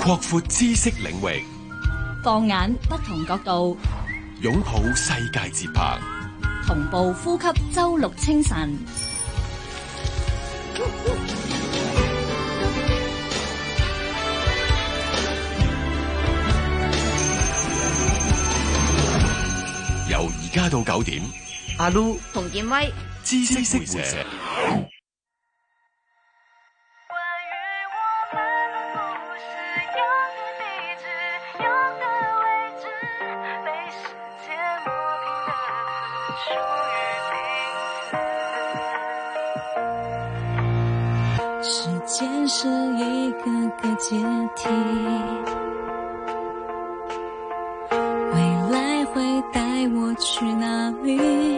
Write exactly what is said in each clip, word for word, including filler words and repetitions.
擴闊知識領域， 放眼不同角度， 擁抱世界節拍， 同步呼吸周六清晨。 由而家到九點， 阿 Lu 洪建威， 知識會社。 时间是一个个阶梯，未来会带我去哪里？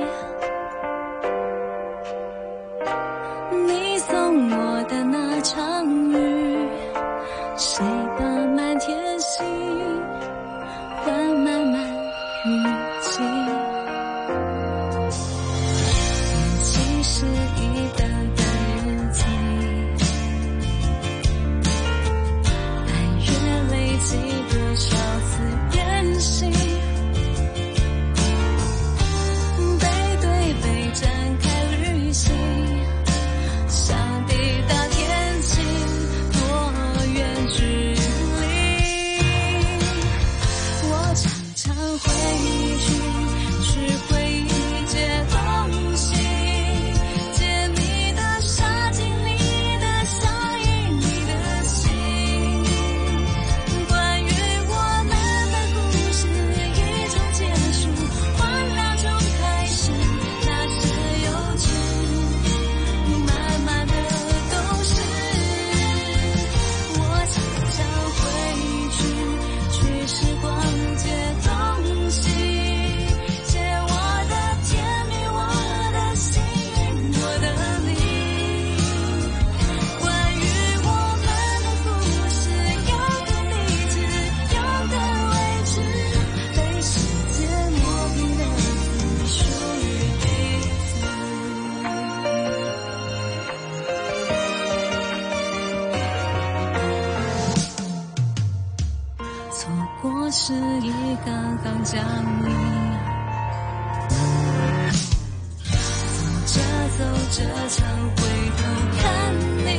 你送我的那场雨，谁把满天星换慢慢雨季？年轻是一本本日记，记多少次远行，背对背展开旅行，想抵达天晴，多远距离？我常常回去，去回忆这东西，借你的沙进你的相依你的心。是一刚刚降临，走着走着常回头看你，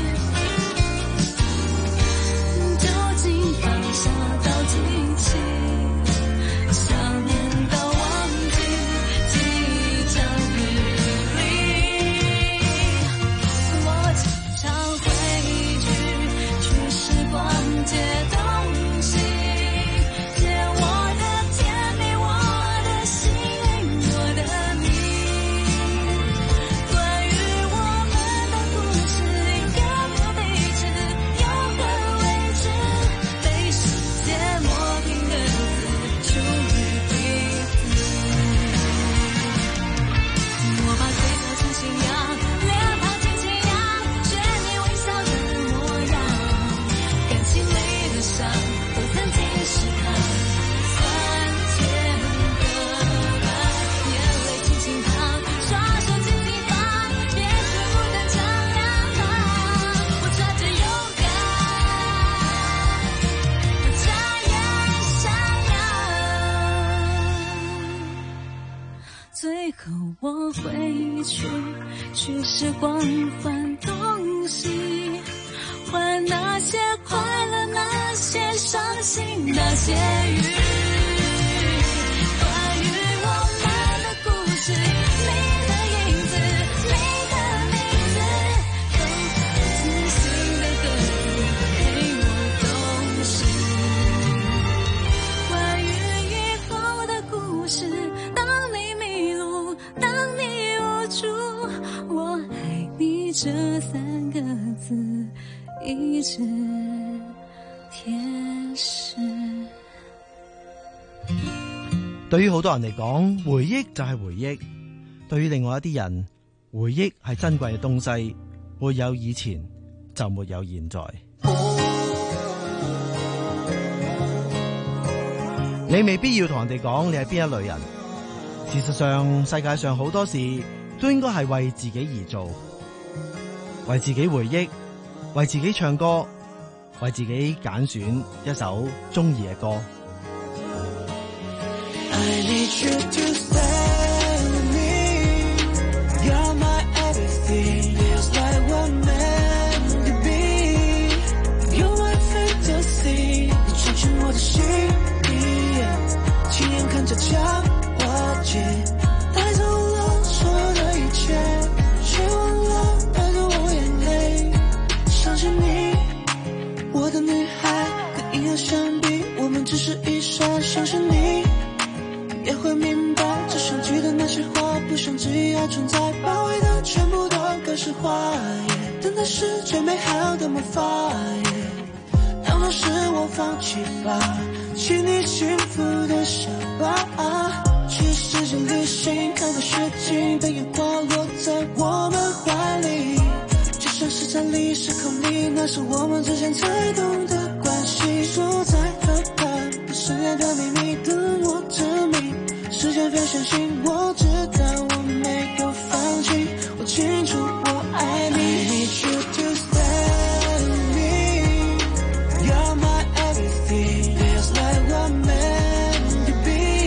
究竟放下到几期，想念到忘记，记忆将距离。我常常回去，去时光街东西，最后我回去，去时光换东西，换那些快乐，那些伤心，那些雨。关于我们的故事，你的影子，你的名字，都自信的歌词陪我懂事。关于以后的故事，当你迷路，当你无助，我爱你这三个字一直贴实。 對於好多人嚟講，回憶就係回憶；對於另外一啲人，回憶係珍貴嘅東西，沒有以前就沒有現在。你未必要同人哋講你係邊一類人，事實上世界上好多事都應該係為自己而做，為自己回憶，為自己唱歌， 為自己揀選一首中意嘅歌。 I need you to stay with me. You're my everything. Feels like we're meant to be. You're my fantasy. 你闯进我的心里，亲眼看着将我接，带走了所有的一切，却忘了带着我眼泪。相信你，我的女孩，跟银河相比，我们只是一闪。相信你也会明白，只想记得那些话，不想质疑爱存在，包围的全部都格式化，等待是最美好的魔法，要么是我放弃吧，请你幸福的下巴，去世界旅行，看看雪景，等烟花落在我们怀里，就像是在历史空里，那是我们之间才懂的关系，锁在河畔，不深爱的秘密，等我证明。时间非线性，我知道我没有放弃，我清楚我爱你。I need you to stay with me. You're my everything. Feels like we're meant to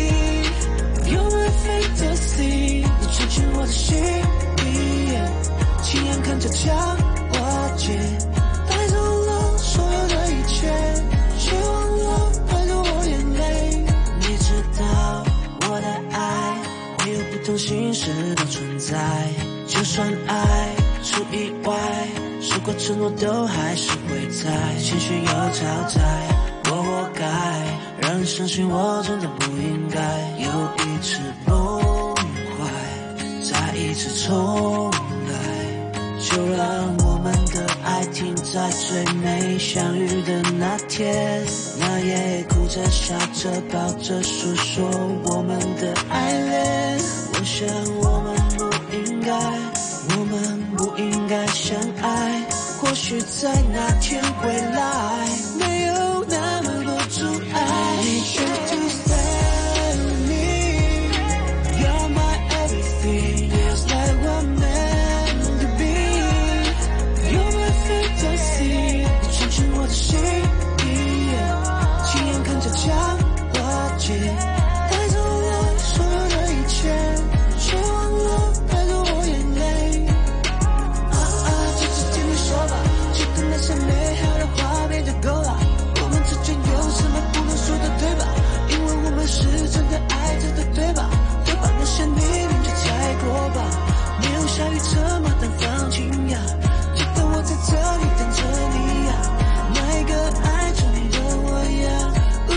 be. You're my fantasy. 你闯进我的心里，亲眼看着将我接，带走了所有的一切，却忘了带着我眼泪。你知道我的爱会有不同形式的存在，就算爱出意外，说过承诺都还是会在，情绪又超载，我活该，让人相信我真的不应该，又一次崩坏，再一次重来，就让我们的爱停在最美相遇的那天，那夜哭着笑着抱着诉说我们的爱恋，我想我们不应该，我们不应该相爱，或许在那天归来，没有那么多阻碍。I need you to stay with me. You're my everything. Feels like we're meant to be. You're my fantasy. 你闯进我的心里，亲眼看着将我接，带走了所有的一切，却忘了带着我眼泪。啊啊，就直接你说吧，记得那些美好的画面就够了。我们之间有什么不能说的对吧？因为我们是真的爱着的对吧？对吧？那些你明就踩过吧，没有下雨车马单放晴呀，记得我在这里等着你呀，那一个爱着你的我呀。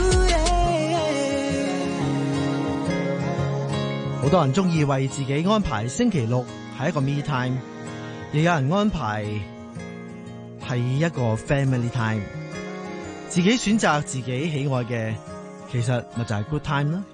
好多人中意為自己安排星期六係一個 me time， 亦有人安排係一個 family time。自己選擇自己喜愛嘅，其實咪就係 good time 啦。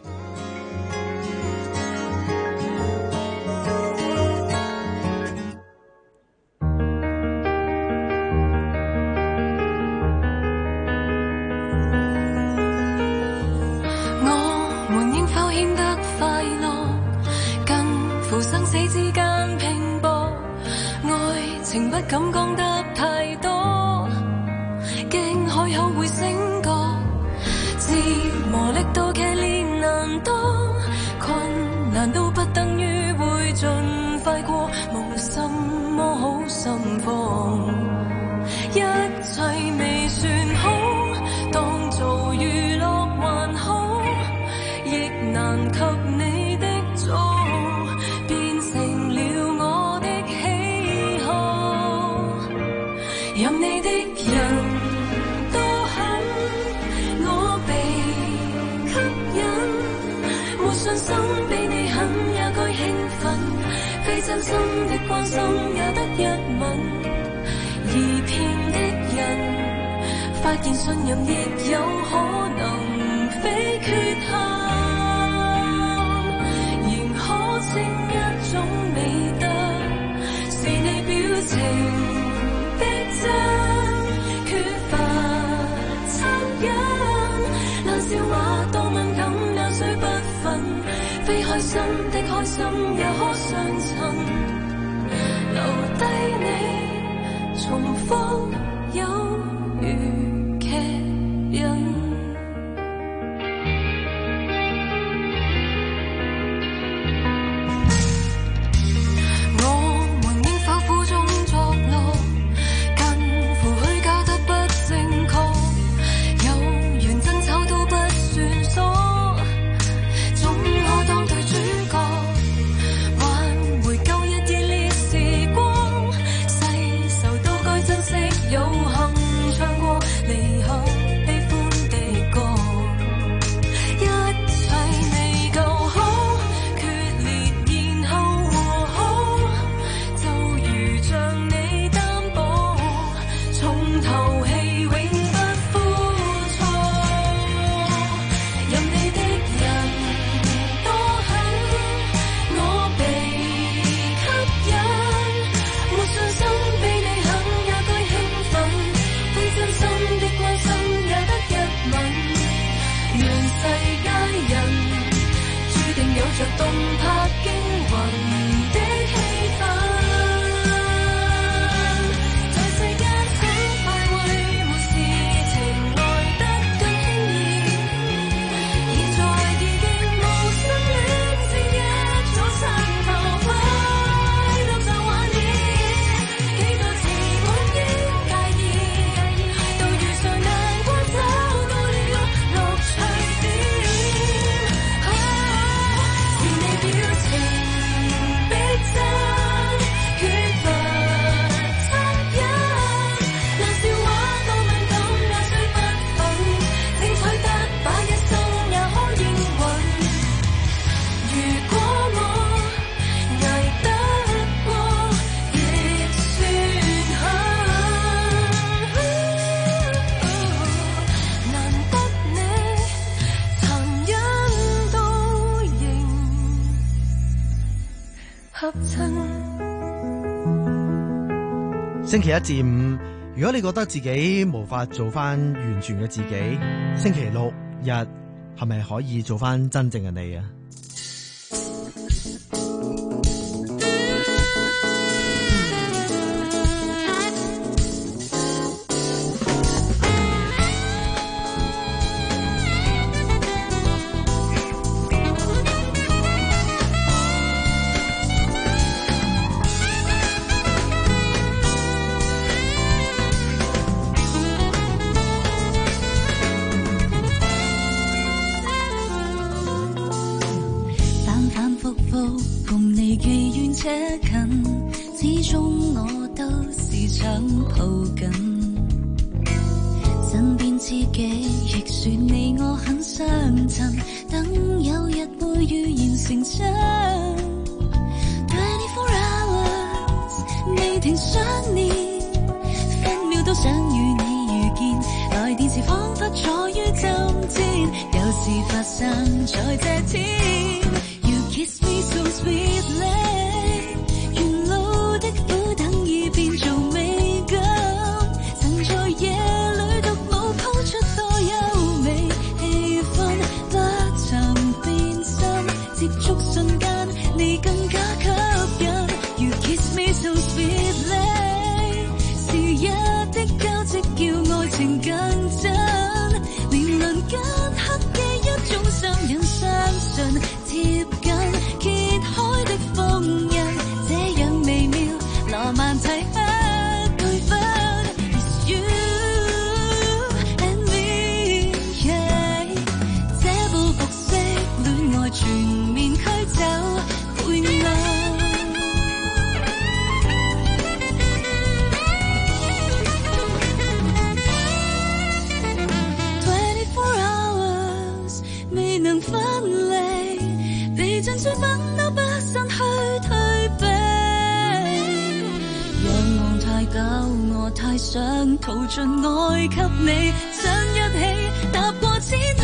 我們應否顯得快樂，近乎生死之間拼搏，愛情不敢講得太多，驚海口會醒覺，折磨力度劇烈難當，困難都不等於會盡快過，無什麼好心慌，一切未算好，當做娛樂還好，亦難及你的做，變成了我的喜好，任你的人都很，我被吸引，沒信心比你狠也該興奮，非真心的關心也得一吻，而騙的人發現信任亦有可能非缺陷，仍可稱一種美德，是你表情的真，缺乏惻隱，冷笑話多敏感也雖不忿，非開心的開心也可相襯，留低你重複有餘。 星期一至五，如果你覺得自己無法做翻完全嘅自己，星期六日係咪可以做翻真正嘅你啊？ 且近，始終我都是想抱緊身邊知己，亦算你我很相襯，等有日會預言成真。twenty-four hours 未停想念，分秒都想與你遇見，來電時彷彿坐於針尖，有事發生在這天。You kiss me so sweetly，情更真，連鄰間刻嘅一種心癮，相信貼近揭開的封印，這樣微妙羅曼蒂克對分。It's you and me， yeah， 這部服飾戀愛全面驅走配偶。最奮都不身去退避，仰望太久，我太想逃進愛給你，想一起踏過千里。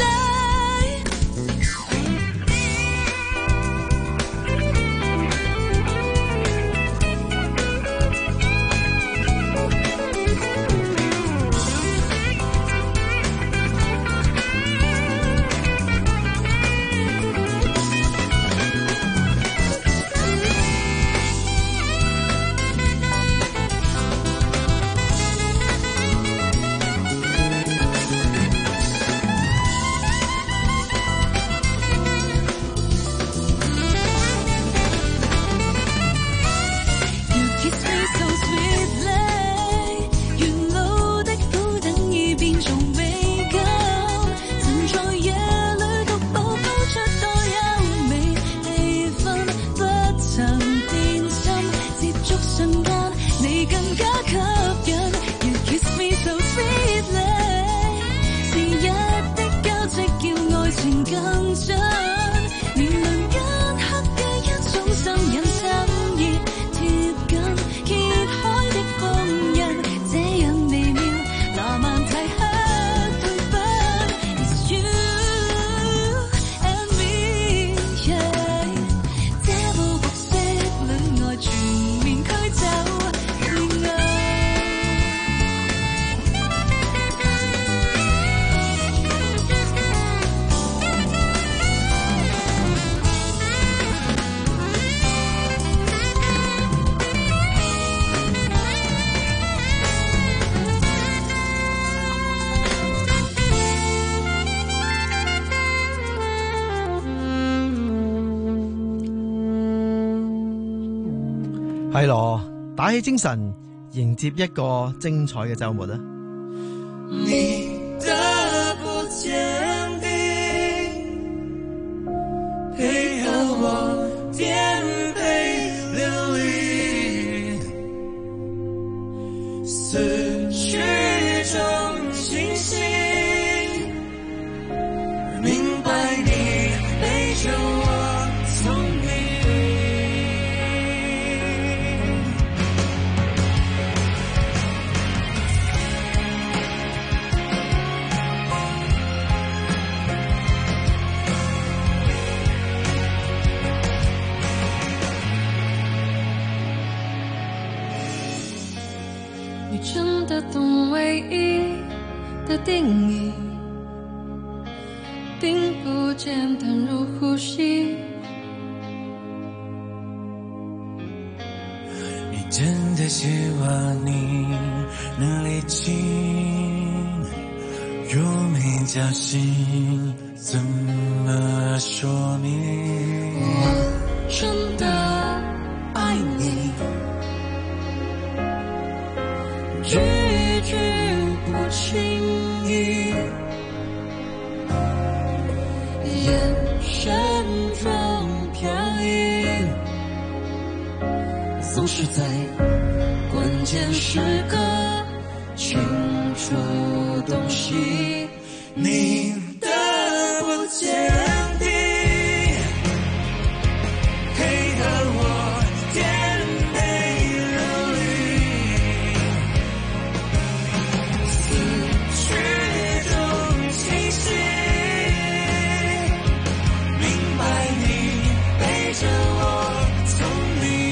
係咯，打起精神，迎接一個精彩嘅週末啦！ 你的不堅定，配合我顛沛流離，思緒中清醒，明白你陪着我從你。 你真的懂唯一的定义，并不简单如呼吸。 你真的希望你能理清，若没侥幸，怎么说明？ 我真的爱你，句句不轻易，眼神中飘逸，总是在关键时刻清楚洞悉你的不坚定，配合我颠沛流离，思绪中清晰，明白你背着我从你。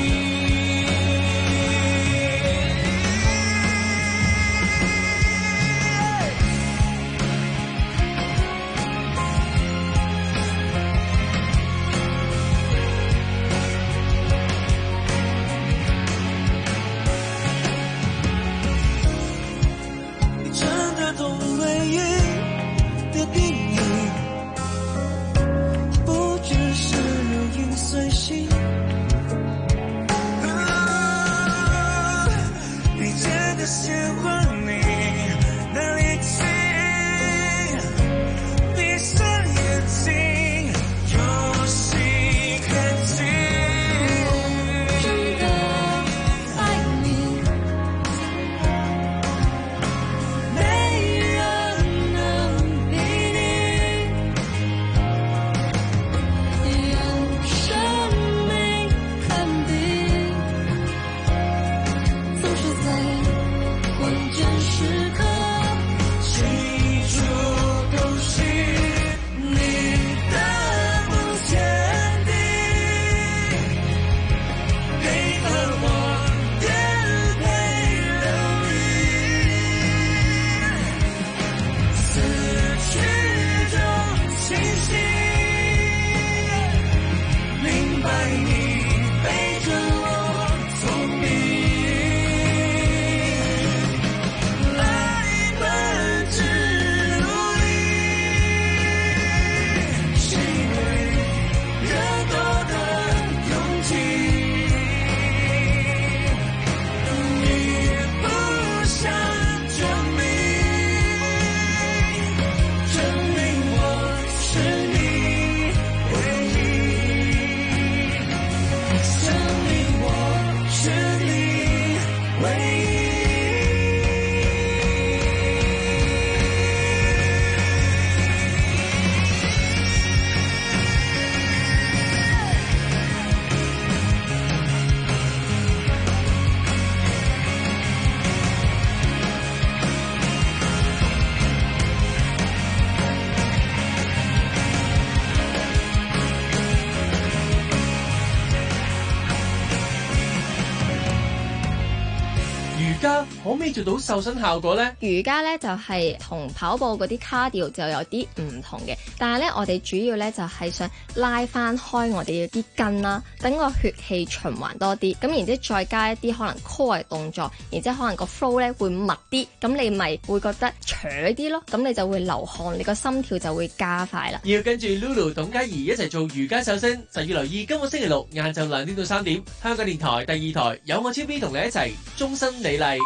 可唔可以做到瘦身效果呢？ 瑜伽咧就係同跑步嗰啲 cardio 就有啲唔同嘅，但係咧我哋主要咧就係想拉翻開我哋啲筋啦，等個血氣循環多啲，咁然之後再加一啲可能 core 嘅動作，然之後可能個 flow 咧會密啲，咁你咪會覺得扯啲咯，咁你就會流汗，你個心跳就會加快啦。 要跟住 Lulu 董嘉怡一齊做瑜伽瘦身，就要留意今個星期六晏晝兩點到三點，香港電台第二台有我超 B 同你一齊終身美麗。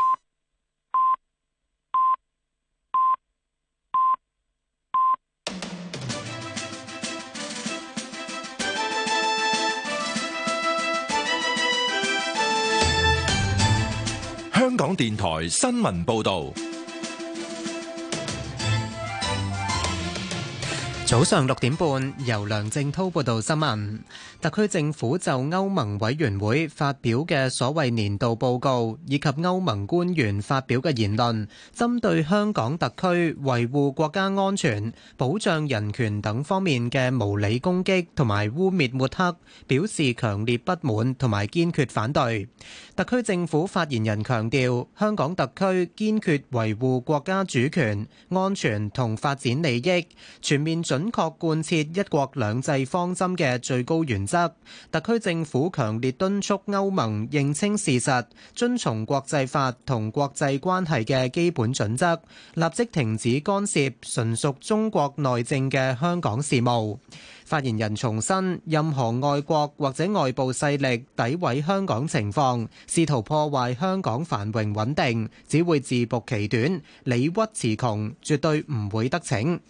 香港電台新聞報導。 早上六點半，由梁正滔報道新聞。特區政府就歐盟委員會發表嘅所謂年度報告，以及歐盟官員發表嘅言論，針對香港特區維護國家安全、保障人權等方面嘅無理攻擊同埋污蔑抹黑，表示強烈不滿同埋堅決反對。特區政府發言人強調，香港特區堅決維護國家主權、安全同發展利益，全面準確貫徹一國兩制方針嘅最高原則。特區政府強烈敦促歐盟認清事實，遵從國際法同國際關係嘅基本準則，立即停止干涉純屬中國內政嘅香港事務。發言人重申，任何外國或者外部勢力詆毀香港情況，試圖破壞香港繁榮穩定，只會自曝其短，理屈詞窮，絕對唔會得逞。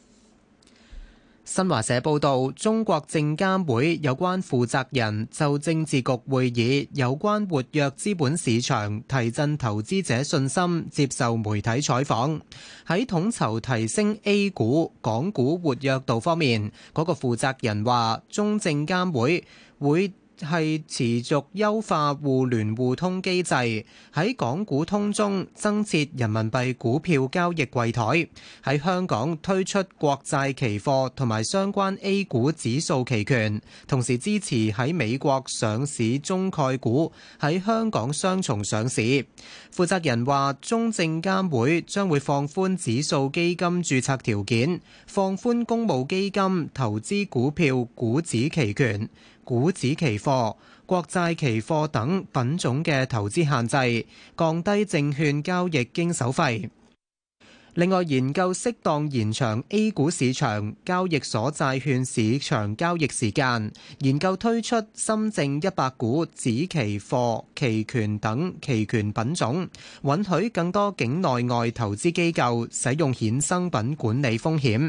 新華社報道，中國證監會有關負責人就政治局會議有關活躍資本市場、提振投資者信心接受媒體採訪。喺統籌提升 A 股、港股活躍度方面，嗰個負責人話，中證監會會係持續優化互聯互通機制，喺港股通中增設人民幣股票交易櫃台，喺香港推出國債期貨同埋相關 A 股指數期權，同時支持喺美國上市中概股喺香港雙重上市。負責人話，中證監會將會放寬指數基金註冊條件，放寬公募基金投資股票股指期權、股指期貨、國債期貨等品種嘅投資限制，降低證券交易經手費。另外，研究適當延長 A 股市場交易所債券市場交易時間，研究推出深證一百股指期貨、期權等期權品種，允許更多境內外投資機構使用衍生品管理風險。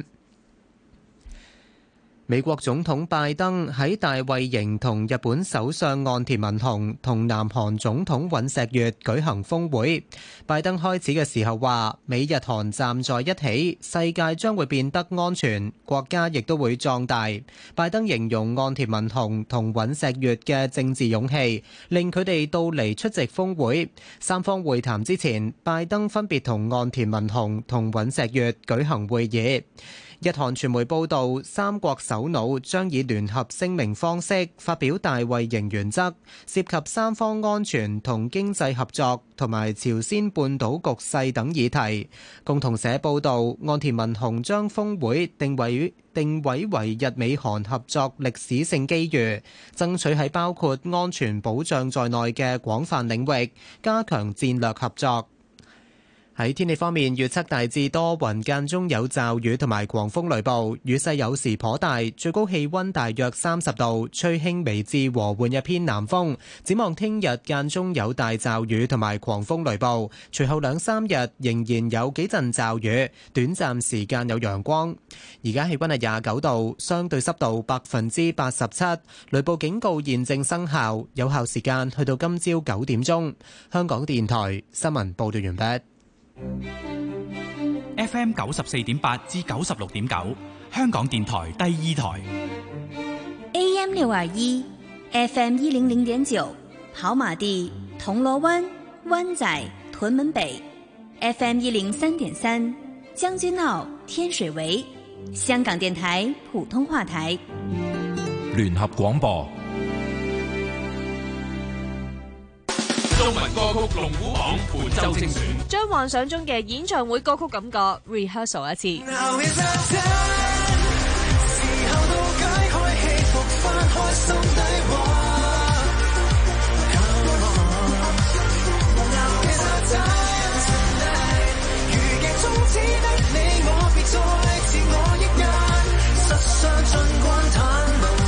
美國總統拜登喺大衛營同日本首相岸田文雄同南韓總統尹錫悅舉行峰會。拜登開始嘅時候話，美日韓站在一起，世界將會變得安全，國家亦都會壯大。拜登形容岸田文雄同尹錫悅嘅政治勇氣，令佢哋到嚟出席峰會。三方會談之前，拜登分別同岸田文雄同尹錫悅舉行會議。日韓傳媒報道，三國首腦將以聯合聲明方式發表大衛營原則，涉及三方安全同經濟合作同埋朝鮮半島局勢等議題。共同社報道，岸田文雄將峰會定位定位為日美韓合作歷史性機遇，爭取喺包括安全保障在內嘅廣泛領域加強戰略合作。喺天氣方面，預測大致多雲，間中有驟雨同埋狂風雷暴，雨勢有時頗大，最高氣溫大約三十度，吹輕微至和緩一偏南風。展望聽日間中有大驟雨同埋狂風雷暴，隨後兩三日仍然有幾陣驟雨，短暫時間有陽光。而家氣溫係廿九度，相對濕度百分之八十七，雷暴警告現正生效，有效時間去到今朝九點鐘。香港電台新聞報道完畢。 F M 九十四點八至九十六點九，香港電台第二台。 A M 六二一 ，F M 一零零點九，跑馬地、銅鑼灣、灣仔、屯門北 ，F M 一零三點三，將軍澳、天水圍，香港電台普通話台。 聯合廣播。中文歌曲龍虎榜本周精選， 將幻想中嘅演唱會歌曲感覺 rehearsal 一次。 Now is the time， 時候到解開戲服，翻開心底話。Now is the time tonight， 如劇中只得你我，別再自我一人，實相盡關坦露。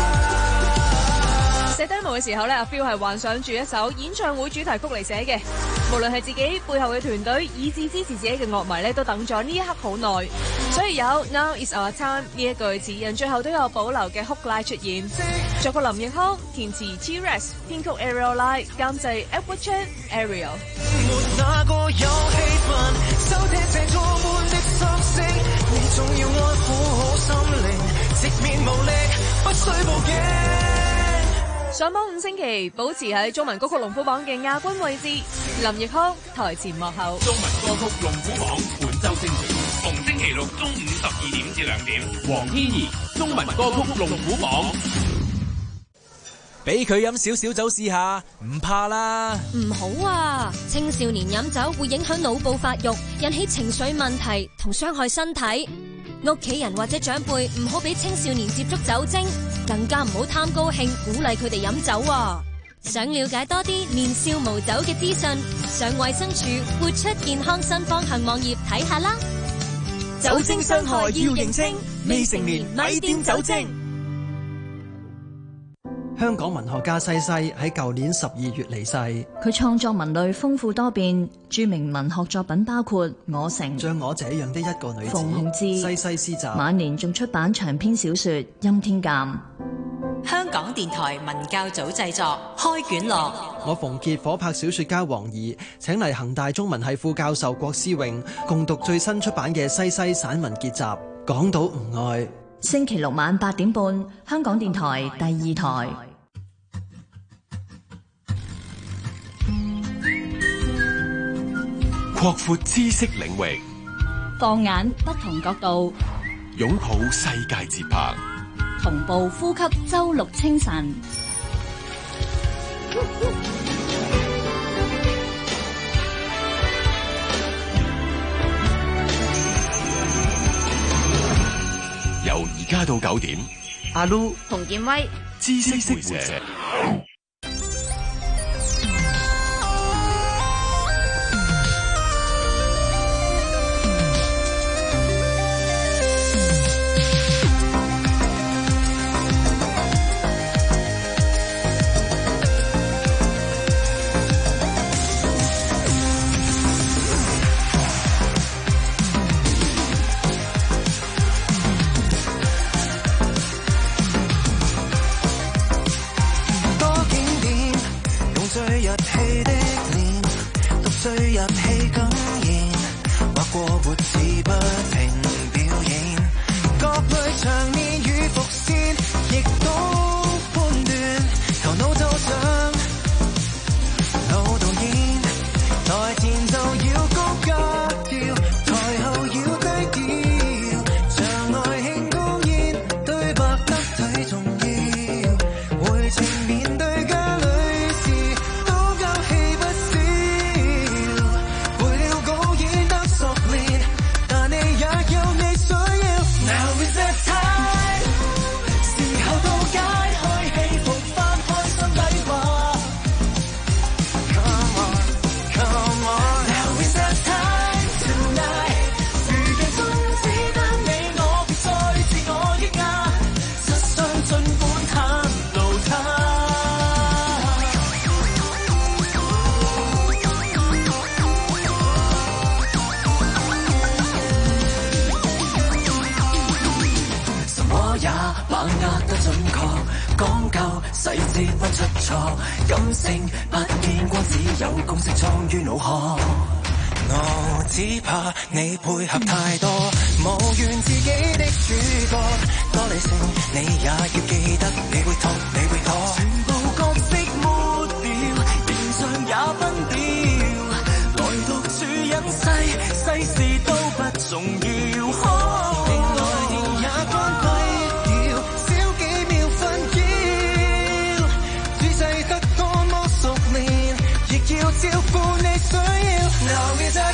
寫 demo 嘅時候咧，阿 Phil 係幻想住一首演唱會主題曲嚟寫嘅。無論係自己背後嘅團隊，以至支持自己嘅樂迷咧，都等咗呢一刻好耐。所以有 Now is our time 呢一句詞人，最後都有保留嘅 hook line 出現。作曲林奕匡，填詞 T-Rex， 編曲 Ariel Lai， 監製 Edward Chan、Ariel。沒那個有氣氛，收聽這錯悶的心聲。 你總要安撫好心靈，直面無力，不需報警。 上榜五星期，保持喺中文歌曲龍虎榜嘅亞軍位置。林奕匡台前幕後。 中文歌曲龍虎榜本周精選，逢星期六中午十二點至兩點。黃天怡中文歌曲龍虎榜。 俾佢飲少少酒試下，唔怕啦。 唔好啊！青少年飲酒會影響腦部發育，引起情緒問題同傷害身體。屋企人或者長輩唔好俾青少年接觸酒精，更加唔好貪高興鼓勵佢哋飲酒啊！想了解多啲年少無酒嘅資訊，上衛生署活出健康新方向網頁睇下啦。 酒精傷害要認清，未成年咪掂酒精。 香港文學家西西喺舊年十二月離世。 佢創作文類豐富多變，著名文學作品包括《我城》、 像我這樣的一個女子、 馮洪志、 西西詩集。 晚年仲出版長篇小說《欽天監》。 香港電台文教組製作，開卷樂。 我馮傑火拍小說家黃怡，請嚟恒大中文系副教授郭思穎共讀最新出版嘅西西散文結集《港島吾愛》。 星期六晚八點半，香港電台第二台。 擴闊知識領域， 放眼不同角度， 擁抱世界節拍， 同步呼吸周六清晨。 由而家到九點， 阿 Lu、 洪建威、 知識會社。 你配合太多，無緣自己的主角，多理性你也要記得，你會痛，你會妥，全部角色抹掉，面上也分掉，來獨處隱世，世事都不重要。電來電也關閉掉，少幾秒分秒，主制得多麼熟練，亦要照顧你需要。Now is the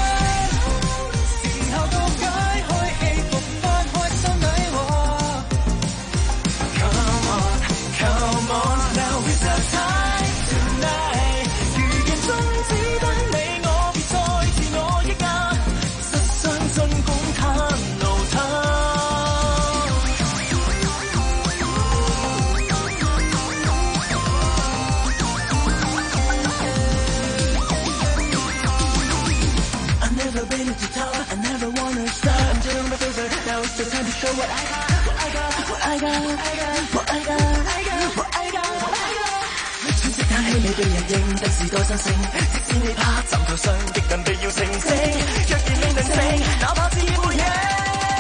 time。Show what I got, what I got, what I got, what I got, what I got, what I got。喘息嘆氣未被人認得是多新星，即使你怕枕頭上，亦能被要成精。若然你能勝，哪怕只要背影。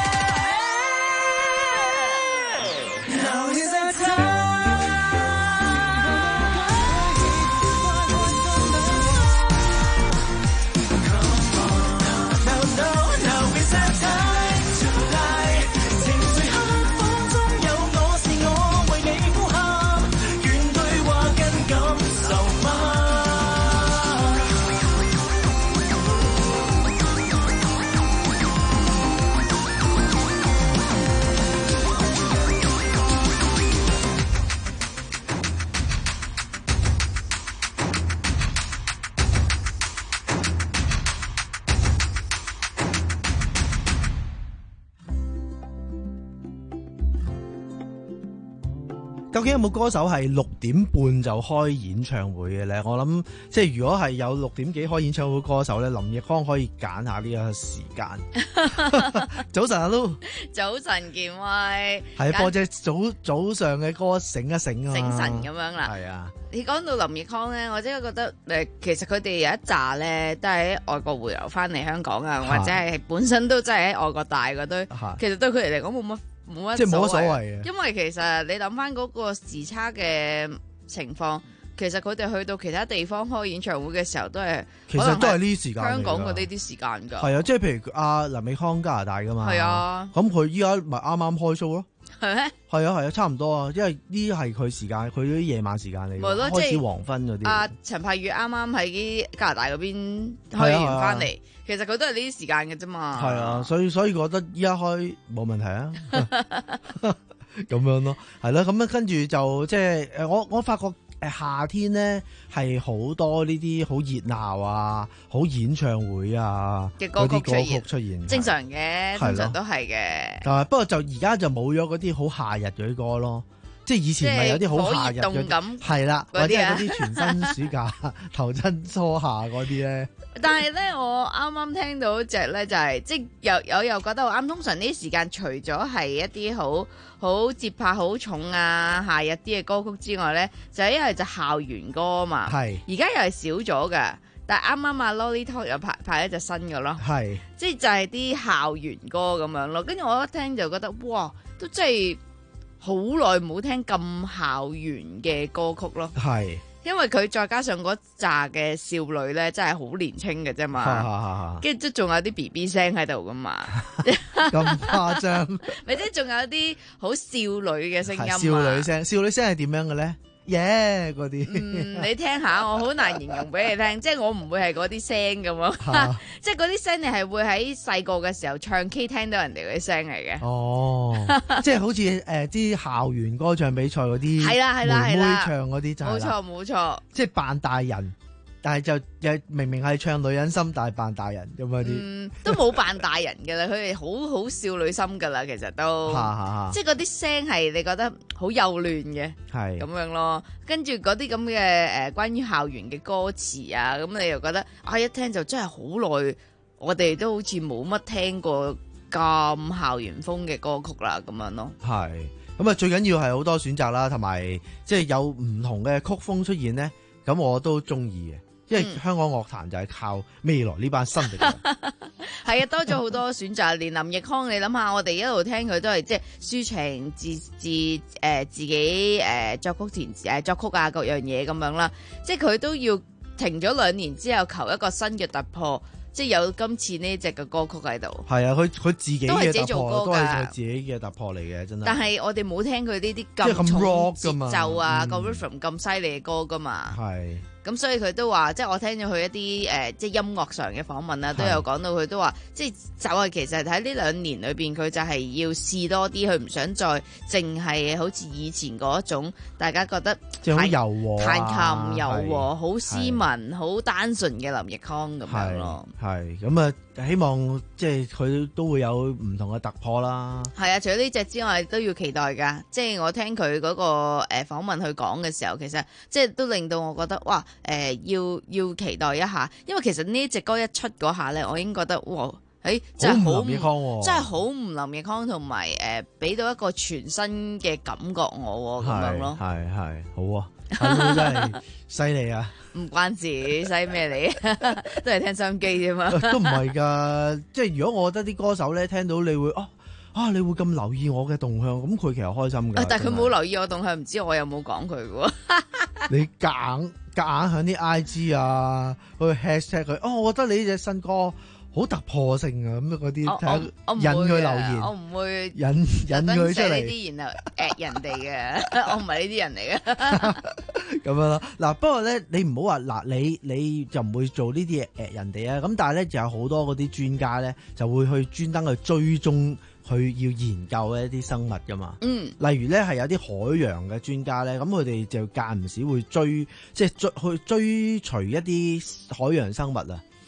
究竟有冇歌手係六點半就開演唱會嘅咧？我諗即係如果係有六點幾開演唱會歌手咧，林奕匡可以揀下呢個時間。早晨阿 Lu， 早晨健威， 係播隻早早上嘅歌醒一醒啊， 醒神咁樣啦。 係啊， 你講到林奕匡咧，我真係覺得誒，其實佢哋有一紮咧都係喺外國回流翻嚟香港啊，或者係本身都真係喺外國大嗰堆，其實對佢哋嚟講冇乜。冇乜即係冇乜所謂嘅， 因為其實你諗翻嗰個時差嘅情況，其實佢哋去到其他地方開演唱會嘅時候都係， 其實都係呢啲時間， 香港嗰啲啲時間㗎。 係啊，即係譬如阿林奕匡加拿大㗎嘛， 係啊， 咁佢依家咪啱啱開 show 咯。 係咩？ 係啊係啊，差唔多啊，因為呢係佢時間，佢啲夜晚時間嚟嘅，開始黃昏嗰啲。 阿陳柏宇啱啱喺加拿大嗰邊開完翻嚟，其實佢都係呢啲時間嘅啫嘛。 係啊，所以所以覺得依家開冇問題啊，咁樣咯，係咯，咁樣跟住就即係誒，我我發覺誒夏天咧係好多呢啲好熱鬧啊，好演唱會啊嘅歌曲嗰啲歌曲出現， 正常嘅，通常都係嘅。 但係不過就而家就冇咗嗰啲好夏日嗰啲歌咯。即係以前咪有啲好夏日嘅，係啦，或者係嗰啲全新暑假、頭真初夏嗰啲咧。 但係咧，我啱啱聽到隻咧就係、是，即係又有又覺得好啱。通常呢啲時間，除咗係一啲好好節拍好重啊夏日啲嘅歌曲之外咧，就係因為就校園歌啊嘛。係。而家又係少咗㗎，但係啱啱阿 Lolly Talk 又派派一隻新嘅咯。係。即係就係啲校園歌咁樣咯。跟住我一聽就覺得，哇，都真係〜好耐冇聽咁校園嘅歌曲咯，係，因為佢再加上嗰紮嘅少女咧，真係好年輕嘅啫嘛，跟住即仲有啲 B B 聲喺度噶嘛， 咁誇張， 咪即係仲有啲好少女嘅聲音， 少女聲，少女聲係點樣嘅咧？耶嗰啲， 嗯，你聽下，我好難形容俾你聽，即係我唔會係嗰啲聲咁咯，即係嗰啲聲你係會喺細個嘅時候唱 K 聽到人哋嗰啲聲嚟嘅。哦， 即係好似誒啲校園歌唱比賽嗰啲，係啦係啦係啦，妹妹唱嗰啲就係啦， 冇錯冇錯， 即係扮大人。但係就又明明係唱女人心，但係扮大人咁嗰啲， 嗯，都冇扮大人㗎啦，佢哋好好少女心㗎啦，其實都，即係嗰啲聲係你覺得好幼嫩嘅，係咁樣咯。跟住嗰啲咁嘅誒關於校園嘅歌詞啊，咁你又覺得啊一聽就真係好耐，我哋都好似冇乜聽過咁校園風嘅歌曲啦，咁樣咯。係， 咁啊最緊要係好多選擇啦，同埋即係有唔同嘅曲風出現咧，咁我都中意嘅。因為香港樂壇就係靠未來呢班新力量， 係啊，多咗好多選擇。連林奕匡，你諗下，我哋一路聽佢都係即係抒情自自誒、呃、自己誒、呃、作曲填誒、呃、作曲啊各樣嘢咁樣啦，即係佢都要停咗兩年之後求一個新嘅突破，即係有今次呢隻嘅歌曲喺度。 係啊，佢佢自己嘅突破， 都係佢自己嘅突破嚟嘅，真係。 但係我哋冇聽佢呢啲咁重節奏啊，個 rhythm 咁犀利嘅歌噶嘛。係。咁所以佢都話，即係我聽咗佢一啲誒、呃，即係音樂上嘅訪問啦，都有講到佢都話，即係就係其實喺呢兩年裏邊，佢就係要試多啲，佢唔想再淨係好似以前嗰種大家覺得即係好柔和、啊、 彈琴柔和、好斯文、好單純嘅林奕匡咁樣咯。 係咁啊！希望即係佢都會有唔同嘅突破啦。 係啊，除咗呢隻之外，都要期待㗎。即係我聽佢嗰、嗰個誒、呃、訪問佢講嘅時候，其實即係都令到我覺得哇！誒、呃、要要期待一下，因為其實呢隻歌一出嗰下咧，我已經覺得哇，誒、欸、真係好林奕匡，真係好唔林奕匡，同埋誒俾到一個全新嘅感覺我咁樣咯。係係好啊，真係犀利啊！唔關事，犀咩嚟？都係聽收音機啫嘛。 都唔係㗎，即係如果我覺得啲歌手咧聽到你會哦。啊！你會咁留意我嘅動向，咁佢其實開心㗎。 但係佢冇留意我動向，唔知我有冇講佢嘅喎。 你夾硬夾硬喺啲 I G 啊，去 hashtag 佢。哦，我覺得你呢隻新歌好突破性啊！咁嗰啲引佢留言， 我唔會引引佢出嚟。 呢啲然後 at 人哋嘅，我唔係呢啲人嚟嘅。 咁樣咯。嗱，不過咧，你唔好話嗱，你你就唔會做呢啲嘢 at 人哋啊。咁但係咧，就有好多嗰啲專家咧，就會去專登去追蹤。佢要研究一啲生物噶嘛，嗯，例如咧係有啲海洋嘅專家咧，咁佢哋就間唔時會追，即係追去追隨一啲海洋生物啊，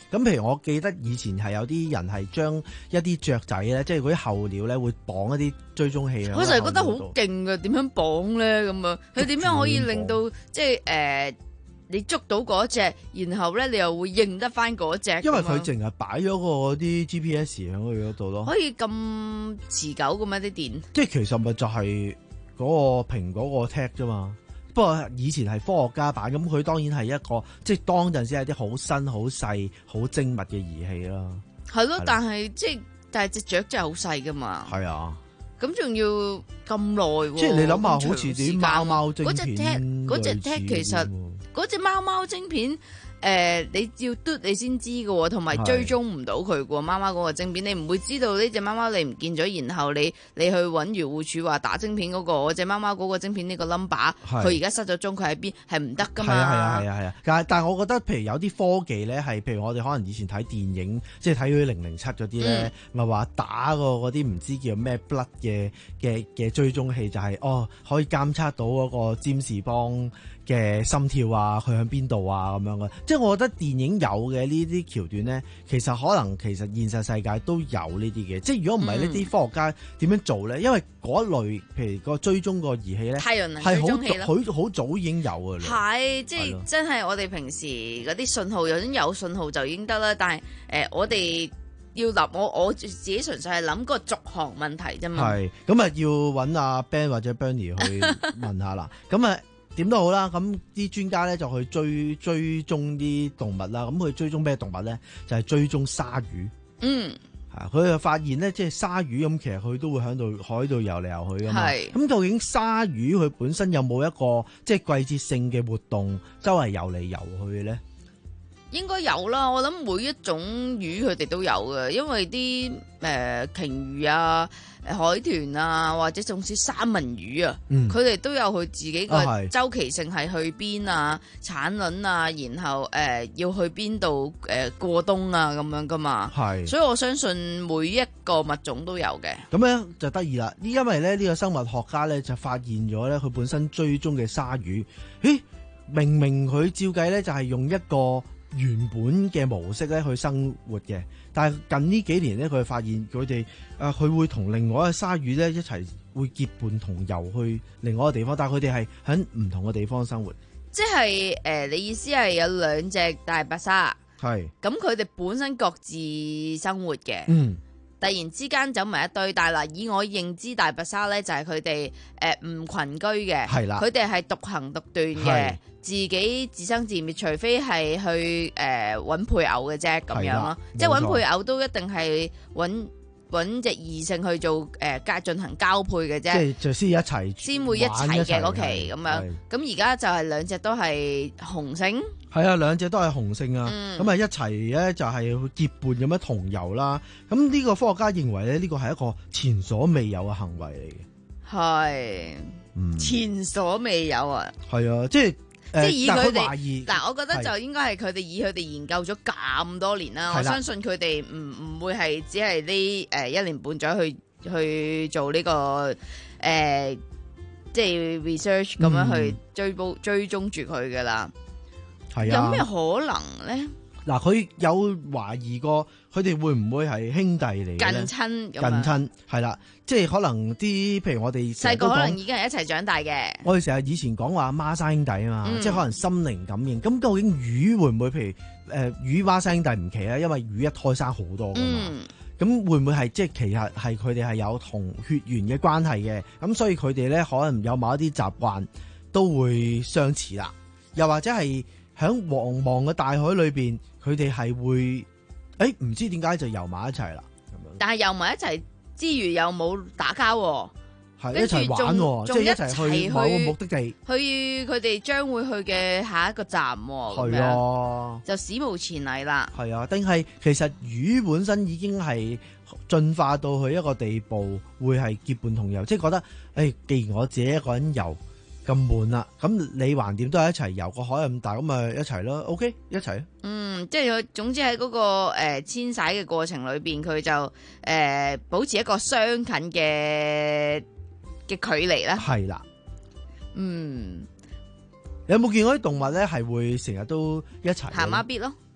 咁譬如我記得以前係有啲人係將一啲雀仔咧，即係嗰啲候鳥咧，會綁一啲追蹤器。 我就係覺得好勁嘅，點樣綁咧咁啊？佢點樣可以令到即係誒、呃、你捉到嗰隻，然後咧你又會認得翻嗰隻？ 因為佢淨係擺咗個啲 G P S 喺佢嗰度咯。 可以咁持久咁樣啲電？ 即係其實咪就係嗰個蘋果個 tag 啫嘛。不過以前係科學家版，咁佢當然係一個即係當陣時係啲好新、好細、好精密嘅儀器啦。 係咯，但係即係但係隻雀真係好細噶嘛。 係啊， 咁仲要咁耐。 即係你諗下，好似啲貓貓晶片， 嗰隻 tag 嗰隻 tag 其實嗰隻貓貓晶片。誒、呃，你要嘟你先知嘅，同埋追蹤唔到佢嘅貓貓嗰個晶片，你唔會知道呢隻貓貓你唔見咗，然後你你去揾漁護署話打晶片嗰、那個，我隻貓貓嗰個晶片呢個 number，佢而家失咗蹤，佢喺邊係唔得噶嘛？係啊係啊係啊係啊！但係但係我覺得，譬如有啲科技咧，係譬如我哋可能以前睇電影，即係睇嗰啲零零七嗰啲咧，咪話、嗯、打個嗰啲唔知叫咩 blood 嘅嘅嘅追蹤器，就係、是、哦可以監測到嗰個占士邦嘅心跳啊，佢喺邊度啊咁樣嘅，即係我覺得電影有嘅呢啲橋段咧，其實可能其實現實世界都有呢啲嘅，即係如果唔係呢啲科學家點樣做咧？因為嗰一類譬如個追蹤個儀器咧， 太陽能追蹤器係好好早已經有㗎啦。 係即係真係我哋平時嗰啲信號有有信號就已經得啦，但係誒、呃、我哋要諗我我自己純粹係諗個續航問題啫嘛。係咁啊，要揾阿 Ben 或者 Bernie 去問下啦。咁啊。點都好啦，咁啲專家咧就去追追蹤啲動物啦。咁佢追蹤咩動物咧？就係、是、追蹤鯊魚。嗯，係佢就發現咧，即係鯊魚咁，其實佢都會喺度海度游嚟游去噶嘛。係咁，究竟鯊魚佢本身有冇一個即係季節性嘅活動，周圍游嚟游去咧？ 應該有啦，我諗每一種魚佢哋都有嘅，因為啲誒、呃、鯨魚啊、海豚啊，或者甚至三文魚啊，佢哋、嗯、都有佢自己個周期性係去邊啊、產卵啊，然後誒、呃、要去邊度誒過冬啊咁樣噶嘛。係，所以我相信每一個物種都有嘅。咁樣就得意啦，因為咧呢個生物學家咧就發現咗咧佢本身追蹤嘅鯊魚，咦明明佢照計咧就係用一個原本嘅模式咧去生活嘅，但係近呢幾年咧，佢發現佢哋誒佢會同另外一個鯊魚咧一齊會結伴同遊去另外一個地方，但係佢哋係喺唔同嘅地方生活。 即係誒、呃，你意思係有兩隻大白鯊，係咁佢哋本身各自生活嘅，嗯，突然之間走埋一堆，但係嗱，以我認知大白鯊咧就係佢哋誒唔群居嘅，係啦，佢哋係獨行獨斷嘅。自己自生自滅，除非係去誒揾、呃、配偶嘅啫，咁樣咯。即係揾配偶都一定係揾揾隻異性去做誒交、呃、進行交配嘅啫。即係就先一齊， 先會一齊嘅嗰期咁樣。咁而家就係兩隻都係雄性。 係啊，兩隻都係雄性啊。咁啊、嗯、一齊咧就係結伴咁樣同遊啦。咁呢個科學家認為咧呢個係一個前所未有嘅行為嚟嘅。係，嗯，前所未有啊。係啊，即係。 即係以佢哋嗱，我覺得就應該係佢哋以佢哋研究咗咁多年啦。我相信佢哋唔唔會係只係呢誒一年半載去去做呢、這個誒、呃，即係 research 咁樣去追捕、嗯、追蹤住佢噶啦。係啊，有咩可能咧？ 嗱，佢有懷疑過，佢哋會唔會係兄弟嚟嘅？ 近親， 近親係啦，即係可能啲，譬如我哋細個可能已經係一齊長大嘅。 我哋成日以前講話孖生兄弟啊嘛，嗯、即係可能心靈感應。咁究竟魚會唔會譬如誒、呃、魚孖生兄弟唔奇啊？因為魚一胎生好多噶嘛。咁、嗯、會唔會係即係其實係佢哋係有同血緣嘅關係嘅？咁所以佢哋咧可能有某一啲習慣都會相似啦。又或者係喺茫茫嘅大海裏邊。佢哋係會，誒唔知點解就游埋一齊啦，咁樣。 但係游埋一齊之餘又冇打交， 係一齊玩，即係一齊去某個目的地。 去佢哋將會去嘅下一個站，係啊，就史無前例啦。 係啊，定係其實魚本身已經係進化到去一個地步，會係結伴同遊，即係覺得，誒，既然我自己一個人游咁悶啦，咁你橫掂都係一齊游，個海咁大，咁咪一齊咯 ，OK， 一齊。 嗯，即係佢總之喺嗰、那個誒遷徙嘅過程裏邊，佢就誒、呃、保持一個相近嘅嘅距離啦。係啦，嗯， 你有冇見過啲動物咧係會成日都一齊行孖咇咯？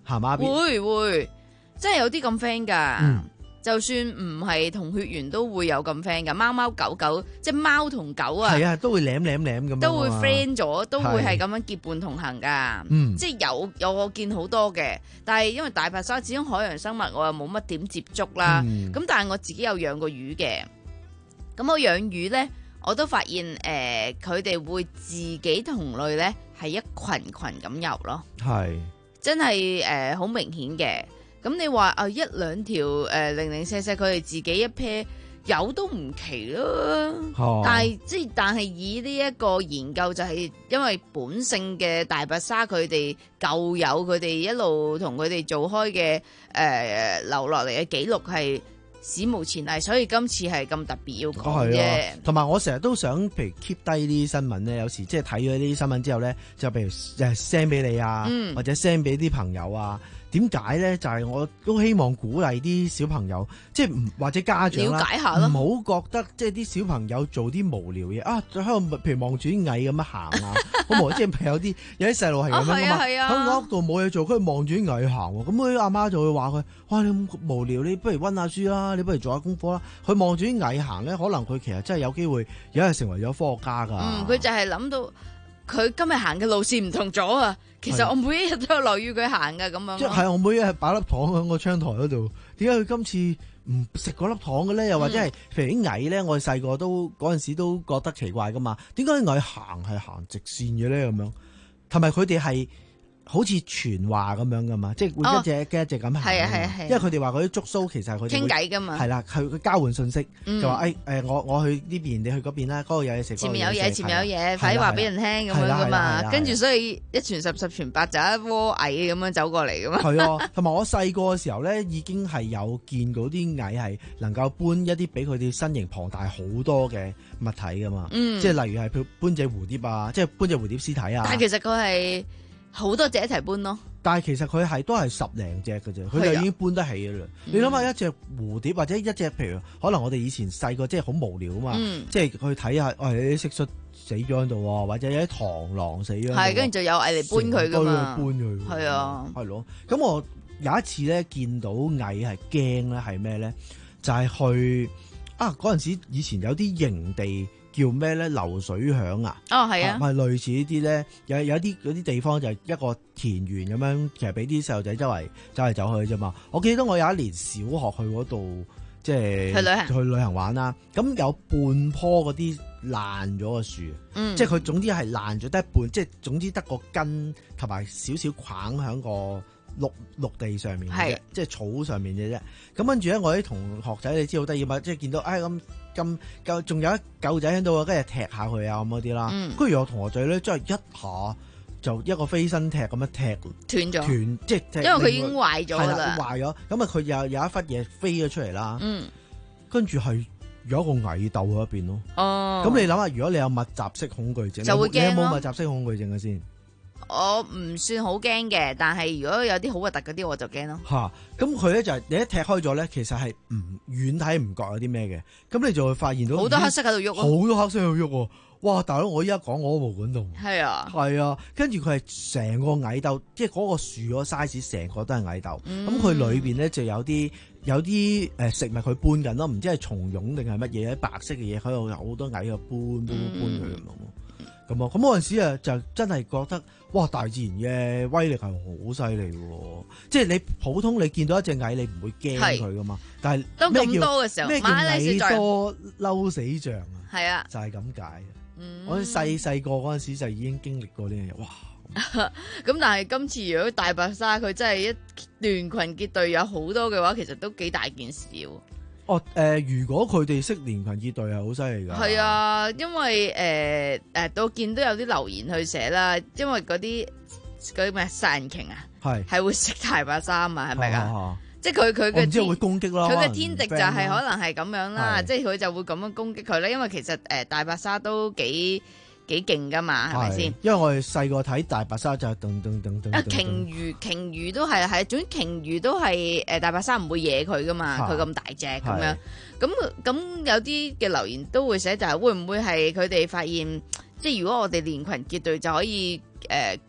鹹媽 B？ 會會，真係有啲咁 friend 㗎。 嗯就算唔係同血緣都會有咁 friend 㗎，貓貓狗狗即係貓同狗啊， 係啊，都會舐舐舐咁樣啊嘛， 都會 friend 咗，都會係係咁樣結伴同行㗎。 嗯即係有有我見好多嘅，但係因為大白鯊始終海洋生物，我又冇乜點接觸啦。咁、 嗯但係我自己有養過魚嘅，咁我養魚呢，我都發現誒佢哋會自己同類呢係一群群咁游咯， 係真係誒好明顯嘅。咁你話啊一兩條誒零零舍舍佢哋自己一 pair 有都唔奇咯， 哦但係即係但係以呢一個研究就係因為本性嘅大白鯊佢哋舊有佢哋一路同佢哋做開嘅誒、呃、留落嚟嘅記錄係史無前例，所以今次係咁特別要哦講係啊啫。 同埋我成日都想，譬如 keep 低啲新聞咧，有時即係睇咗呢啲新聞之後咧，就譬如誒 send 俾你啊， 嗯或者 send 俾啲朋友啊。點解咧？就係、是、我都希望鼓勵啲小朋友，即係唔或者家長啦， 了解下咯唔好覺得即係啲小朋友做啲無聊嘢啊，喺度譬如望住啲蟻咁樣行啊，好無即係譬如有啲有啲細路係咁樣噶嘛， 啊係啊係啊喺個屋度冇嘢做，佢望住啲蟻行喎，咁佢阿媽就會話佢：哇，你咁無聊，你不如温下書啦，你不如做下功課啦。佢望住啲蟻行咧，可能佢其實真係有機會有一日成為咗科學家㗎。 嗯，佢就係諗到佢今日行嘅路線唔同咗啊！其實我每一日都有留意佢行嘅咁樣咯。 即係我每日擺粒糖喺個窗台嗰度，點解佢今次唔食嗰粒糖嘅咧？又或者係譬如啲蟻咧，我哋細個都嗰陣時都覺得奇怪噶嘛？點解啲蟻行係行直線嘅咧？咁樣，同埋佢哋係好似傳話咁樣噶嘛？即係會一隻跟一隻咁行。 係啊係啊係啊因為佢哋話嗰啲觸鬚其實係佢哋傾偈㗎嘛係啦，佢佢交換信息， 嗯就話誒誒，我我去呢邊，你去嗰邊啦，嗰度有嘢食。 前面有嘢， 嗰度食前面有嘢， 係快啲話啦俾人聽咁係啦係啦係樣噶嘛啦。 跟住所以一傳十，十傳百，就一窩蟻咁樣走過嚟噶嘛。 係啊，同埋我細個嘅時候咧，已經係有見到啲蟻係能夠搬一啲比佢哋身形龐大好多嘅物體噶嘛。 嗯即係例如係佢搬隻蝴蝶啊，即係搬隻蝴蝶屍體啊。 但係其實佢係好多隻一齊搬咯。 但係其實佢係都係十零隻嘅啫，佢係啊就已經搬得起嘅啦。 嗯你諗下一隻蝴蝶或者一隻譬如可能我哋以前細個即係好無聊啊嘛， 嗯即係去睇下，哦有啲蟋蟀死咗喺度喎，或者有啲螳螂死咗喺度喎。 係，跟住就有蟻嚟搬佢噶嘛。 成堆去搬佢。 係啊， 係咯。咁我有一次咧見到蟻係驚咧，係咩咧？就係、去啊嗰陣時，以前有啲營地叫咩咧？流水響啊！ 哦係啊係類似呢啲咧，有有啲嗰啲地方就係一個田園咁樣，其實俾啲細路仔周圍走嚟走去啫嘛。我記得我有一年小學去嗰度，即係去旅行去旅行玩啦。咁有半棵嗰啲爛咗嘅樹， 嗯即係佢總之係爛咗得一半，即係總之得個根同埋少少框喺個陸陸地上面嘅啫係， 即係草上面嘅啫。咁跟住咧，我啲同學仔你知好得意嘛，即係見到唉咁咁夠，仲有一嚿仔喺度啊，跟住踢下佢啊咁嗰啲啦。 嗯跟住我同學仔咧，真係一下就一個飛身踢咁樣踢斷咗斷，即係踢因為佢已經壞咗㗎啦係啦壞咗。咁啊，佢有有一忽嘢飛咗出嚟啦。 嗯， 跟住係有一個蟻竇喺一邊咯。 哦， 咁你諗下，如果你有密集式恐懼症， 就會你有驚咯冇密集式恐懼症嘅先？ 我唔算好驚嘅，但係如果有啲好核突嗰啲，我就驚咯。 嚇，咁佢咧就係、你一踢開咗咧，其實係唔遠睇唔覺有啲咩嘅，咁你就會發現到好多黑色喺度喐咯好多黑色喺度喐喎。哇！大佬，我依家講我都冇管動。 係啊， 係啊，跟住佢係成個蟻竇，即係嗰個樹嗰個 size，成個都係蟻竇。 嗯咁佢裏邊咧就有啲有啲誒食物佢搬緊咯，唔知係蟲蛹定係乜嘢，白色嘅嘢喺度有好多蟻喺度搬搬搬佢咁咯。咁啊，咁嗰陣時啊，就真係覺得哇！大自然嘅威力係好犀利喎，即係你普通你見到一隻蟻，你唔會驚佢噶嘛。但係當咁咩叫多嘅時候咩叫馬拉斯在蟻多嬲死象啊？ 係啊， 就係咁解。 嗯我細細個嗰陣時就已經經歷過呢樣嘢，哇！ 咁但係今次如果大白鯊佢真係一聯群結隊有好多嘅話，其實都幾大件事喎。 哦，誒、呃，如果佢哋識連群結隊係好犀利㗎。 係啊，因為誒誒，我見到有啲留言去寫啦，因為嗰啲嗰啲咩殺人鯨啊， 係係會食大白鯊啊嘛，係咪啊啊？即係佢佢嘅我唔知會攻擊咯， 佢嘅可能天敵就 friend 咯係可能係咁樣啦， 係即係佢就會咁樣攻擊佢啦。因為其實誒、呃、大白鯊都幾幾勁噶嘛，係咪先？ 因為我哋細個睇大白鯊就係噔噔噔噔。 啊，鯨魚鯨魚都係係，總之鯨魚都係誒大白鯊唔會惹佢噶嘛，佢咁大隻咁樣。咁咁有啲嘅留言都會寫就係會唔會係佢哋發現，即係如果我哋連群結隊就可以誒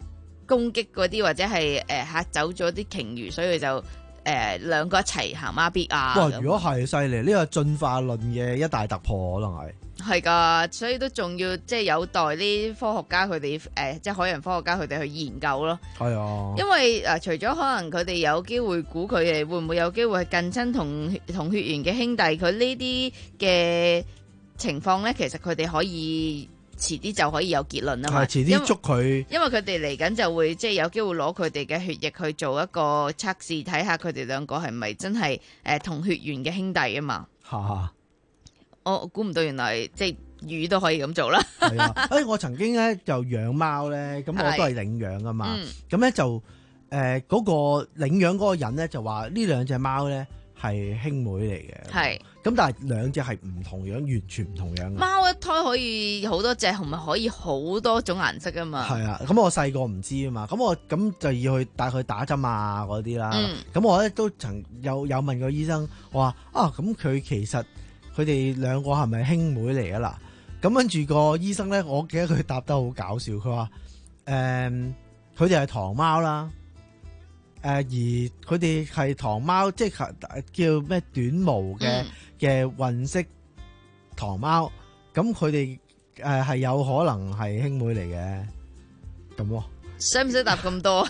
攻擊嗰啲或者係誒嚇走咗啲鯨魚，所以佢就誒、呃、兩個一齊行孖咇啊！ 哇！如果係犀利，呢個進化論嘅一大突破，可能係。 係噶，所以都仲要即係有待啲科學家佢哋誒，即係海洋科學家佢哋去研究咯。 係啊， 因為誒、呃，除咗可能佢哋有機會估佢哋會唔會有機會係近親同同血緣嘅兄弟，佢呢啲嘅情況咧，其實佢哋可以遲啲就可以有結論啊嘛。 係遲啲捉佢， 因為佢哋嚟緊就會即係有機會攞佢哋嘅血液去做一個測試，睇下佢哋兩個係咪真係誒同血緣嘅兄弟啊嘛。 哈哈。 我估唔到原來即係魚都可以咁做啦。 係啊，誒、哎、我曾經咧就養貓咧，咁我都係領養噶嘛。咁咧、嗯、就誒嗰、呃那個領養嗰個人咧就話呢兩隻貓咧係兄妹嚟嘅。係。咁但係兩隻係唔同樣，完全唔同樣。貓一胎可以好多隻，同埋可以好多種顏色啊嘛。係啊，咁我細個唔知啊嘛，咁我咁就要去帶佢打針啊嗰啲啦。咁、嗯、我咧都曾有有問過醫生，我話啊咁佢其實。佢哋兩個係咪兄妹嚟啊？嗱，咁跟住個醫生咧，我記得佢答得好搞笑，佢話：誒、嗯，佢哋係唐貓啦，誒、呃，而佢哋係唐貓，即係叫咩短毛嘅嘅混色唐貓，咁佢哋誒係有可能係兄妹嚟嘅，咁喎。使唔使答咁多？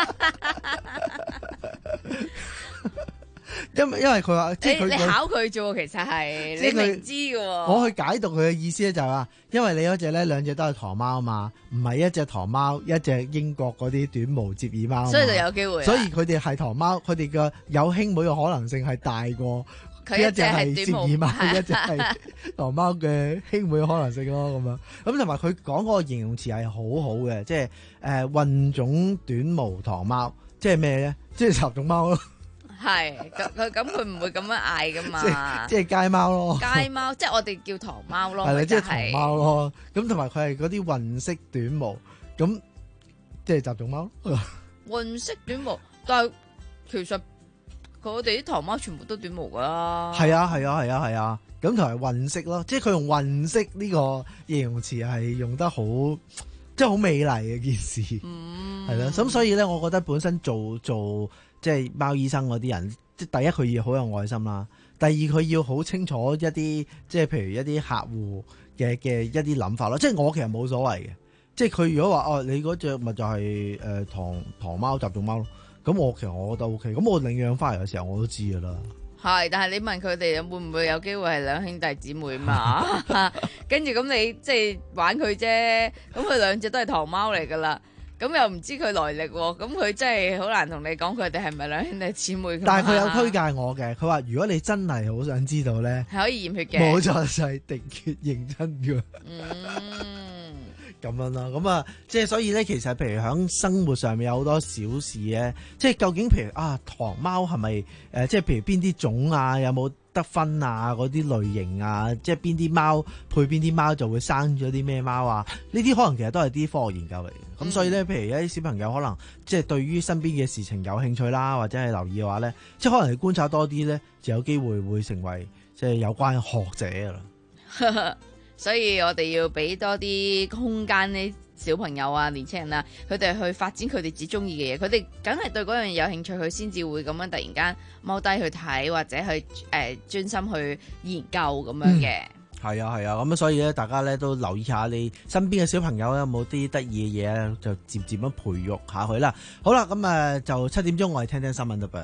因為因為佢話，即係佢你考佢啫，其實係你明知嘅。我去解讀佢嘅意思咧，就係話，因為你嗰隻咧兩隻都係唐貓啊嘛，唔係一隻唐貓，一隻英國嗰啲短毛折耳貓，所以就有機會。所以佢哋係唐貓，佢哋嘅有兄妹嘅可能性係大過佢一隻係折耳貓，一隻係唐貓嘅兄妹嘅可能性咯。咁樣咁同埋佢講嗰個形容詞係好好嘅，即係誒混種短毛唐貓，即係咩咧？即係雜種貓咯。係，咁佢咁佢唔會咁樣嗌噶嘛？即係街貓咯，街貓即係我哋叫唐貓咯，係啦，即係唐貓咯。咁同埋佢係嗰啲混色短毛，咁即係雜種貓。混色短毛，但係其實佢哋啲唐貓全部都短毛噶啦。係啊，係啊，係啊，係啊。咁同埋混色咯，即係佢用混色呢個形容詞係用得好，即係好美麗嘅件事。嗯，係啦。咁所以咧，我覺得本身做做。即係貓醫生嗰啲人，即係第一佢要好有愛心啦，第二佢要好清楚一啲，即係譬如一啲客戶嘅嘅一啲諗法咯。即係我其實冇所謂嘅，即係佢如果話哦，你嗰隻咪就係、是、誒、呃、唐唐貓雜種貓咯，咁我其實我覺得 O K，咁我領養翻嚟嘅時候我都知噶啦。係，但係你問佢哋會唔會有機會係兩兄弟姊妹嘛？跟住咁你即係玩佢啫，咁佢兩隻都係唐貓嚟噶啦。咁又唔知佢來歷喎，咁佢真係好難同你講佢哋係咪兩兄弟姊妹。但係佢有推介我嘅，佢話如果你真係好想知道咧，係可以驗血嘅，冇錯就係滴血認真嘅。嗯，咁樣啦，咁啊，即係所以咧，其實譬如喺生活上面有好多小事咧，即係究竟譬如啊，唐貓係咪誒，即係譬如邊啲種啊，有冇得分啊，嗰啲類型啊，即係邊啲貓配邊啲貓就會生咗啲咩貓啊？呢啲可能其實都係啲科學研究嚟嘅。咁、嗯、所以咧，譬如一啲小朋友可能即係對於身邊嘅事情有興趣啦，或者係留意嘅話咧，即係可能你觀察多啲咧，就有機會會成為即係有關學者噶啦。所以我哋要俾多啲空間呢小朋友啊、年青人啊，佢哋去發展佢哋自己中意嘅嘢，佢哋梗係對嗰樣嘢有興趣，佢先至會咁樣突然間踎低去睇，或者去誒專心去研究咁樣嘅。嗯係啊係啊，咁所以咧，大家咧都留意下你身邊嘅小朋友有冇啲得意嘅嘢咧，就漸漸咁培育下佢啦。好啦，咁啊就七點鐘我哋聽聽新聞啦噃。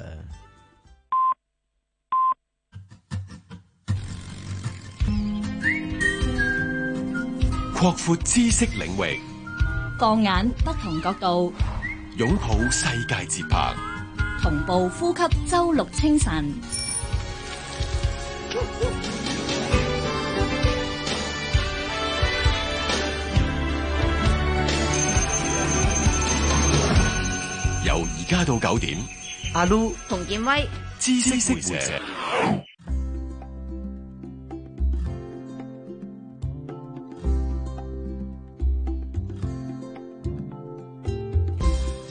擴闊知識領域， 放眼不同角度， 擁抱世界節拍， 同步呼吸周六清晨。 由而家到九點， 阿 Lu 同建威知識會社。 時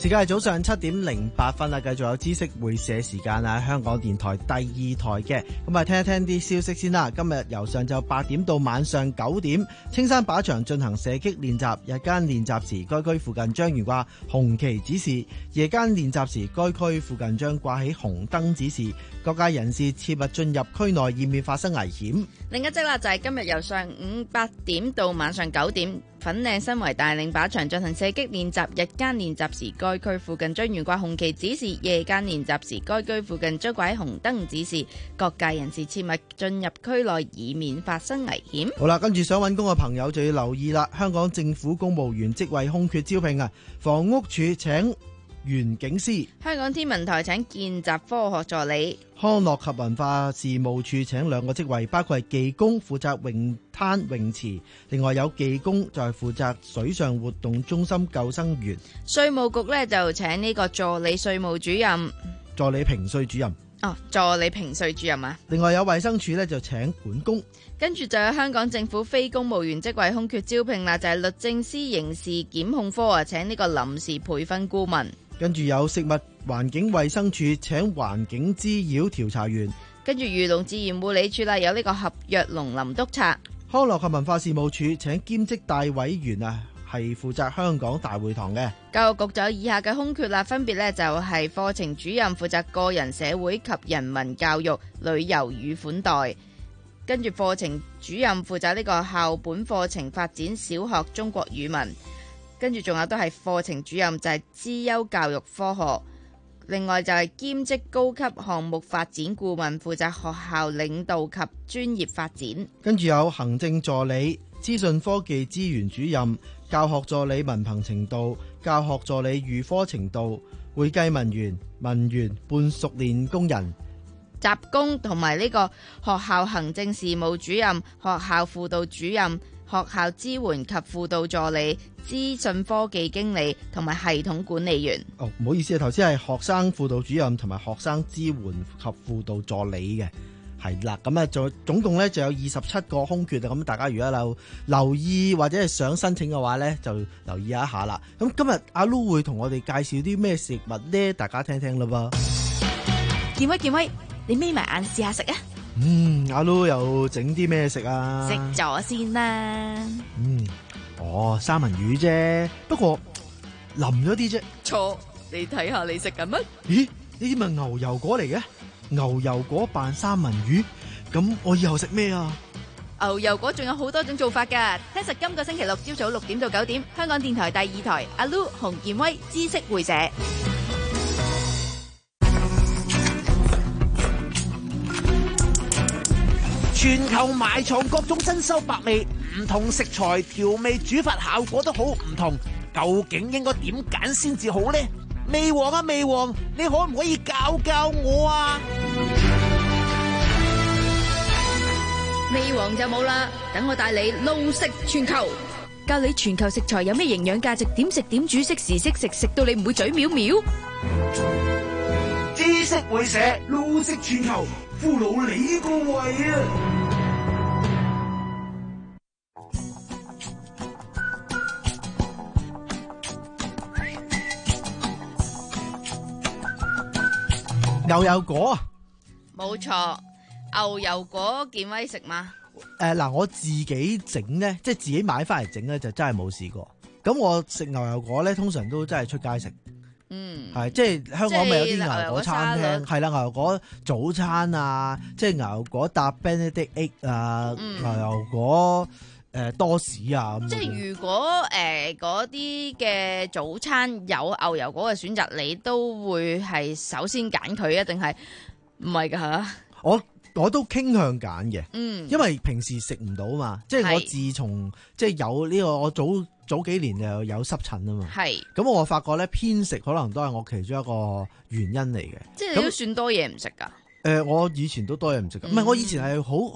時間係早上七點零八分啊，繼續有知識會社時間啊，香港電台第二台嘅，咁啊聽一聽啲消息先啦。今日由上晝八點到晚上九點，青山靶場進行射擊練習，日間練習時該區附近將懸掛紅旗指示，夜間練習時該區附近將掛起紅燈指示，各界人士切勿進入區內，以免發生危險。 另一則啦，就係今日由上午八點到晚上九點，粉嶺新圍大嶺靶場進行射擊練習，日間練習時該區附近將懸掛紅旗指示，夜間練習時該區附近將掛起紅燈指示，各界人士切勿進入區內，以免發生危險。 好啦，跟住想揾工嘅朋友就要留意啦，香港政府公務員職位空缺招聘啊，房屋署請園景師， 香港天文台請見習科學助理， 康樂及文化事務處請兩個職位，包括係技工負責泳灘泳池，另外有技工就係負責水上活動中心救生員。 稅務局呢就請呢個助理稅務主任、 助理評稅主任。 哦，助理評稅主任啊。 另外有衛生署呢就請管工。 跟住就有香港政府非公務員職位空缺招聘啦，就係、是、律政司刑事檢控科啊，請呢個臨時培訓顧問。 跟住有食物環境衛生署請環境滋擾調查員， 跟住漁農自然護理署啦，有呢個合約農林督察。 康樂及文化事務署請兼職大委員啊，係負責香港大會堂嘅。 教育局就有以下嘅空缺啦，分別呢就係課程主任負責個人社會及人民教育、旅遊與款待，跟住課程主任負責呢個校本課程發展小學中國語文。跟住仲有都係課程主任，就係資優教育科學。另外就係兼職高級項目發展顧問，負責學校領導及專業發展。 跟住有行政助理、資訊科技資源主任、教學助理文憑程度、教學助理預科程度、會計文員、文員、半熟練工人、 雜工同埋呢個學校行政事務主任、學校輔導主任、學校支援及輔導助理、資訊科技經理同埋系統管理員。 哦，唔好意思啊，頭先係學生輔導主任同埋學生支援及輔導助理嘅，係啦。咁啊，總總共咧就有二十七個空缺啊。咁大家如果留留意或者係想申請嘅話咧，就留意一下啦。咁今日阿 Lu 會同我哋介紹啲咩食物咧？大家聽聽啦噃。 健威健威，你眯埋眼試下食啊！ 嗯，阿 Lu 又整啲咩食啊？ 食咗先啦。 嗯，哦，三文魚啫，不過淋咗啲啫。 錯，你睇下你食緊乜？ 咦，呢啲咪牛油果嚟嘅？牛油果扮三文魚，咁我以後食咩啊？ 牛油果仲有好多種做法㗎，聽實今個星期六朝早六點到九點，香港電台第二台阿 Lu 洪健威知識會社。 全球埋藏各種珍饈百味，唔同食材調味煮法效果都好唔同，究竟應該點揀先至好呢？味王啊味王，你可唔可以教教我啊？ 味王就冇啦，等我帶你路食全球，教你全球食材有咩營養價值，點食點煮，適時適食，食到你唔會嘴藐藐。 知識會社路食全球，俘虜你個胃啊！ 牛油果啊， 冇錯，牛油果健威食嘛？ 誒嗱、呃，我自己整咧，即係自己買翻嚟整咧，就真係冇試過。咁我食牛油果咧，通常都真係出街食。嗯，係即係香港咪有啲牛油果餐廳，係啦，牛油果早餐啊，即係牛油果搭 Benedict egg 啊，嗯、牛油果誒、呃、多士啊咁。 即係如果誒嗰啲嘅早餐有牛油果嘅選擇，你都會係首先揀佢啊？定係唔係㗎吓？ 我我都傾向揀嘅， 嗯， 因為平時食唔到嘛，即係我自從即係有呢、這個我早早幾年就有濕疹啊嘛，係，咁我發覺咧偏食可能都係我其中一個原因嚟嘅。 即係你都算多嘢唔食噶？ 誒、呃，我以前都多嘢唔食噶，唔係、嗯、我以前係好好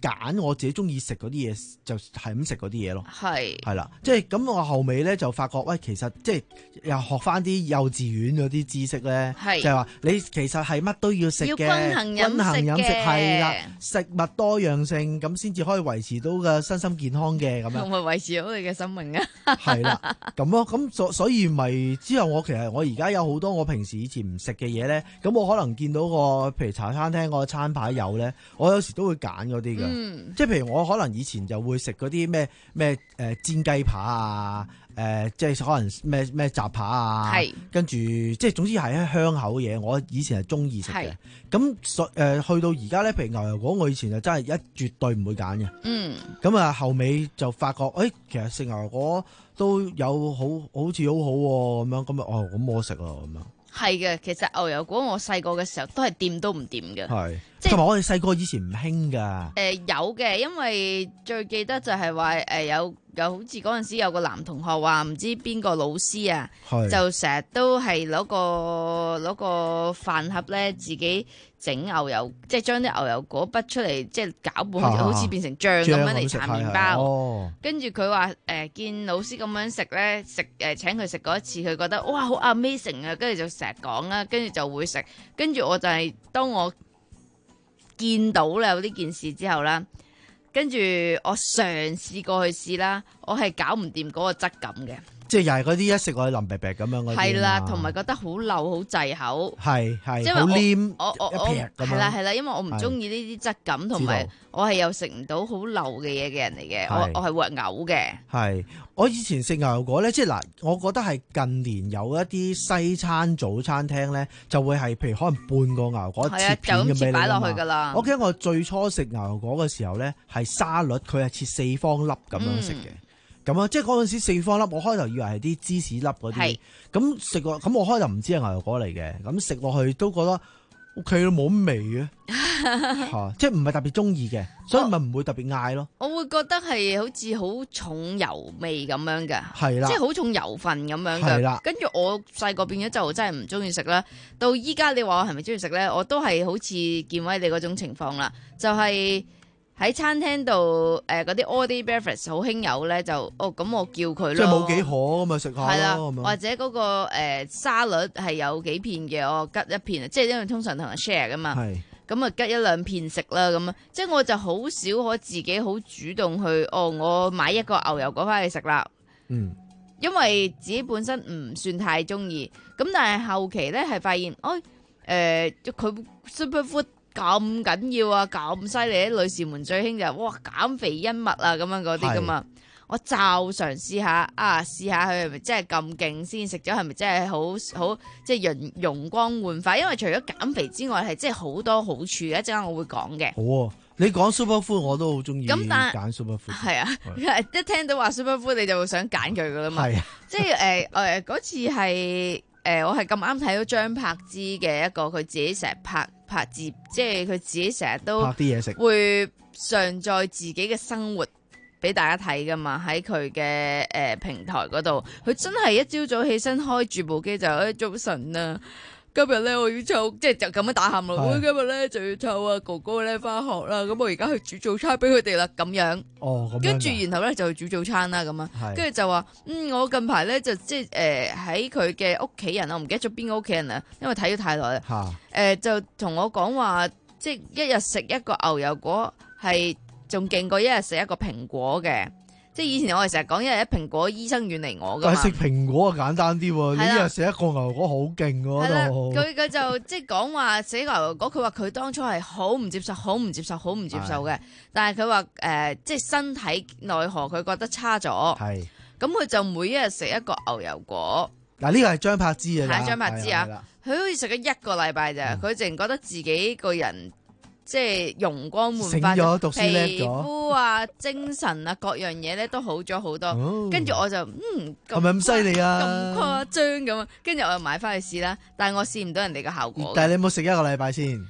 揀我自己中意食嗰啲嘢，就係咁食嗰啲嘢咯。 係係啦，即係咁我後尾咧就發覺，喂，其實即係又學翻啲幼稚園嗰啲知識咧，就係話你其實係乜都要食嘅， 要均衡飲食嘅均衡飲食係啦，食物多樣性咁先至可以維持到嘅身心健康嘅咁樣。 同埋維持到你嘅生命啊！ 係啦，咁咯，咁所所以咪之後我其實我而家有好多我平時以前唔食嘅嘢咧，咁我可能見到個譬如茶餐廳個餐牌有咧，我有時都會揀嗰啲嘅， 嗯、 即係譬如我可能以前就會食嗰啲咩咩誒煎雞扒啊，誒、呃、即係可能咩咩雜扒啊，跟住即係總之係一香口嘢，我以前係中意食嘅。咁誒、呃、去到而家咧，譬如牛油果，我以前就真係一絕對唔會揀嘅。嗯，咁啊後尾就發覺，誒、欸、其實食牛油果都有好好似好好喎咁樣，咁啊哦咁我食啊咁樣。 係嘅，其實牛油果我細個嘅時候都係掂都唔掂嘅。係， 同埋我哋細個以前唔興噶。 誒有嘅，因為最記得就係話誒有有好似嗰陣時有個男同學話唔知邊個老師啊，就成日都係攞個攞個飯盒咧自己整牛油，即係將啲牛油果筆出嚟，即係攪拌，好似變成醬咁樣嚟搽麵包。跟住佢話誒見老師咁樣食咧，食誒請佢食過一次，佢覺得哇好 amazing 啊，跟住就成日講啦，跟住就會食。跟住我就係、是、當我見到啦有呢件事之後啦，跟住我嘗試過去試啦，我係搞唔掂嗰個質感嘅。 即係又係嗰啲一食落去腍白白咁樣嗰啲。 係啦，同埋覺得好漏好滯口。 係係， 即係好黏我我我一撇咁樣。 係啦係啦，因為我唔中意呢啲質感，同埋我係有食唔到好漏嘅嘢嘅人嚟嘅，我我係會嘔嘅。 係，我以前食牛油果咧，即係嗱，我覺得係近年有一啲西餐早餐廳咧，就會係譬如可能半個牛油果切片咁俾你擺落去㗎啦。 我記得我最初食牛油果嘅時候咧，係沙律，佢係切四方粒咁樣食嘅。嗯咁啊，即係嗰陣時四方粒，我開頭以為係啲芝士粒嗰啲，咁食過，咁我開頭唔知係牛油果嚟嘅，咁食落去都覺得 O K 咯，冇乜味嘅，吓，即係唔係特別中意嘅，所以咪唔會特別嗌咯。 我會覺得係好似好重油味咁樣嘅， 係啦， 即係好重油分咁樣嘅。係啦，跟住我細個變咗就真係唔中意食啦。到依家你話我係咪中意食咧？我都係好似建威你嗰種情況啦，就係、是。喺餐廳度誒嗰啲 all day breakfast 好興有咧，就哦咁我叫佢咯， 即係冇幾可咁咪食下係啦， 咯， 或者嗰、嗰個、呃、沙律係有幾片嘅，我吉一片，即係因為通常同人 share 噶嘛，咁啊吉一兩片食啦咁啊，即係我就好少可自己好主動去哦，我買一個牛油果翻去食啦，嗯，因為自己本身唔算太中意，咁但係後期咧係發現，哎誒佢 superfood。咁緊要啊，咁犀利！啲女士們最興就係哇減肥恩物啊，咁樣嗰啲噶嘛。我就嘗試下啊，試下佢係咪真係咁勁先食咗，係咪真係好好即係容容光煥發？因為除咗減肥之外，係真係好多好處嘅。一陣間我會講嘅。好啊， 你講 superfood 我都好中意。 咁但揀 superfood 係啊，一聽到話 superfood 你就會想揀佢噶啦嘛。係啊，即係誒誒嗰次係誒、呃、我係咁啱睇到張柏芝嘅一個佢自己成日拍。拍字，即係佢自己成日都拍啲嘢食， 會上載自己嘅生活俾大家睇噶嘛。喺佢嘅誒平台嗰度，佢真係一朝早起身開住部機就誒、哎、早晨啊，今日咧我要湊，即係就咁樣打喊咯。我今日咧就要湊啊哥哥咧翻學啦，咁我而家去煮早餐俾佢哋啦，咁樣。哦，咁樣。跟住然後咧就去煮早餐啦，咁啊，跟住就話嗯，我近排咧就即係誒喺佢嘅屋企人，我唔記得咗邊個屋企人啊，因為睇咗太耐啦。誒、呃，就同我講話，即係一日食一個牛油果係仲勁過一日食一個蘋果嘅。即係以前我哋成日講一日一蘋果，醫生遠離我噶嘛。但係食蘋果啊簡單啲喎，你一日食一個牛油果好勁喎。係啦，佢佢就即係講話食牛油果，佢話佢當初係好唔接受，好唔接受，好唔接受嘅。但係佢話誒，即係身體奈何，佢覺得差咗。係。咁佢就每一日食一個牛油果。嗱，呢個係張柏芝啊。係張柏芝啊，佢好似食咗一個禮拜咋，佢淨覺得自己個人。即係容光煥發，皮膚啊、精神啊，各樣嘢咧都好咗好多。跟、哦、住我就嗯，係咪咁犀利啊？咁誇張咁啊！跟住我又買翻去試啦，但係我試唔到人哋嘅效果。但係你有冇食一個禮拜先？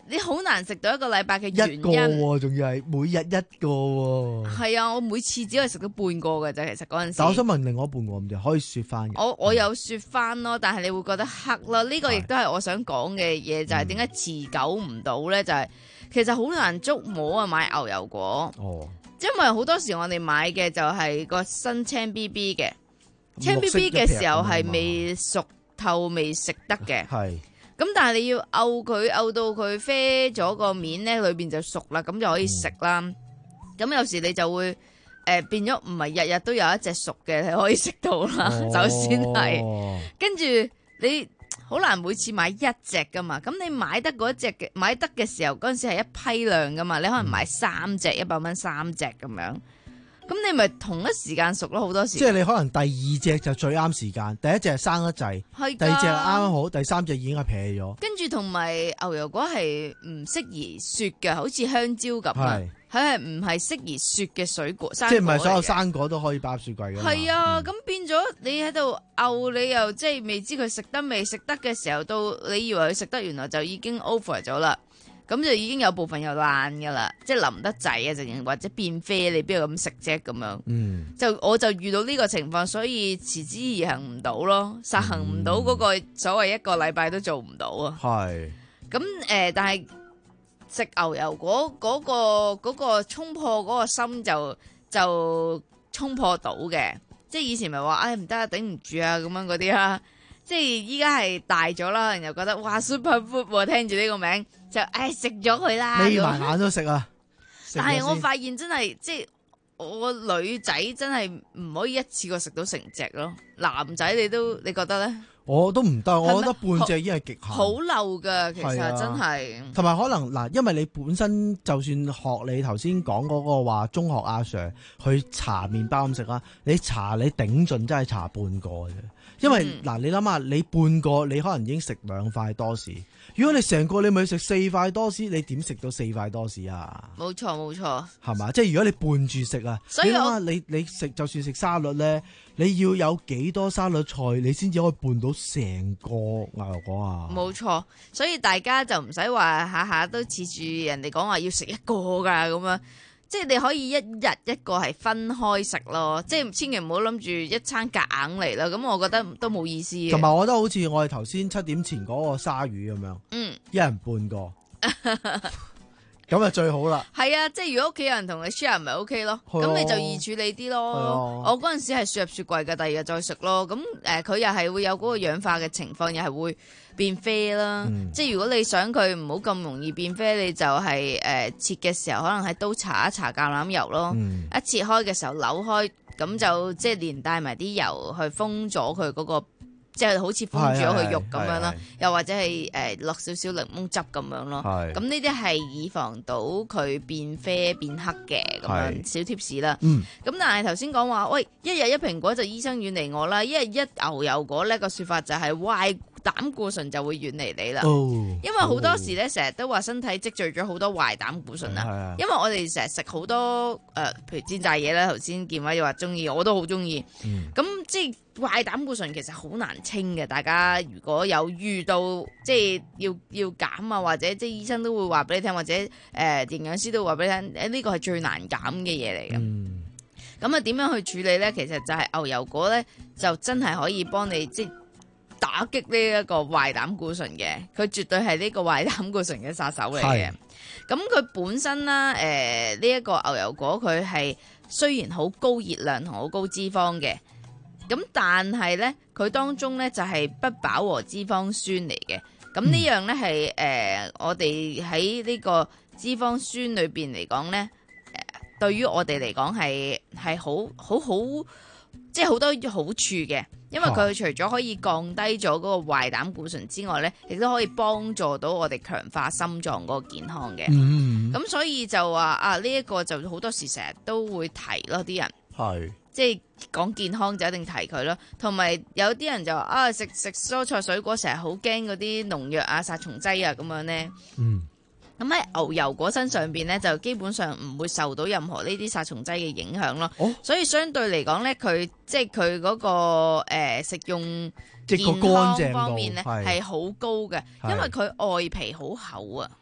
你好難食到一個禮拜嘅原一個因。 喎，仲要係每日一個喎。 係啊，我每次只可以食到半個嘅啫。其實嗰陣時， 但我想問另外一半我唔知可以雪翻嘅。 我我有雪翻咯，但係你會覺得黑咯。呢、個亦都係我想講嘅嘢，就係點解持久唔到咧？就係、其實好難捉摸啊，買牛油果。 哦， 因為好多時我哋買嘅就係個新青 B B 嘅，青 B 綠色 B 一撇嘅時候咁啊係未熟透未食得嘅。 係。 咁但係你要漚佢漚到佢啡咗個面咧，裏邊就熟啦，咁就可以食啦。咁、 嗯、 有時你就會誒、呃、變咗唔係日日都有一隻熟嘅你可以食到啦。 哦、 首先係，跟住你好難每次買一隻噶嘛。咁你買得嗰隻嘅買得嘅時候，嗰陣時係一批量噶嘛，你可能買三隻一百蚊三隻咁樣。咁你咪同一時間熟咯，好多時。 即係你可能第二隻就最啱時間，第一隻係生得滯， 係㗎第二隻啱啱好，第三隻已經係撇咗。 跟住同埋牛油果係唔適宜雪嘅，好似香蕉咁啊，佢係唔係適宜雪嘅水果？ 即係唔係所有生果嚟嘅生果都可以擺入雪櫃嘅？ 係啊，咁、變咗你喺度漚，你又即係未知佢食得未食得嘅時候，到你以為佢食得，原來就已經 over 咗啦。咁就已經有部分又爛噶啦，即係淋得滯啊，直或者變啡，你邊度咁食啫咁樣？ 嗯， 就我就遇到呢個情況，所以持之以恆唔到咯，實行唔到嗰個所謂一個禮拜都做唔到啊。 係。 咁誒、呃，但係食牛油果嗰、嗰個嗰、嗰個衝破嗰個心就就衝破到嘅，即係以前咪話唉唔得啊，頂唔住啊咁樣嗰啲啦。即係依家係大咗啦，然後覺得哇 super food 喎，聽住呢個名就唉食咗佢啦， 眯埋眼都食啊！ 但係我發現真係即係我女仔真係唔可以一次過食到成隻咯，男仔你都你覺得咧？ 我都唔得，我覺得半隻已經係極限。 好漏噶，其實、啊、真係。 同埋可能嗱，因為你本身就算學你頭先講嗰個話，中學阿 Sir 去搽麵包咁食啦，你搽你頂盡真係搽半個嘅啫。因為嗱、嗯，你諗下，你半個你可能已經食兩塊多士，如果你成個你咪食四塊多士，你點食到四塊多士啊？ 冇錯冇錯，係嘛？即係如果你拌住食啊，你諗下，你你食就算食沙律咧，你要有幾多沙律菜，你先至可以拌到成個牛油果啊？ 冇錯，所以大家就唔使話下下都恃住人哋講話要食一個噶咁樣。即係你可以一日一個係分開食咯，即係千祈唔好諗住一餐夾硬嚟啦。咁我覺得都冇意思嘅。 同埋我覺得好似我哋頭先七點前嗰個鯊魚咁樣，嗯，一人半個，咁就最好啦。 係啊，即係如果屋企有人同你 share 咪 OK 咯，咁、啊、你就易處理啲咯。啊、我嗰陣時係雪入雪櫃嘅，第二日再食咯。咁誒，佢又係會有嗰個氧化嘅情況，又係會變啡啦。嗯、即係如果你想佢唔好咁容易變啡，你就係、是、誒、呃、切嘅時候，可能喺刀搽一搽橄欖油咯。嗯、一切開嘅時候扭開，咁就即係連帶埋啲油去封咗佢嗰個。即係好似封住咗佢肉咁樣啦，又或者係誒落少少檸檬汁咁樣咯。咁呢啲係以防到佢變啡變黑嘅咁樣小貼士啦。咁、嗯、但係頭先講話，喂，一日一蘋果就醫生遠離我啦，一日一牛油果呢個説法就係壞膽固醇就會遠離你啦。哦、因為好多時咧，成日都話身體積聚咗好多壞膽固醇啊。因為我哋成日食好多誒、呃，譬如煎炸嘢啦，頭先健偉又話中意，我都好中意。咁、嗯、即係。壞膽固醇其實好難清嘅，大家如果有遇到即係要要減啊，或者即係醫生都會話俾你聽，或者誒、呃、營養師都會話俾你聽，誒呢個係最難減嘅嘢嚟嘅。咁啊點樣去處理咧？其實就係牛油果咧，就真係可以幫你即係打擊呢一個壞膽固醇嘅，佢絕對係呢個壞膽固醇嘅殺手嚟嘅。咁佢本身啦，誒呢一個牛油果佢係雖然好高熱量同好高脂肪嘅。咁但係咧，佢當中咧就係不飽和脂肪酸嚟嘅。咁呢樣咧係誒，我哋喺呢個脂肪酸裏邊嚟講咧，誒、呃、對於我哋嚟講係係好好好，即係好多好處嘅。因為佢除咗可以降低咗嗰個壞膽固醇之外咧，亦都可以幫助到我哋強化心臟嗰個健康嘅。咁、嗯、所以就話啊，呢、這、一個就好多時成日都會提咯，啲人係。即係講健康就一定提佢咯，同埋有啲人就話啊，食食蔬菜水果成日好驚嗰啲農藥啊、殺蟲劑啊咁樣咧。嗯。咁喺牛油果身上邊咧，就基本上唔會受到任何呢啲殺蟲劑嘅影響咯。哦。所以相對嚟講咧，佢即係佢嗰個誒、呃、食用健康方面咧係好高嘅，因為佢外皮好厚啊。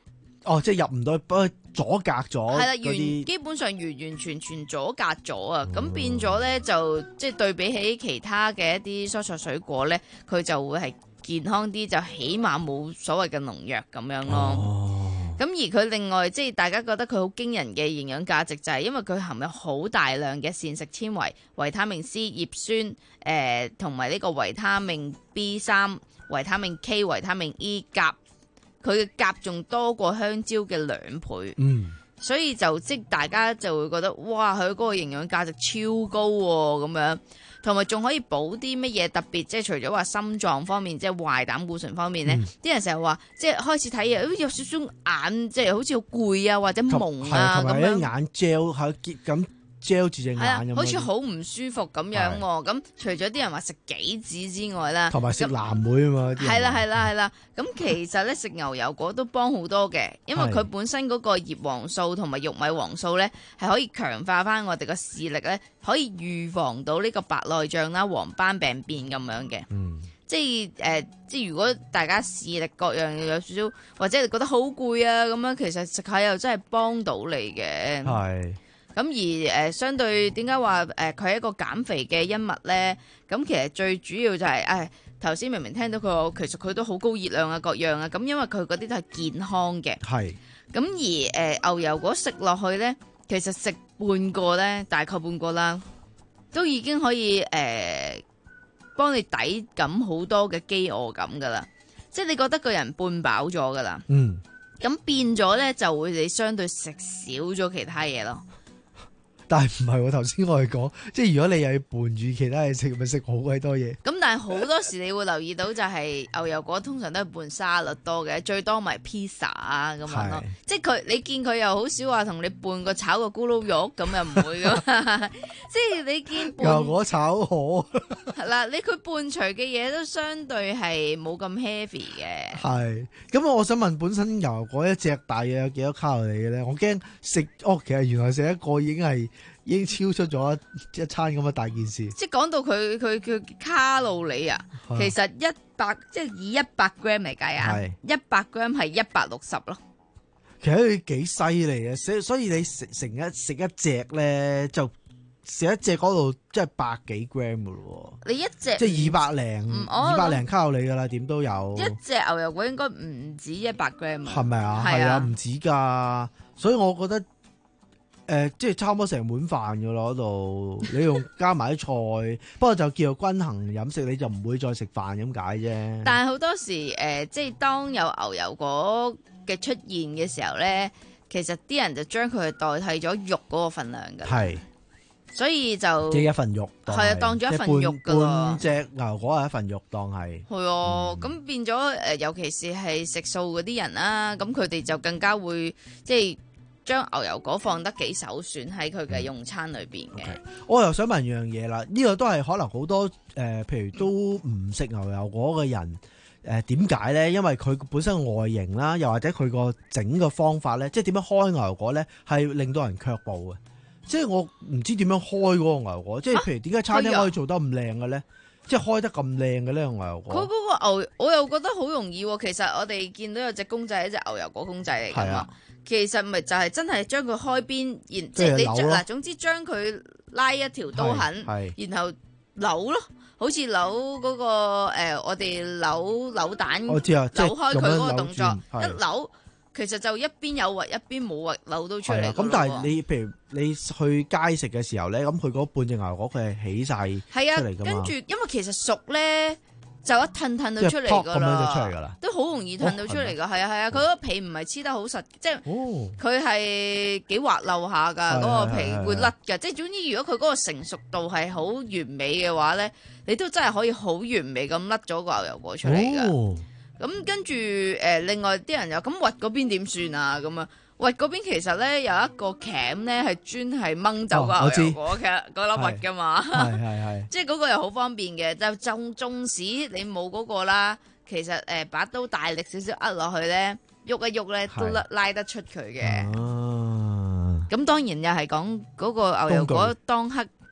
哦，即係入唔到，不過阻隔咗係啦，完嗰啲基本上完完全全阻隔咗啊！咁、變咗咧就即係對比起其他嘅一啲蔬菜水果咧，佢就會係健康啲，就起碼冇所謂嘅農藥咁樣咯。咁、而佢另外即係大家覺得佢好驚人嘅營養價值，就係因為佢含有好大量嘅膳食纖維、維他命 C、葉酸誒同埋呢個維他命 B 三、維他命 K、維他命 E、鉀。佢嘅鉀仲多過香蕉嘅兩倍， 嗯， 所以就即大家就會覺得哇，佢嗰個營養價值超高喎、咁樣，同埋仲可以補啲乜嘢特別，即係除咗話心臟方面，即係壞膽固醇方面咧，啲、嗯、人成日話即係開始睇嘢，有少少眼即係好似好攰啊，或者蒙啊咁樣， 眼 gel 係結咁。遮住隻眼咁， 好似好唔舒服咁樣喎。咁除咗啲人話食杞子之外啦， 同埋食藍莓啊嘛。 係啦係啦係啦。咁其實咧食牛油果都幫好多嘅，因為佢本身嗰個葉黃素同埋玉米黃素咧係可以強化翻我哋個視力咧，可以預防到呢個白內障啦、黃斑病變咁樣嘅。嗯，即係誒、呃，即係如果大家視力各樣有少少，或者你覺得好攰啊咁樣，其實食下又真係幫到你嘅。係。咁而誒、呃、相對點解話誒佢係一個減肥嘅恩物咧？咁其實最主要就係誒頭先明明聽到佢其實佢都好高熱量啊各樣啊，咁因為佢嗰啲都係健康嘅。係。咁而誒、呃、牛油果食落去咧，其實食半個咧，大概半個啦，都已經可以誒、呃、幫你抵減好多嘅飢餓感噶啦，即係你覺得個人半飽咗噶啦。嗯。咁變咗咧就會你相對食少咗其他嘢咯。 但係唔係喎，頭先我哋講，即係如果你又要伴住其他嘢食，咪食好鬼多嘢。 咁但係好多時你會留意到就係牛油果通常都係伴沙律多嘅，最多咪披薩啊咁樣咯。即係佢你見佢又好少話同你伴個炒個咕嚕肉咁又唔會噶嘛。即係你見牛油果炒河係啦，你佢伴隨嘅嘢都相對係冇咁 heavy 嘅。係。 咁我想問，本身牛油果一隻大約有幾多卡路里嘅咧？我驚食哦，其實原來食一個已經係。已經超出咗一,一餐咁嘅大件事。即係講到佢佢佢卡路里啊，其實一百即係以一百 gram 嚟計啊，一百 gram 係一百六十咯。其實佢幾犀利啊！所所以你食成一食一隻咧，就食一隻嗰度即係百幾 gram 噶咯。你一隻即係二百零二百零卡路里噶啦，點都有。一隻牛油果應該唔止一百 gram。係咪啊？係啊，唔止噶。所以我覺得。誒、呃，即係差唔多成碗飯㗎咯，嗰度你用加埋啲菜，不過就叫做均衡飲食，你就唔會再食飯咁解啫。但係好多時誒、呃，即係當有牛油果嘅出現嘅時候咧，其實啲人就將佢代替咗肉嗰個份量㗎。係，所以就即係一份肉，係啊，當咗一份肉㗎咯。半隻牛油果係一份肉，當係。係啊，咁、嗯、變咗誒、呃，尤其是係食素嗰啲人啦，咁佢哋就更加會即係。將牛油果放得幾首選喺佢嘅用餐裏邊嘅。Okay. 我又想問樣嘢啦，呢、呢個都係可能好多誒、呃，譬如都唔食牛油果嘅人誒，點解咧？因為佢本身外形啦，又或者佢個整個方法咧，即係點樣開牛油果咧，係令到人卻步嘅。即係我唔知點樣開嗰個牛油果，即係譬如點解餐廳可以做得咁靚嘅咧？即係開得咁靚嘅呢個牛油果。佢嗰個牛，我又覺得好容易喎。其實我哋見到有隻公仔，係一隻牛油果公仔嚟㗎嘛。其實咪就係真係將佢開邊，然即係你嗱，總之將佢拉一條刀痕，然後扭咯，好似扭嗰、嗰個、呃、我哋扭扭蛋，扭開佢嗰個動作，一扭其實就一邊有核一邊冇核扭到出嚟。咁但係你譬如你去街食嘅時候咧，咁佢嗰半隻牛油果佢係起晒出嚟㗎嘛。跟住因為其實熟咧。就一褪褪到出嚟噶啦，都好容易褪到出嚟噶，係啊係啊，佢嗰個皮唔係黐得好實，即係佢係幾滑溜下噶，嗰個皮會甩噶，即係總之如果佢嗰個成熟度係好完美嘅話咧，你都真係可以好完美咁甩咗個牛油果出嚟噶。咁跟住誒，另外啲人又咁核嗰邊點算啊？咁啊？核嗰邊其實咧有一個鉗咧係專係掹走個牛油果嘅嗰粒核噶嘛，係係係，即係嗰個又好方便嘅。就縱縱使你冇嗰個啦，其實誒把刀大力少少扼落去咧，喐一喐咧都拉拉得出佢嘅。咁當然又係講嗰個牛油果當刻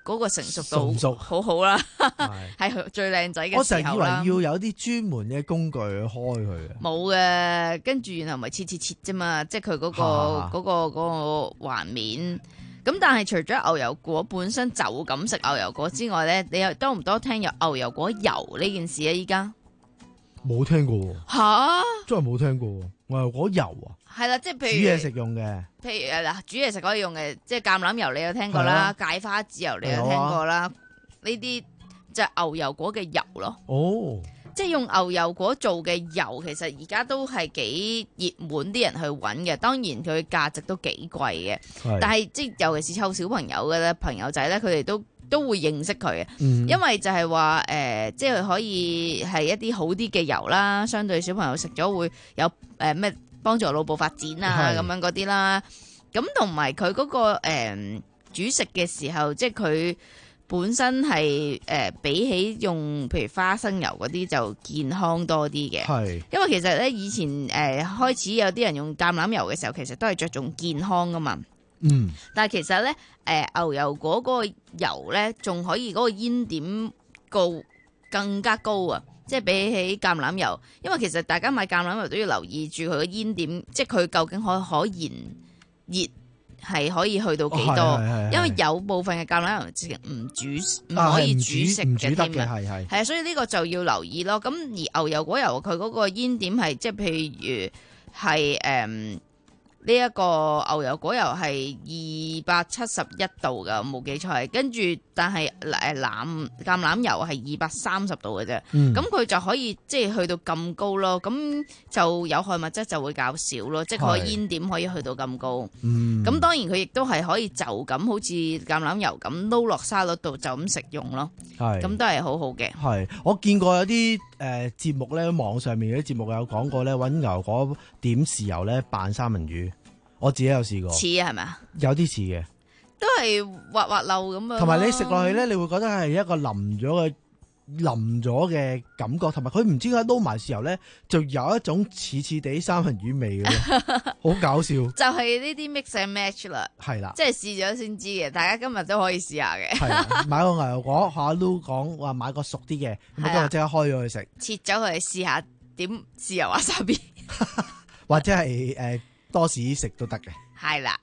嗰個成熟成熟度好好啦，係最靚仔嘅我成日以為時候啦。 要有啲專門嘅工具去開佢嘅。 冇嘅，跟住然後咪切切切啫嘛，即係佢嗰個嚇嗰個嗰個環面。咁但係除咗牛油果本身就咁食牛油果之外咧，你又多唔多聽有牛油果油呢件事啊？依家冇聽過喎， 吓， 真係冇聽過喎。牛油果油啊， 係啦，即係煮譬如嘢食用嘅。 譬如誒嗱，煮嘢食可以用嘅，即係橄欖油你有聽過啦，芥花籽油你有聽過啦，呢啲就係牛油果嘅油咯。 哦， 即係用牛油果做嘅油，其實而家都係幾熱門啲人去揾嘅。當然佢價值都幾貴嘅，但係即係尤其是湊小朋友嘅咧，朋友仔咧，佢哋都都會認識佢嘅， 嗯、 因為就係話誒，即係可以係一啲好啲嘅油啦，相對小朋友食咗會有誒咩幫助腦部發展啊咁樣嗰啲啦。咁同埋佢嗰個、呃、煮食嘅時候，即係佢本身係誒、呃、比起用譬如花生油嗰啲就健康多啲嘅。係，因為其實咧以前誒、呃、開始有啲人用橄欖油嘅時候，其實都係着重健康噶嘛。 嗯， 但係其實咧，誒、呃、牛油果嗰個油咧，仲可以嗰個煙點高更加高啊！即係比起橄欖油，因為其實大家買橄欖油都要留意住佢個煙點，即係佢究竟可可燃熱係可以去到幾多？ 哦、 因為有部分嘅橄欖油直情唔煮唔、 啊、 可以煮食唔煮嘅得嘅， 添啊！ 係係係啊，所以呢個就要留意咯。咁而牛油果油佢嗰個煙點係即係譬如係誒。嗯呢一個牛油果油係二百七十一度㗎，冇記錯。跟住但係誒欖橄欖油係二百三十度嘅啫。咁佢、嗯、就可以即係去到咁高咯。咁就有害物質就會較少咯。即係佢個煙點可以去到咁高。咁、嗯、當然佢亦都係可以就咁好似橄欖油咁撈落沙律度就咁食用咯。咁都係好好嘅。 係我見過有啲誒節目咧，網上面嗰啲節目有講過咧，揾牛油果點豉油咧扮三文魚。我自己有試過， 似啊，係咪啊？ 有啲似嘅， 都係滑滑溜咁樣。 同埋你食落去咧，你會覺得係一個淋咗嘅淋咗嘅感覺，同埋佢唔知點解撈埋豉油咧，就有一種似似地三文魚味嘅，好搞笑。就係呢啲 mix and match 啦， 係啦， 即係試咗先知嘅。大家今日都可以試下嘅。 係買個牛油果，下都講話買個熟啲嘅，咁今日即刻開咗去食， 切咗佢試下點豉油 wasabi， 或者係誒。呃多士食都得嘅， 係啦。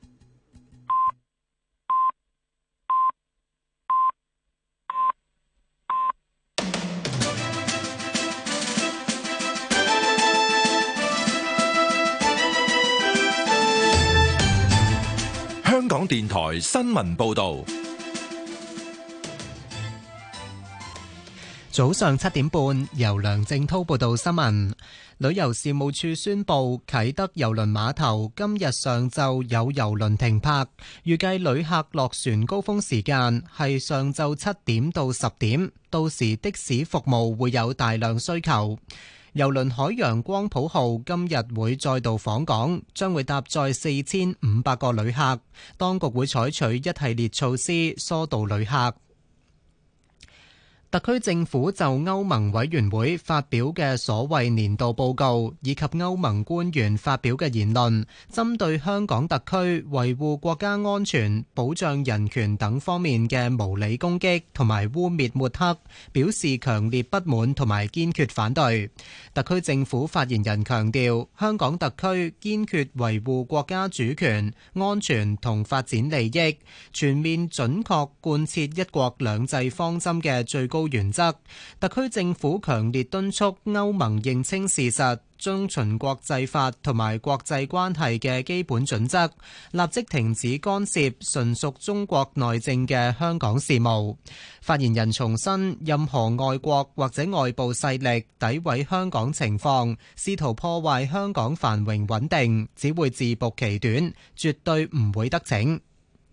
香港電台新聞報導， 早上七點半，由梁正滔報道新聞。旅遊事務處宣布，啟德郵輪碼頭今日上晝有郵輪停泊，預計旅客落船高峰時間係上晝七點到十點，到時的士服務會有大量需求。郵輪海洋光譜號今日會再度訪港，將會搭載四千五百個旅客，當局會採取一系列措施疏導旅客。特區政府就歐盟委員會發表嘅所謂年度報告，以及歐盟官員發表嘅言論，針對香港特區維護國家安全、保障人權等方面嘅無理攻擊同埋污衊抹黑，表示強烈不滿同埋堅決反對。特區政府發言人強調，香港特區堅決維護國家主權、安全同發展利益，全面準確貫徹一國兩制方針嘅最高原則。特區政府強烈敦促歐盟認清事實，遵循國際法同埋國際關係嘅基本準則，立即停止干涉純屬中國內政嘅香港事務。發言人重申，任何外國或者外部勢力詆毀香港情況，試圖破壞香港繁榮穩定，只會自曝其短，絕對唔會得逞。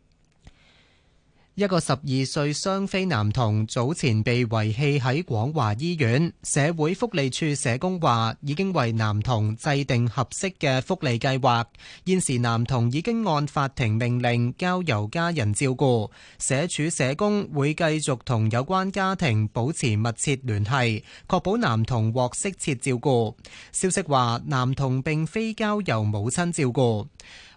一個十二歲雙非男童早前被遺棄喺廣華醫院，社會福利署社工話已經為男童制定合適嘅福利計劃，現時男童已經按法庭命令交由家人照顧，社署社工會繼續同有關家庭保持密切聯繫，確保男童獲適切照顧。消息話男童並非交由母親照顧。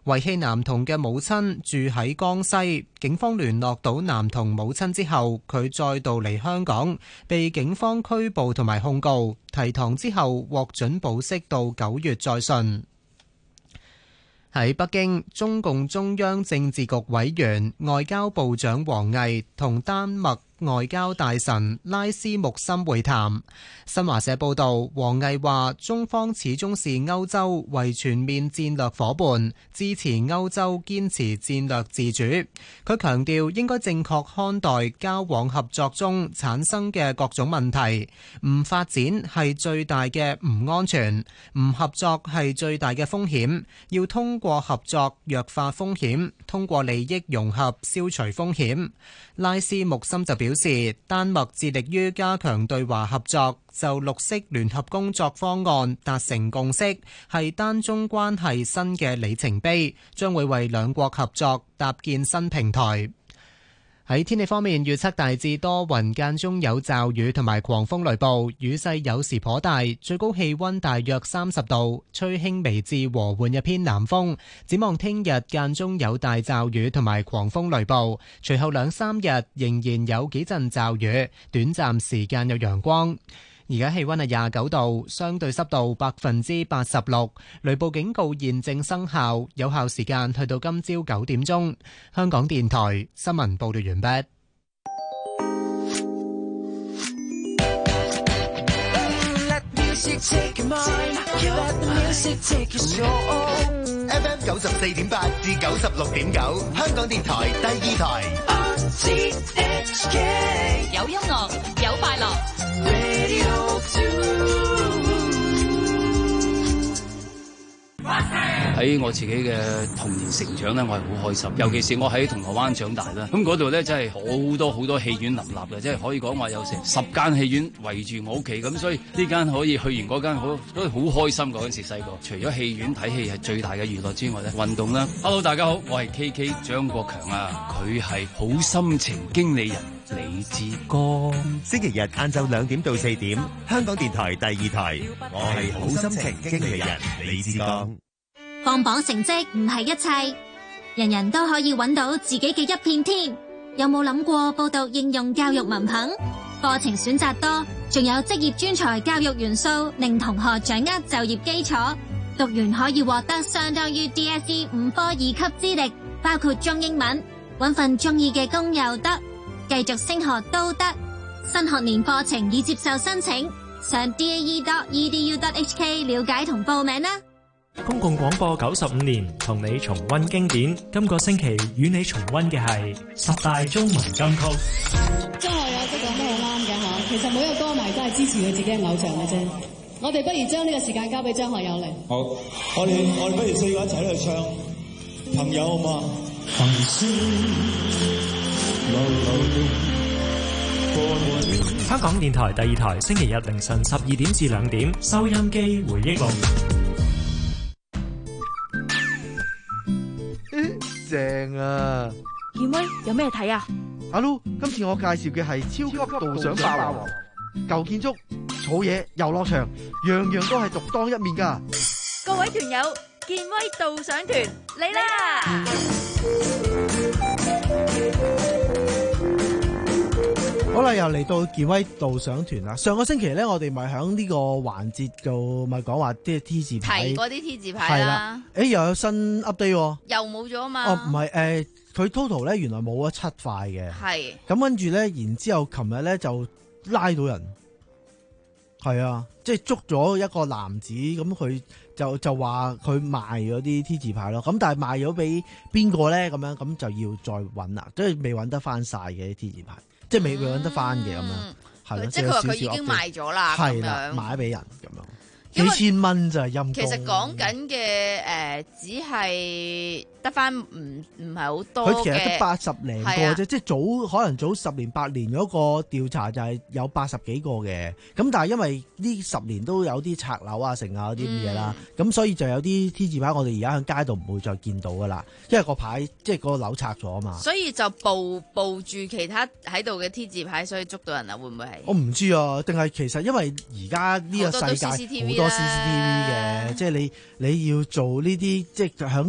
遺棄男童嘅母親住喺江西，警方聯絡到男童母親之後，佢再度嚟香港，被警方拘捕同埋控告，提堂之後獲准保釋到九月再訊。喺北京，中共中央政治局委員、外交部長王毅同丹麥外交大臣拉斯穆森會談。新華社報道，王毅話中方始終視歐洲為全面戰略夥伴，支持歐洲堅持戰略自主。佢強調應該正確看待交往合作中產生嘅各種問題，唔發展係最大嘅唔安全，唔合作係最大嘅風險，要通過合作弱化風險，通過利益融合消除風險。拉斯穆森就表示，丹麥致力於加強對華合作，就綠色聯合工作方案達成共識，係丹中關係新嘅里程碑，將會為兩國合作搭建新平台。喺天氣方面，預測大致多雲，間中有驟雨同埋狂風雷暴，雨勢有時頗大，最高氣溫大約三十度，吹輕微至和緩一偏南風。展望聽日間中有大驟雨同埋狂風雷暴，隨後兩三日仍然有幾陣驟雨，短暫時間有陽光。而家氣溫係廿九度，相對濕度百分之八十六，雷暴警告現正生效，有效時間去到今朝九點鐘。香港電台新聞報道完畢。 F M 九十四點八至九十六點九，香港電台第二台。 有音樂，有快樂。 喺我自己嘅童年成長咧，我係好開心，尤其是我喺銅鑼灣長大啦。咁嗰度咧真係好多好多戲院林立嘅，即係可以講話有成十間戲院圍住我屋企，咁所以呢間可以去完嗰間好都好開心。嗰陣時細個，除咗戲院睇戲係最大嘅娛樂之外咧，運動啦。Hello， 大家好，我係 K K 張國強啊，佢係好心情經理人李志剛。 星期日晏晝兩點到四點，香港電台第二台，我係好心情經理人李志剛。 放榜成績唔係一切，人人都可以揾到自己嘅一片天。有冇諗過報讀應用教育文憑？課程選擇多，仲有職業專才教育元素，令同學掌握就業基礎。讀完可以獲得相當於 D S E 五科二級資歷，包括中英文。揾份中意嘅工又得，繼續升學都得。新學年課程已接受申請，上 D A E dot E D U dot H K 了解同報名啦。 公共廣播九十五年，同你重溫經典。今個星期與你重溫嘅係十大中文金曲。 張學友都講得好啱嘅嚇，其實每一個歌迷都係支持佢自己嘅偶像嘅啫。我哋不如將呢個時間交俾張學友嚟。 好，我哋我哋不如四個一齊去唱朋友好嘛？朋香港電台第二台，星期日凌晨十二點至兩點，收音機回憶錄。 正啊！ 健威有咩睇啊？ 阿 Lu，今次我介紹嘅係超級導賞霸王，舊建築、草野、遊樂場，樣樣都係獨當一面噶。 各位團友，健威導賞團嚟啦！ 好啦，又嚟到健威導賞團啦。上個星期咧，我哋咪喺呢個環節度咪講話啲 T 字牌， 提過啲 T 字牌啦。 誒，又有新 update 喎， 又冇咗啊嘛。 哦，唔係誒，佢 total 咧原來冇咗七塊嘅。係。咁跟住咧，然之後琴日咧就拉到人。係啊，即係捉咗一個男子，咁佢就就話佢賣咗啲 T 字牌咯。咁但係賣咗俾邊個咧？咁樣咁就要再揾啦，即係未揾得翻晒嘅 T 字牌。即係未未揾得翻嘅咁樣，係咯， 即係佢話佢已經賣咗啦， 係啦，賣俾人咁樣，幾千蚊就係陰公。 其實講緊嘅誒，只係得翻唔唔係好多嘅。 佢其實得八十零個啫，即係早可能早十年八年嗰個調查就係有八十幾個嘅。咁但係因為呢十年都有啲拆樓啊、成啊嗰啲咁嘢啦，咁、嗯、所以就有啲 T 字牌我哋而家喺街度唔會再見到噶啦，因為個牌即係個樓拆咗啊嘛。 所以就佈佈住其他喺度嘅 T 字牌，所以捉到人啊？會唔會係？ 我唔知啊，定係其實因為而家呢個世界好多 C C T V 嘅，即係你你要做呢啲即係響。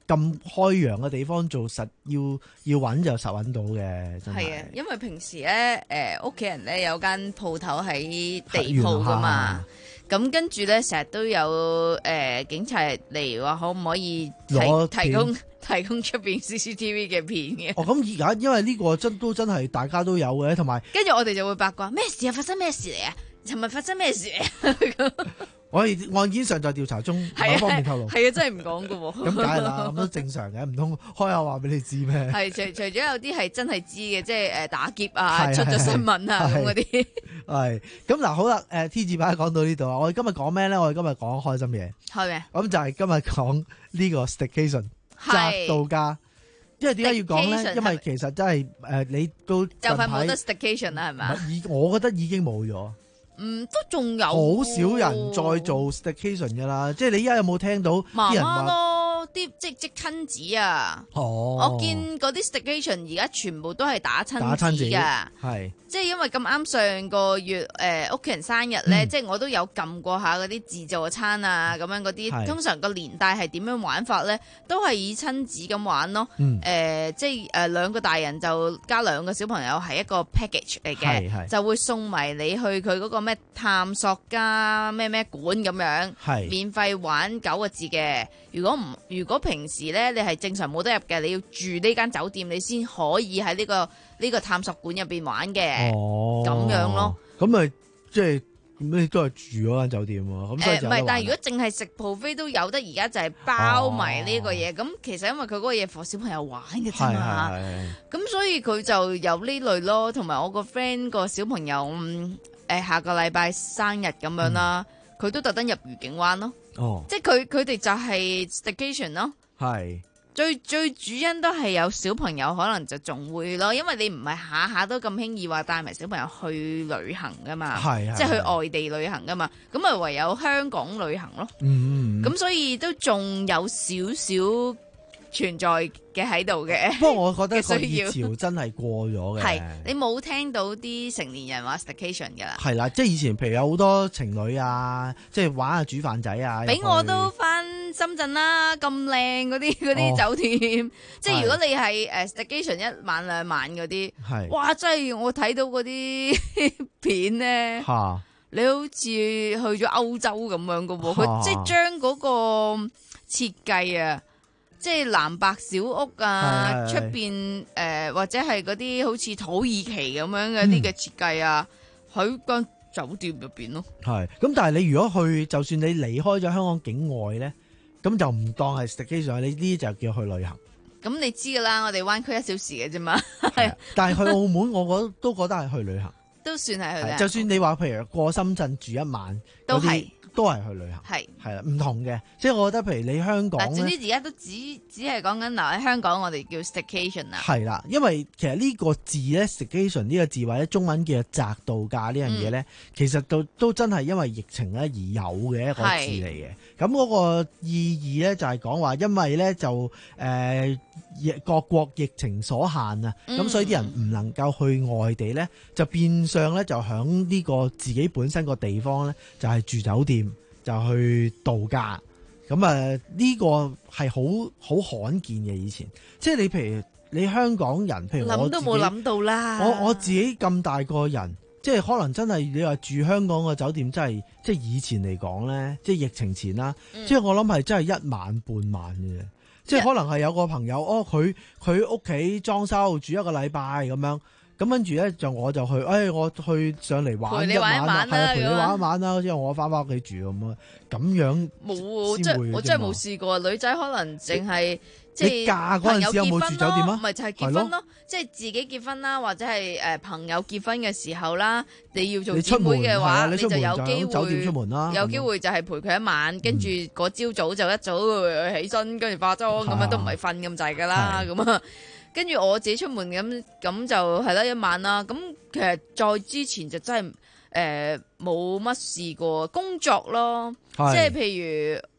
咁開揚嘅地方做實要要揾就實揾到嘅，真係。 係啊，因為平時咧誒屋企人咧有間鋪頭喺地鋪噶嘛，咁跟住咧成日都有誒、呃、警察嚟話可唔可以提提供提供出邊 C C T V 嘅片嘅。 哦，咁而家因為呢個真都真係大家都有嘅，同埋跟住我哋就會八卦咩事啊？發生咩事嚟啊？尋日發生咩事嚟啊？ 我哋案件上在調查中，某方面透露。 係啊，真係唔講噶喎。 咁梗係啦，咁都正常嘅，唔通開下話俾你知咩？ 係除除咗有啲係真係知嘅，即係誒打劫啊，出咗新聞啊咁嗰啲。 係咁嗱，好啦，誒 T 字牌講到呢度啊，我哋今日講咩咧？我哋今日講開心嘢。 係咩？ 咁就係今日講呢個 staycation 宅度假。因為點解要講咧？因為其實真係誒，你都就快冇得 staycation 啦，係咪？ 已我覺得已經冇咗。 嗯，都仲有， 好少人再做 staycation 噶啦，即係你依家有冇聽到啲人話媽媽咯，啲即即親子啊， 哦， 我見嗰啲 staycation 而家全部都係打親子噶， 係， 即係因為咁啱上個月誒屋企人生日咧， 嗯、即係我都有撳過下嗰啲自助餐啊，咁樣嗰啲，通常個年代係點樣玩法咧，都係以親子咁玩咯，誒、 嗯呃，即係誒兩個大人就加兩個小朋友係一個 package 嚟嘅，就會送埋你去佢嗰個咩探索加咩咩館咁樣， 係免費玩九個字嘅。如果唔如果平時咧你係正常冇得入嘅，你要住呢間酒店，你先可以喺呢個呢個探索館入邊玩嘅。哦，咁樣咯。 咁咪即係咁你都係住嗰間酒店喎。咁所以就誒唔係，但係如果淨係食 buffet 都有得，而家就係包埋呢個嘢。咁、哦、其實因為佢嗰個嘢 for 小朋友玩嘅啫嘛。咁所以佢就有呢類咯。同埋我個 friend 個小朋友。嗯誒，下個禮拜生日咁樣啦，佢、嗯、都特登入愉景灣咯，哦，即係佢佢哋就係 staycation 咯，係最最主因都係有小朋友可能就仲會咯，因為你唔係下下都咁輕易話帶埋小朋友去旅行噶嘛，係即係去外地旅行噶嘛，咁啊唯有香港旅行咯，嗯，咁所以都仲有少少存在嘅喺度嘅， 不過我覺得個熱潮真係過咗嘅。 係你冇聽到啲成年人話 staycation 㗎啦。係啦，即係以前譬如有好多情侶啊，即係玩下煮飯仔啊。 俾我都返深圳啦，咁靚嗰啲嗰啲酒店，哦、即係如果你係誒 staycation 一晚兩晚嗰啲，係哇！真係我睇到嗰啲片咧，嚇你好似去咗歐洲咁樣嘅喎，佢即係將嗰個設計啊。即係藍白小屋啊，出邊誒或者係嗰啲好似土耳其咁樣嘅啲嘅設計啊，喺間、嗯、酒店入邊咯。係，咁但係你如果去，就算你離開咗香港境外咧，咁就唔當係 staycation，你呢啲就叫去旅行。咁你知噶啦，我哋灣區一小時嘅啫嘛。係，但係去澳門，我覺得都覺得係去旅行，都算係去旅行。就算你話譬如過深圳住一晚，都係。都係去旅行，係係啦，唔同嘅，即係我覺得，譬如你香港咧，總之而家都只只係講緊留喺香港，我哋叫 staycation 啦。係啦，因為其實呢個字咧 staycation 呢個字或者中文叫宅度假呢樣嘢咧，其實都都真係因為疫情咧而有嘅一個字嚟嘅。咁嗰個意義咧就係講話，因為咧就誒、呃、各國疫情所限啊，咁、嗯、所以啲人唔能夠去外地咧，就變相咧就響呢個自己本身個地方咧就係住酒店。就去度假，咁啊呢個係好好罕見嘅以前，即係你譬如你香港人，譬如我諗都冇諗到啦。我我自己咁大個人，即係可能真係你話住香港個酒店，真係即係以前嚟講咧，即係疫情前啦，嗯、即係我諗係真係一晚半晚嘅，即係可能係有個朋友哦，佢佢屋企裝修住一個禮拜咁樣。咁跟住咧就我就去，誒、哎、我去上嚟玩一晚啦，係啊陪你玩一晚啦，之後我翻返屋企住咁啊，咁樣冇，即係我真係冇試過。女仔可能淨係即係嫁嗰陣時有冇住酒店啊？唔係就係結婚咯，即係自己結婚啦，或者係誒朋友結婚嘅時候啦，你要做姊妹嘅話，你，你就有機會酒店出門啦，有機會就係陪佢一晚，跟住嗰朝早就一早起身，跟住化妝咁樣都唔係瞓咁滯噶啦，咁啊。跟住我自己出門咁咁就係啦一晚啦，咁其實在之前就真係誒冇乜試過工作咯，即係譬如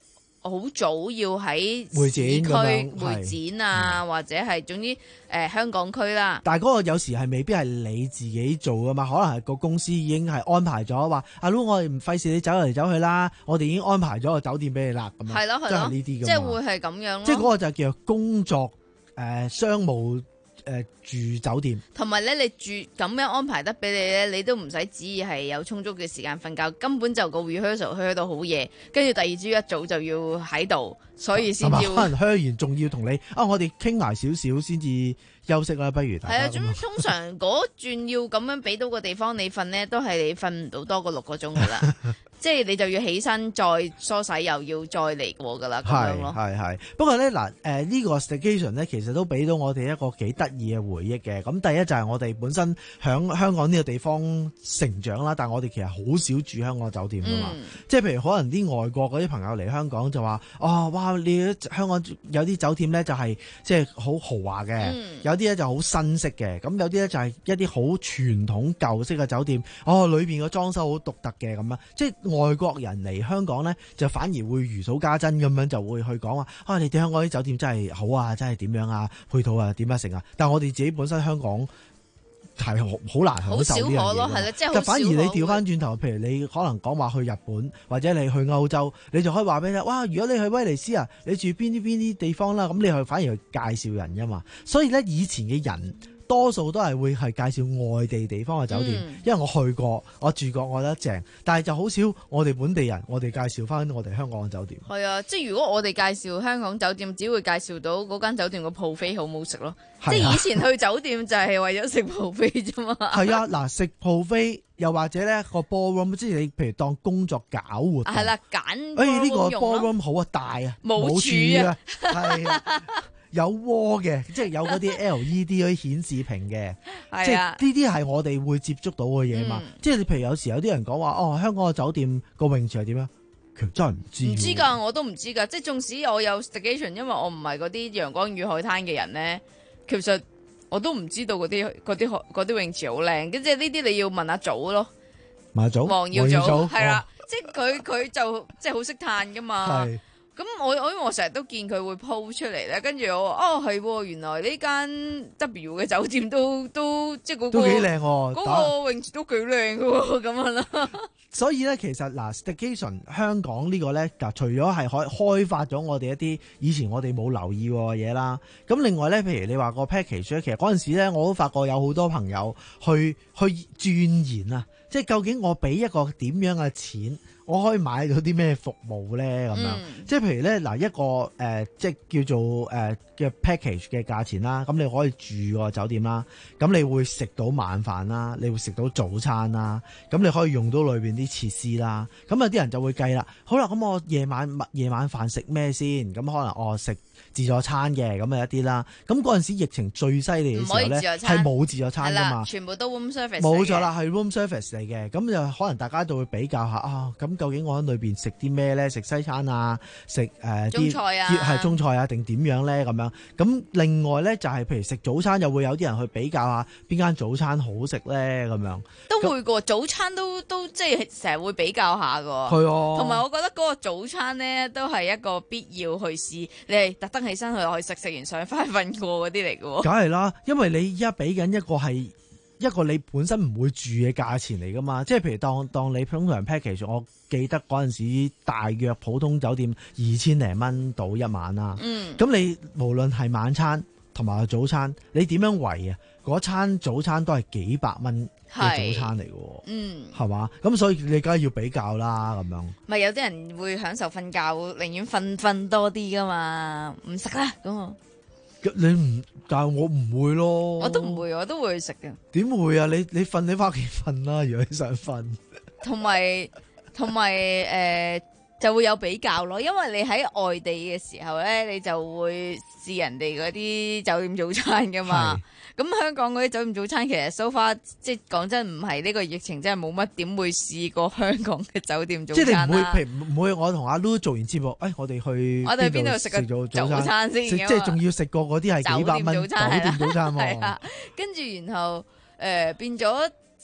好早要喺會展市區咁樣會展啊，或者係總之誒、呃、香港區啦。 但係嗰個有時係未必係你自己做噶嘛，可能係個公司已經係安排咗話，阿 Lu 我哋唔費事你走嚟走去啦，我哋已經安排咗個酒店俾你啦，咁樣。 係咯係咯， 即係呢啲㗎嘛， 即係會係咁樣咯。 即係嗰個就叫做工作誒、呃、商務。誒、呃、住酒店， 同埋咧，你住咁樣安排得俾你咧，你都唔使旨意係有充足嘅時間瞓覺，根本就個 rehearsal 去到好夜，跟住第二朝一早就要喺度，所以先至可能去完仲要同你啊，我哋傾埋少少先至休息啦，不如大家。 係啊，咁通常嗰轉要咁樣俾到個地方你瞓咧，都係你瞓唔到多過六個鐘噶啦。即係你就要起身再梳洗，又要再嚟過噶啦，咁樣咯。 係係係。不過咧嗱，誒、呃這個、呢個 staycation 咧，其實都俾到我哋一個幾得意嘅回憶嘅。咁第一就係我哋本身響香港呢個地方成長啦，但係我哋其實好少住香港酒店噶嘛。嗯、即係譬如可能啲外國嗰啲朋友嚟香港就話：哦，哇！你香港有啲酒店咧就係即係好豪華嘅，嗯、有啲咧就好新式嘅，咁有啲咧就係一啲好傳統舊式嘅酒店。哦，裏邊個裝修好獨特嘅咁樣，即係。外國人嚟香港咧，就反而會如數家珍咁樣，就會去講話啊！你哋香港啲酒店真係好啊，真係點樣啊，配套啊點樣成啊！但係我哋自己本身香港係好難享受呢樣嘢嘅。 即係反而你調翻轉頭，譬如你可能講話去日本或者你去歐洲，你就可以話俾你聽，哇！如果你去威尼斯啊，你住邊啲邊啲地方啦，咁你去反而去介紹人㗎嘛。所以咧，以前嘅人。多數都係會係介紹外地地方嘅酒店，嗯、因為我去過，我住過，我覺得正。但係就好少我哋本地人，我哋介紹翻我哋香港嘅酒店。 係啊，即係如果我哋介紹香港酒店，只會介紹到嗰間酒店個 buffet好唔好食咯。啊、即係以前去酒店就係為咗食 buffet 啫嘛。係啊，嗱，食 buffet 又或者咧個 ballroom，即係你譬如當工作搞活動。係啦、啊， 揀。 哎，呢、這個 ballroom 好啊，大啊，冇柱啊，係啊。有窩嘅，即係有嗰啲 L E D 嗰啲顯示屏嘅，即係呢啲係我哋會接觸到嘅嘢嘛。嗯、即係你譬如有時有啲人講話，哦，香港嘅酒店個泳池係點樣？其實真係唔知。唔知㗎，我都唔知㗎。即係縱使我有 staycation，因為我唔係嗰啲陽光與海灘嘅人咧，其實我都唔知道嗰啲嗰啲嗰啲泳池好靚。咁即係呢啲你要問阿祖咯， 問阿祖， 黃耀祖係啦，即係佢佢就即係好識嘆㗎嘛。咁我我因為我成日都見佢會 po 出嚟咧，跟住我話哦係，原來呢間 W 嘅酒店都都即係嗰個都幾靚喎， 嗰個泳池都幾靚嘅喎，咁樣啦。 所以咧，其實嗱 staycation 香港呢個咧，嗱除咗係可開發咗我哋一啲以前我哋冇留意過嘅嘢啦，咁另外咧，譬如你話個 package 咧，其實嗰陣時咧，我都發覺有好多朋友去去鑽研啊，即係究竟我俾一個點樣嘅錢。我可以買到啲咩服務咧？咁樣，嗯、即係譬如咧，嗱一個誒、呃，即係叫做誒嘅、呃、package 嘅價錢啦。咁你可以住個酒店啦，咁你會食到晚飯啦，你會食到早餐啦，咁你可以用到裏邊啲設施啦。咁有啲人就會計啦。好啦，咁我夜晚夜晚飯食咩先？咁可能我食自助餐嘅，咁啊一啲啦。咁嗰陣時疫情最犀利嘅時候咧，係冇自助餐㗎嘛， 全部都 room service。 冇錯啦，係 room service 嚟嘅。咁就可能大家就會比較下啊，咁究竟我喺裏邊食啲咩咧？食西餐啊，食誒啲中菜啊， 係中菜啊，定點樣咧？咁樣咁另外咧就係、是、譬如食早餐，又會有啲人去比較下邊間早餐好食咧？咁樣都會個早餐都都即係成日會比較下㗎。 係啊， 同埋我覺得嗰個早餐咧都係一個必要去試，你係特登起身去去食，食完上翻去瞓過嗰啲嚟嘅。 梗係啦，因為你依家俾緊一個係。一個你本身唔會住嘅價錢嚟噶嘛，即係譬如當當你通常 package，我記得嗰陣時大約普通酒店二千零蚊到一晚啦。嗯，咁你無論係晚餐同埋早餐，你點樣圍啊？嗰餐早餐都係幾百蚊嘅早餐嚟嘅。嗯，係嘛？咁所以你梗係要比較啦，咁樣。 咪有啲人會享受瞓覺，寧願瞓瞓多啲噶嘛，唔食啦咁啊。 你唔，但係我唔會咯。 我都唔會，我都會去食嘅。 點會啊？你你瞓你翻屋企瞓啦，如果你想瞓。 同埋同埋誒，就會有比較咯。因為你喺外地嘅時候咧，你就會試人哋嗰啲酒店早餐噶嘛。咁香港嗰啲酒店早餐其實 so far 即係講真唔係呢個疫情真係冇乜點會試過香港嘅酒店早餐啦。即係你唔會，譬如唔會我同阿 Lu 做完節目，誒、哎、我哋去我哋邊度食個早餐先？ 即係仲要食過嗰啲係幾百蚊酒店早餐喎。 係啊，跟住然後誒、呃、變咗。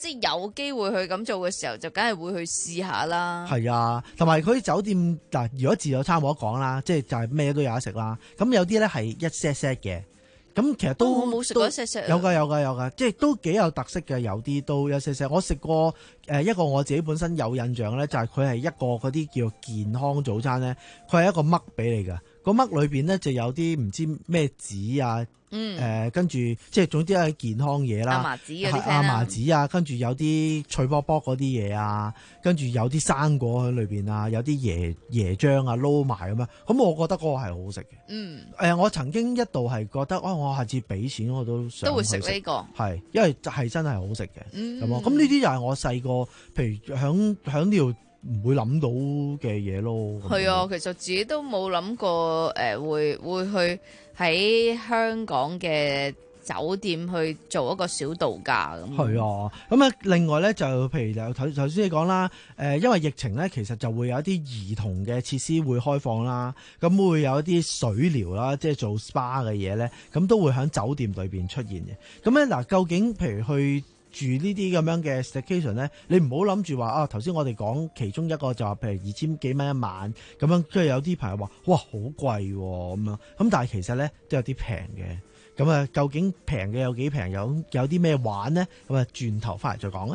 即係有機會去咁做嘅時候，就梗係會去試下啦。 係啊，同埋佢啲酒店嗱，如果自助餐冇得講啦，即係就係咩都有得食啦。咁有啲咧係一 set set 嘅。咁其實都、 哦、我冇食過一 set set 有㗎有㗎有㗎，即係都幾有特色嘅。有啲都一 set set，我食過誒一個我自己本身有印象咧，就係佢係一個嗰啲叫健康早餐咧，佢係一個嘜俾你㗎。個嘜裏邊咧就有啲唔知咩紙啊。嗯，誒跟住即係總之係健康嘢啦， 亞麻籽嗰啲亞麻籽啊，跟住有啲脆卜卜嗰啲嘢啊，跟住有啲生果喺裏邊啊，有啲椰椰漿啊撈埋咁樣，咁我覺得嗰個係好食嘅。嗯，誒、呃、我曾經一度係覺得，哦，我下次俾錢我都想都會食呢個， 係因為係真係好食嘅。 嗯， 咁啊，咁呢啲就係我細個，譬如響響呢度唔會諗到嘅嘢咯。 係啊，其實自己都冇諗過誒、呃，會會去喺香港嘅酒店去做一個小度假咁。 係啊，咁啊，另外咧就譬如有頭頭先你講啦，誒，因為疫情咧，其實就會有一啲兒童嘅設施會開放啦，咁會有一啲水療啦，即係做 S P A 嘅嘢咧，咁都會喺酒店裏邊出現嘅。咁咧嗱，究竟譬如去住呢啲咁樣嘅 staycation 咧，你唔好諗住話啊，頭先我哋講其中一個就話譬如二千幾蚊一晚咁樣，跟住有啲朋友話哇好貴咁樣，咁但係其實咧都有啲平嘅。咁啊，究竟平嘅有幾平？有有啲咩玩呢？咁啊，轉頭翻嚟再講啦。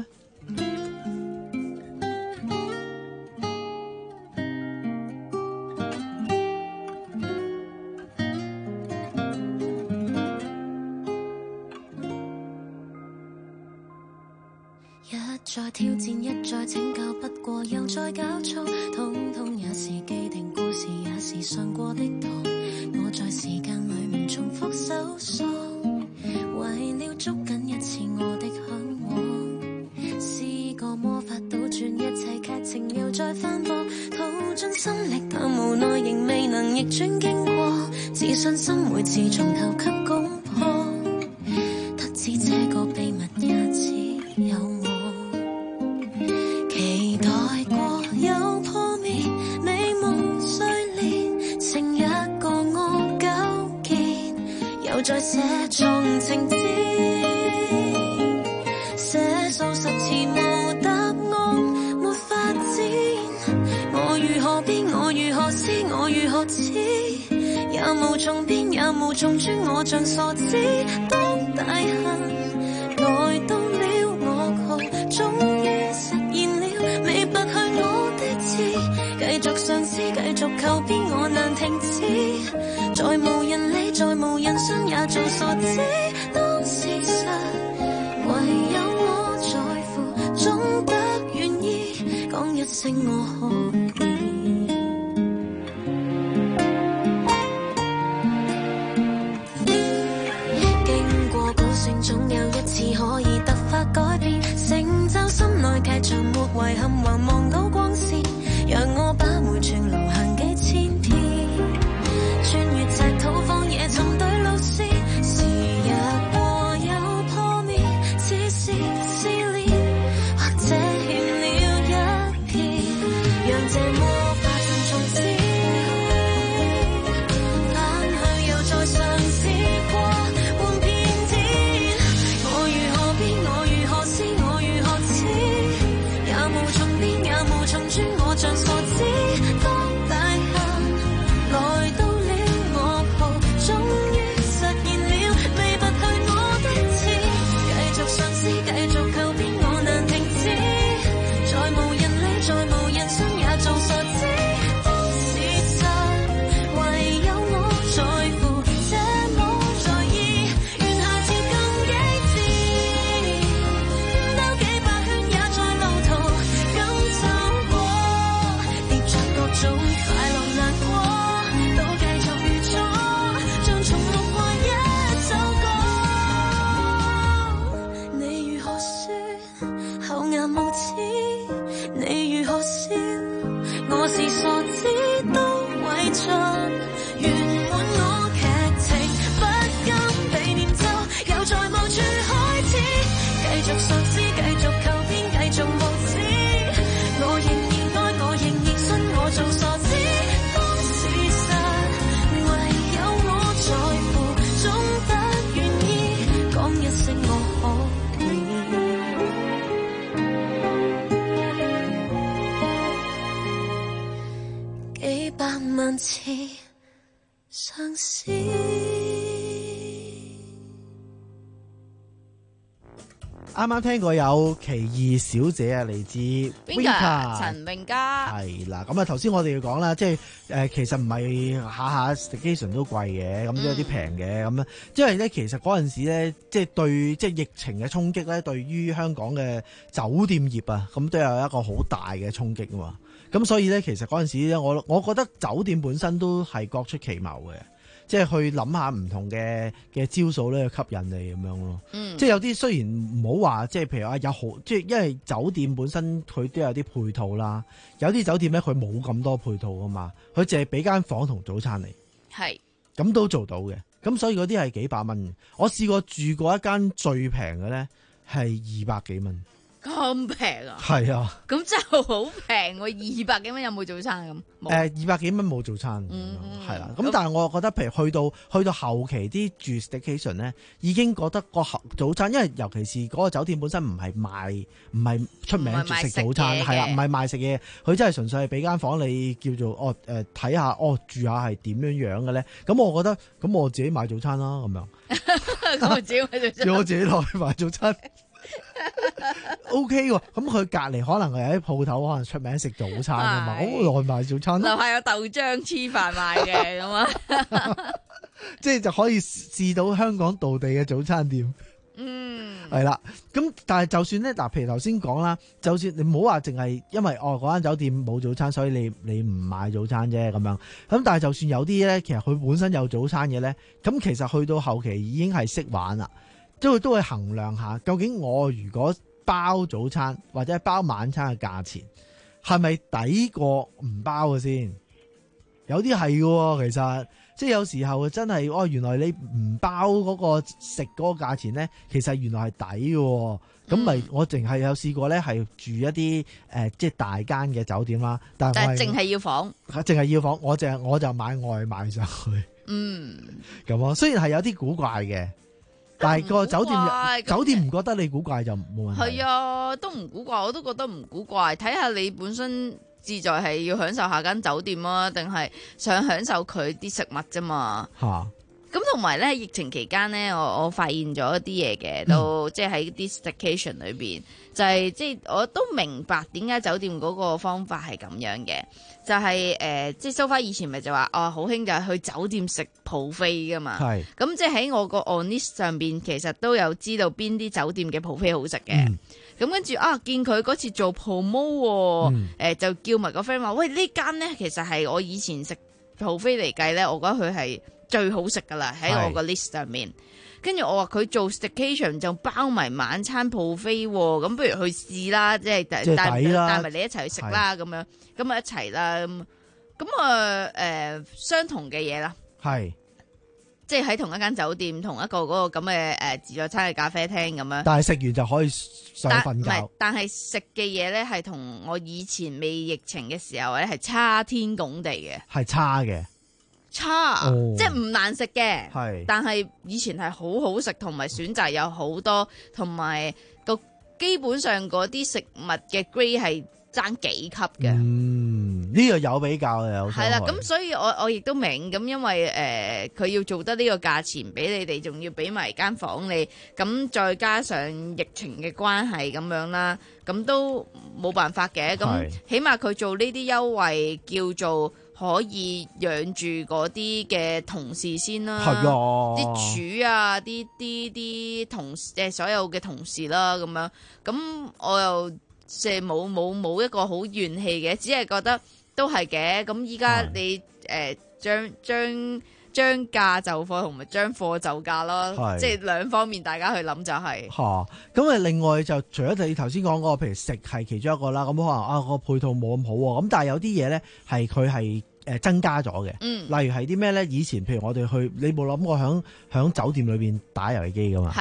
一再挑戰，一再拯救，不過又再搞錯，統統也是既定故事，也是上過的堂。我在時間裏唔重複搜索，為了捉緊一次我的向往，試過魔法倒轉一切劇情又再翻播，耗盡心力但無奈仍未能逆轉經過，自信心每次從頭給攻破，得知這個秘密也只有我。期待過有破滅，美夢碎裂，剩一個我糾結，又再寫重情節，寫數十次無答案，沒發展。我如何變？我如何思？我如何知？也無從變，也無從轉，我像傻子。當大限來到了，我窮終於實現了，未拔去我的刺，繼續嘗試，繼續求變，我難停止。再無人理，再無人信，也做傻子。當事實唯有我在乎，總得願意講一聲我可以。經過高選，總有一次可以突發改變，成就心內劇場沒遺憾，還望到光線，讓我把每串路行幾千遍，穿越赤土荒野尋對路線，時日過有破滅，只是試煉，或者欠了一片，讓這魔法陣重施，返去又再嘗試過，換片天。我如何變？我如何思？我如何知？也無從變，也難似相思。 啱啱聽過有奇異小姐啊，嚟自 Winka 陳詠嘉係啦。咁啊，頭先我哋要講啦，即係誒、呃，其實唔係下下 staycation 都貴嘅，咁都有啲平嘅咁啊。因為咧，其實嗰陣時咧，即係對即係疫情嘅衝擊咧，對於香港嘅酒店業啊，咁都有一個好大嘅衝擊啊嘛。咁所以咧，其實嗰陣時咧，我我覺得酒店本身都係各出奇謀嘅。即係去諗下唔同嘅嘅招數咧，去吸引你咁樣咯。嗯，即係有啲雖然唔好話，即係譬如話有好，即係因為酒店本身佢都有啲配套啦。有啲酒店咧，佢冇咁多配套噶嘛，佢淨係俾間房同早餐嚟。係，咁都做到嘅。咁所以嗰啲係幾百蚊。我試過住過一間最平嘅咧，係二百幾蚊。 咁平啊！ 係啊， 咁真係好平喎，二百幾蚊有冇早餐咁？ 誒，二百幾蚊冇早餐，係啦。咁但係我覺得，譬如去到去到後期啲住 staycation 咧，已經覺得個早餐，因為尤其是嗰個酒店本身唔係賣，唔係出名食早餐，係啦，唔係賣食嘢，佢真係純粹係俾間房你叫做哦誒睇下，哦住下係點樣樣嘅咧。咁我覺得，咁我自己買早餐啦，咁樣。 咁我自己買早餐。 要我自己落去買早餐。O K 喎，咁佢隔籬可能係有啲鋪頭可能出名食早餐噶嘛，咁我落去買早餐啦。 樓下有豆漿黐飯賣嘅咁啊， 即係就可以試到香港道地嘅早餐店。嗯，係啦，咁但係就算咧，嗱，譬如頭先講啦，就算你唔好話淨係因為哦嗰間酒店冇早餐，所以你你唔買早餐啫咁樣。咁但係就算有啲咧，其實佢本身有早餐嘅咧，咁其實去到後期已經係識玩啦。都會都會衡量下，究竟我如果包早餐或者係包晚餐嘅價錢係咪抵過唔包嘅先？有啲係嘅，其實即係有時候真係哦，原來你唔包嗰個食嗰個價錢咧，其實原來係抵嘅。咁咪、嗯、我淨係有試過咧，係住一啲誒、呃、即係大間嘅酒店啦，但係淨係要房， 淨係要房，我淨我就買外賣上去。嗯，咁啊，雖然係有啲古怪嘅。但係個酒店酒店唔覺得你古怪就冇問題。 係啊，都唔古怪，我都覺得唔古怪。睇下你本身志在係要享受下間酒店啊，定係想享受佢啲食物啫嘛。嚇！咁同埋咧，疫情期間咧，我我發現咗一啲嘢嘅，都、嗯、即係喺啲 staycation 裏邊，就係、是、即係我都明白點解酒店嗰個方法係咁樣嘅。就係、是、誒、呃，即係 so far 以前咪就話哦，好興就係去酒店食 buffet 噶嘛。係。咁即係喺我個 on list 上邊，其實都有知道邊啲酒店嘅 buffet 好食嘅。咁、嗯、跟住啊，見佢嗰次做 promo，誒、嗯呃、就叫埋個 friend 話：喂，呢間咧其實係我以前食 buffet 嚟計咧，我覺得佢係最好食噶啦，喺我個 list 上面。跟住我話佢做 staycation 就包埋晚餐 buffet，咁不如去試啦，即係帶帶埋你一齊去食啦，咁樣咁啊一齊啦，咁咁啊誒相同嘅嘢啦，係即係喺同一間酒店，同一個嗰個咁嘅誒自助餐嘅咖啡廳咁樣。但係食完就可以上去瞓覺。但係但係食嘅嘢咧係同我以前未疫情嘅時候咧係差天共地嘅，係差嘅。差，哦、即係唔難食嘅，係，但係以前係好好食，同埋選擇有好多，同埋個基本上嗰啲食物嘅 grade 係爭幾級嘅。嗯，呢、這個有比較嘅有。係啦，咁所以我我亦都明，咁因為誒佢、呃、要做得呢個價錢俾你哋，仲要俾埋間房你，咁再加上疫情嘅關係咁樣啦，咁都冇辦法嘅。咁起碼佢做呢啲優惠叫做。可以養住嗰啲嘅同事先啦，係啊，啲廚啊，啲啲啲同誒所有嘅同事啦，咁樣，咁我又即係冇冇冇一個好怨氣嘅，只係覺得都係嘅。咁依家你誒將將將價就貨同埋將貨就價咯，即係兩方面大家去諗就係、是。嚇，咁啊另外就除咗你頭先講嗰個，譬如食係其中一個啦，咁可能啊個配套冇咁好喎，咁但係有啲嘢咧係佢係誒增加咗嘅，嗯，例如係啲咩咧？以前譬如我哋去，你冇諗過響響酒店裏邊打遊戲機噶嘛？係。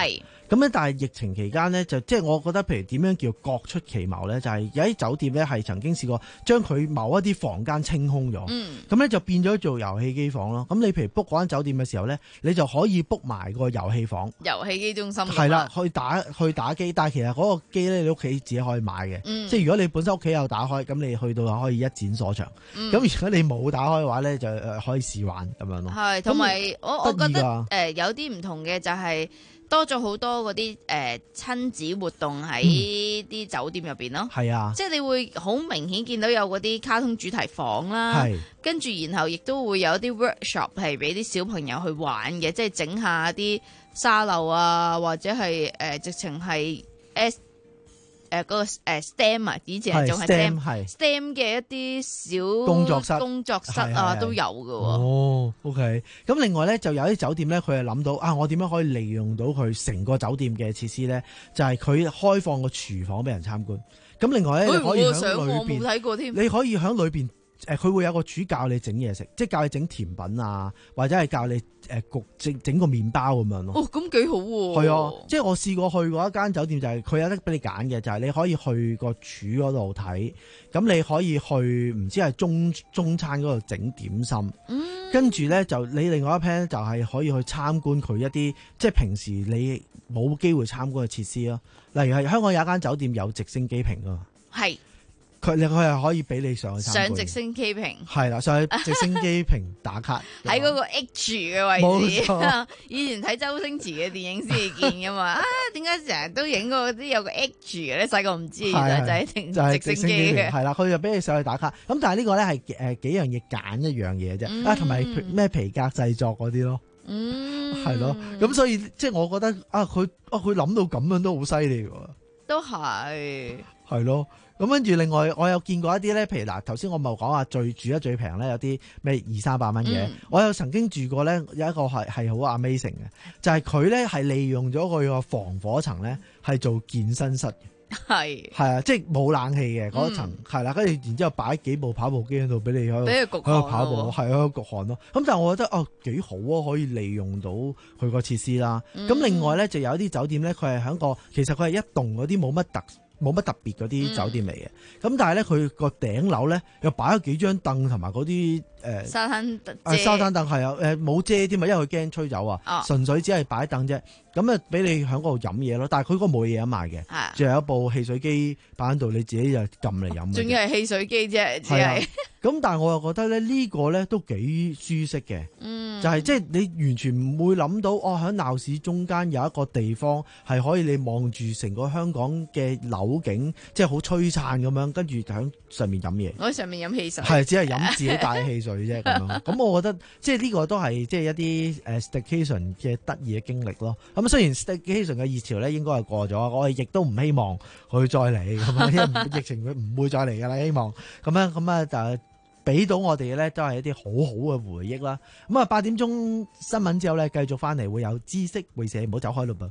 咁咧，但係疫情期間咧，就即係我覺得，譬如點樣叫各出奇謀咧，就係、是、有啲酒店咧係曾經試過將佢某一啲房間清空咗，咁咧、嗯、就變咗做遊戲機房咯。咁你譬如 book 嗰間酒店嘅時候咧，你就可以 book 埋個遊戲房， 遊戲機中心係啦，去打去打機。但係其實嗰個機咧，你屋企自己可以買嘅，嗯、即係如果你本身屋企有打開，咁你去到可以一展所長。咁、嗯、如果你冇打開嘅話咧，就可以試玩咁樣咯。係，同埋我我覺得誒、呃、有啲唔同嘅就係、是。多咗好多嗰啲誒親子活動喺啲酒店入邊咯，係、嗯、啊，即係你會好明顯見到有嗰啲卡通主題房啦，跟住然後亦都會有啲 workshop 係俾啲小朋友去玩嘅，即係整下啲沙漏啊，或者係誒、呃、直情係 S。誒，嗰個誒 STEM 啊，以前係仲係 STEM，STEM 嘅一啲小工作室、工作室啊都有㗎。 哦 ，OK。咁另外咧，就有啲酒店咧，佢係諗到啊，我點樣可以利用到佢成個酒店嘅設施咧？就係、是、佢開放個廚房俾人參觀。咁另外咧，你可以喺裏邊，冇睇過添。你可以喺裏邊。誒佢會有個主教你整嘢食，即係教你整甜品啊，或者係教你誒焗整整個麵包咁樣咯。 哦，咁幾好喎！ 係啊，即係我試過去過一間酒店，就係佢有得俾你揀嘅，就係、是、你可以去個廚嗰度睇，咁你可以去唔知係中中餐嗰度整點心，嗯、跟住咧就你另外一 plan 就係可以去參觀佢一啲即係平時你冇機會參觀嘅設施咯。例如係香港有一間酒店有直升機坪啊，係。佢你佢係可以俾你上去參觀上直升機坪， 係啦，上去直升機坪打卡， 喺嗰個 H 嘅位置。 冇錯以前睇周星馳嘅電影先見噶嘛，啊，點解成日都影嗰啲有個 H 嘅咧？細個唔知，就係停直升機嘅，係啦，佢就俾你上去打卡。咁但係呢個咧係誒幾樣嘢揀一樣嘢啫，嗯、啊，同埋咩皮革製作嗰啲咯，嗯，係咯。咁所以即係我覺得啊，佢啊佢諗到咁樣都好犀利喎， 都係， 係咯。咁跟住另外，我有見過一啲咧，譬如嗱，頭先我咪講話最住得最平咧，有啲咩二三百蚊嘅。嗯、我有曾經住過咧，有一個係係好 amazing 嘅，就係佢咧係利用咗佢個防火層咧係做健身室嘅，係係啊，即係冇冷氣嘅嗰層，係啦、嗯，跟住然之後擺幾部跑步機喺度俾你喺度喺度跑步，係喺度焗汗咯。咁但係我覺得哦幾好啊，可以利用到佢個設施啦。咁、嗯、另外咧就有一啲酒店咧，佢係喺個其實佢係一棟嗰啲冇乜特。冇乜特別嗰啲酒店嚟嘅，咁、嗯、但係咧佢個頂樓咧又擺咗幾張凳同埋嗰啲誒沙灘凳， 啊沙灘凳係啊誒冇遮添啊，因為佢驚吹走啊，哦、純粹只係擺凳啫，咁啊俾你喺嗰度飲嘢咯，但係佢嗰個冇嘢飲賣嘅，仲、啊、有一部汽水機擺喺度，你自己就撳嚟飲。 仲要係汽水機啫，只係。 咁但係我又覺得咧呢個咧都幾舒適嘅，嗯、就係即係你完全唔會諗到哦，喺鬧市中間有一個地方係可以你望住成個香港嘅樓景，即係好璀璨咁樣，跟住喺上面飲嘢。 我喺上面飲汽水， 係只係飲自己帶汽水啫咁樣。咁我覺得即係呢個都係即係一啲誒 staycation 嘅得意嘅經歷咯。咁雖然 staycation 嘅熱潮咧應該係過咗，我哋亦都唔希望佢再嚟咁樣，因為疫情佢唔會再嚟㗎啦。希望咁樣咁啊就。俾到我哋咧都係一啲好好嘅回憶啦。咁啊八點鐘新聞之後咧，繼續翻嚟會有知識會社，唔好走開咯噃。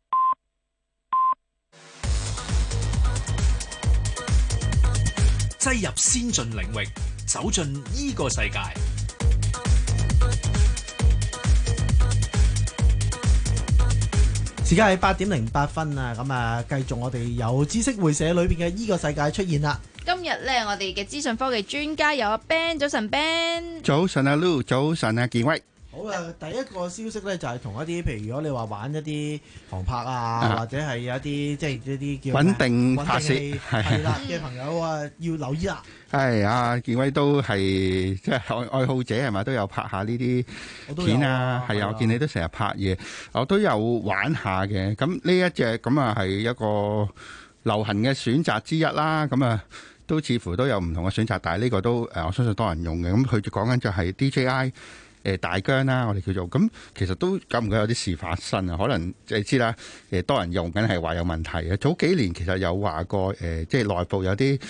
擠入先進領域，走進呢個世界。 時間係八點零八分啊！咁啊，繼續我哋有知識會社裏邊嘅呢個世界出現啦。 今日咧，我哋嘅資訊科技專家有阿 Ben， 早晨 Ben， 早晨阿 Lu， 早晨阿健威。 好啊，第一個消息咧就係同一啲，譬如如果你話玩一啲航拍啊，啊或者係有一啲即係一啲叫穩定拍攝係啦嘅朋友啊，要留意啦。 係啊，健威都係即係愛愛好者係咪？都有拍下呢啲片啊，係啊，我見你都成日拍嘢，我都有玩下嘅。咁呢一隻咁啊係一個流行嘅選擇之一啦。咁啊。都似乎都有唔同嘅選擇，但係呢個都誒，我相信多人用嘅。咁佢講緊就係 D J I 誒大疆啦，我哋叫做咁，其實都久唔久有啲事發生啊。可能你知啦，誒多人用緊係話有問題嘅。早幾年其實有話過誒，即係內部有啲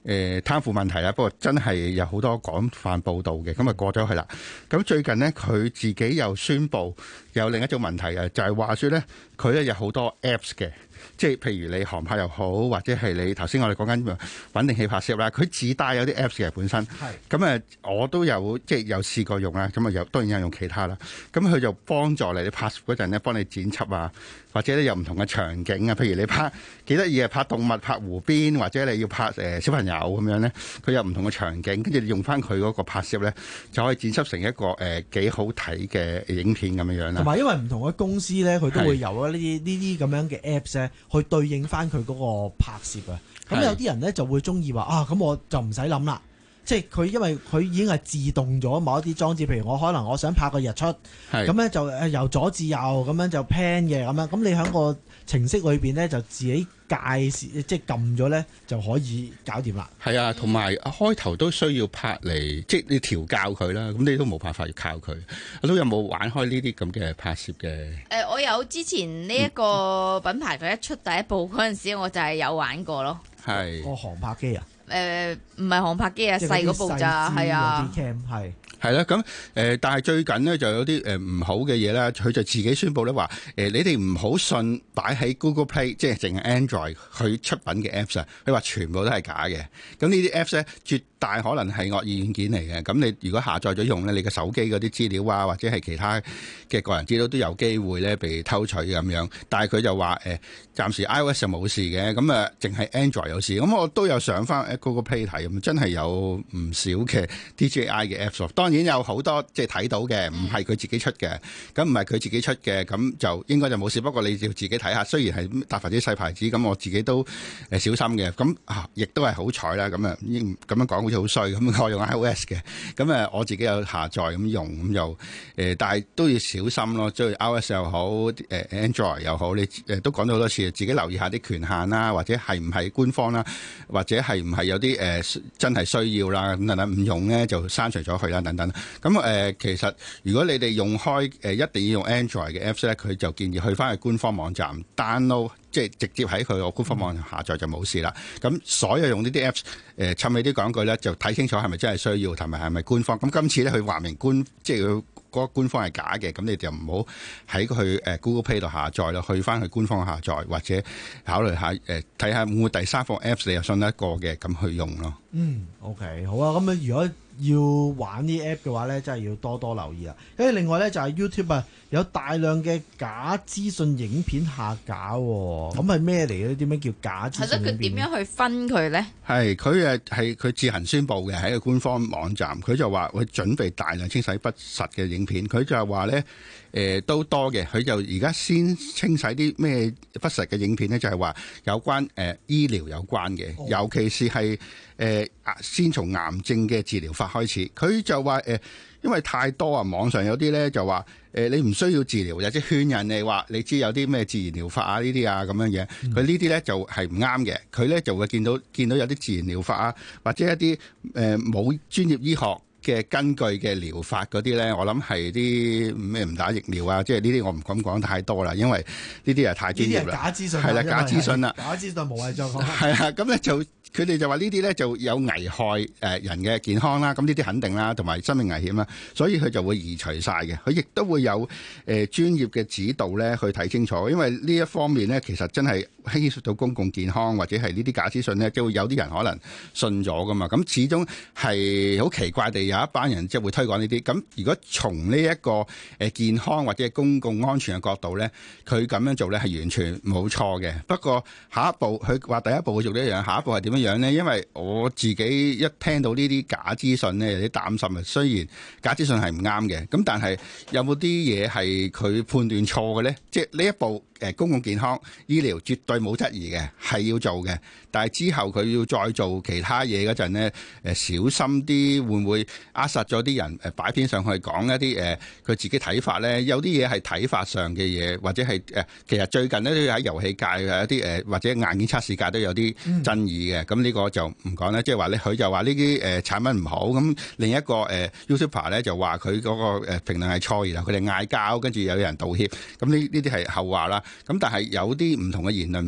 誒貪腐問題啦，不過真係有好多廣泛報導嘅，咁啊過咗去啦。咁最近呢，佢自己又宣布有另一種問題啊，就係、是、話說咧，佢咧有好多 Apps 嘅。即係譬如你航拍又好，或者係你頭先我哋講緊穩定器拍攝啦，佢自帶有啲 Apps 嘅本身。咁誒，我都有即係有試過用啦。咁啊，有當然有用其他啦。咁佢就幫助你你拍攝嗰陣咧，幫你剪輯啊，或者咧有唔同嘅場景啊。譬如你拍幾得意啊，拍動物、拍湖邊，或者你要拍誒小朋友咁樣咧，佢有唔同嘅場景，跟住用翻佢嗰個拍攝咧，就可以剪輯成一個誒幾好睇嘅影片咁樣樣啦。 同埋因為唔同嘅公司咧，佢都會有呢啲呢啲咁樣嘅 Apps 咧。去對應翻佢嗰個拍攝啊，咁有啲人咧就會中意話啊，咁我就唔使諗啦，即係佢因為佢已經係自動咗某一啲裝置，譬如我可能我想拍個日出，咁咧就誒由左至右咁樣就 pan 嘅咁樣，咁你喺個程式裏邊咧就自己介紹即係撳咗咧就可以搞掂啦。 係啊，同埋開頭都需要拍嚟，即係你調教佢啦，咁你都冇辦法要靠佢。我都有冇玩開呢啲咁嘅拍攝嘅？誒、 呃，我有之前呢一個品牌佢一出第一部嗰陣時，我就係有玩過咯。 係個航拍機啊？ 誒、呃，唔係航拍機啊，細嗰部咋，係啊。 係。 係啦，咁誒、呃，但係最近呢，就有啲誒唔好嘅嘢啦，佢就自己宣布咧話誒，你哋唔好信擺喺 Google Play， 即係淨係 Android 佢出品嘅 Apps 啊，佢話全部都係假嘅。咁呢啲 Apps 咧，絕大可能係惡意軟件嚟嘅。咁你如果下載咗用咧，你嘅手機嗰啲資料啊，或者係其他嘅個人資料都有機會咧被偷取咁樣。但係佢就話誒、呃，暫時 iOS 就冇事嘅，咁啊，淨係 Android 有事。咁我都有上翻 Google Play 睇，咁真係有唔少嘅 D J I 嘅 Apps。當然有好多即係睇到嘅，唔係佢自己出嘅，咁唔係佢自己出嘅，咁就應該就冇事。不過你要自己睇下，雖然係大牌子細牌子，咁我自己都誒小心嘅。咁啊，亦都係好彩啦。咁啊，咁樣講好似好衰咁。我用 iOS 嘅，咁啊我自己有下載咁用，咁就誒，但係都要小心咯。即係 iOS 又好，誒 Android 又好，你誒都講咗好多次，自己留意下啲權限啦，或者係唔係官方啦，或者係唔係有啲誒真係需要啦，咁等等唔用咧就刪除咗佢啦，等等。咁誒、呃，其實如果你哋用開誒、呃，一定要用 Android 嘅 Apps 咧，佢就建議去翻去官方網站 download，即係直接喺佢個官方網站下載就冇事啦。咁所有用呢啲 Apps，誒、呃，趁尾啲講句咧，就睇清楚係咪真係需要，同埋係咪官方。咁今次咧，佢話明官，即係佢嗰個官方係假嘅，咁你就唔好喺佢誒 Google Play 度下載咯，去翻去官方下載，或者考慮下誒睇下會唔會第三方 Apps 你又信得過嘅，咁去用咯。 嗯 ，OK， 好啊。咁啊，如果要玩啲 app 嘅話咧，真係要多多留意啦。跟住另外咧就係 YouTube 啊，有大量嘅假資訊影片下架，咁係咩嚟嘅？點樣叫假資訊影片？ 係咯，佢點樣去分佢咧？ 係佢誒係佢自行宣布嘅喺個官方網站，佢就話會準備大量清洗不實嘅影片。佢就係話咧誒都多嘅，佢就而家先清洗啲咩不實嘅影片咧，就係話有關誒、呃、醫療有關嘅，哦、尤其是係誒、呃、先從癌症嘅治療法開始。佢就話誒、呃，因為太多啊，網上有啲咧就話誒、呃、你唔需要治療，或者勸人哋話你知有啲咩自然療法啊呢啲啊咁樣嘢。佢呢啲咧就係唔啱嘅。佢咧就會見到見到有啲自然療法啊，或者一啲誒冇專業醫學嘅根據嘅療法嗰啲咧，我諗係啲咩唔打疫苗啊，即係呢啲我唔敢講太多啦，因為呢啲係太專業啦。 假資訊係啦，假資訊啦， 假資訊無謂再講。 係啊，咁咧就。佢哋就話呢啲咧就有危害誒人嘅健康啦，咁呢啲肯定啦，同埋生命危險啦，所以佢就會移除晒嘅。佢亦都會有誒、呃、專業嘅指導咧去睇清楚，因為呢一方面咧其實真係牽涉到公共健康，或者係呢啲假資訊咧，即會有啲人可能信咗噶嘛。咁始終係好奇怪地有一班人即係會推廣呢啲。咁如果從呢一個誒健康或者係公共安全嘅角度咧，佢咁樣做咧係完全冇錯嘅。不過下一步佢話第一步會做呢一樣，下一步係點樣樣咧？因為我自己一聽到呢啲假資訊咧，有啲擔心啊。雖然假資訊係唔啱嘅，咁但係有冇啲嘢係佢判斷錯嘅咧？即係呢一步誒，公共健康醫療絕對冇質疑嘅，係要做嘅。但係之後佢要再做其他嘢嗰陣咧，誒小心啲，會唔會扼殺咗啲人誒擺篇上去講一啲誒佢自己睇法咧？有啲嘢係睇法上嘅嘢，或者係誒其實最近咧都喺遊戲界嘅一啲誒或者硬件測試界都有啲爭議嘅。咁呢、嗯、個就唔講啦，即係話咧佢就話呢啲誒產品唔好，咁另一個誒 YouTuber 咧就話佢嗰個誒評論係錯，然後佢哋嗌交，跟住有人道歉，咁呢呢啲係後話啦。咁但係有啲唔同嘅言論咪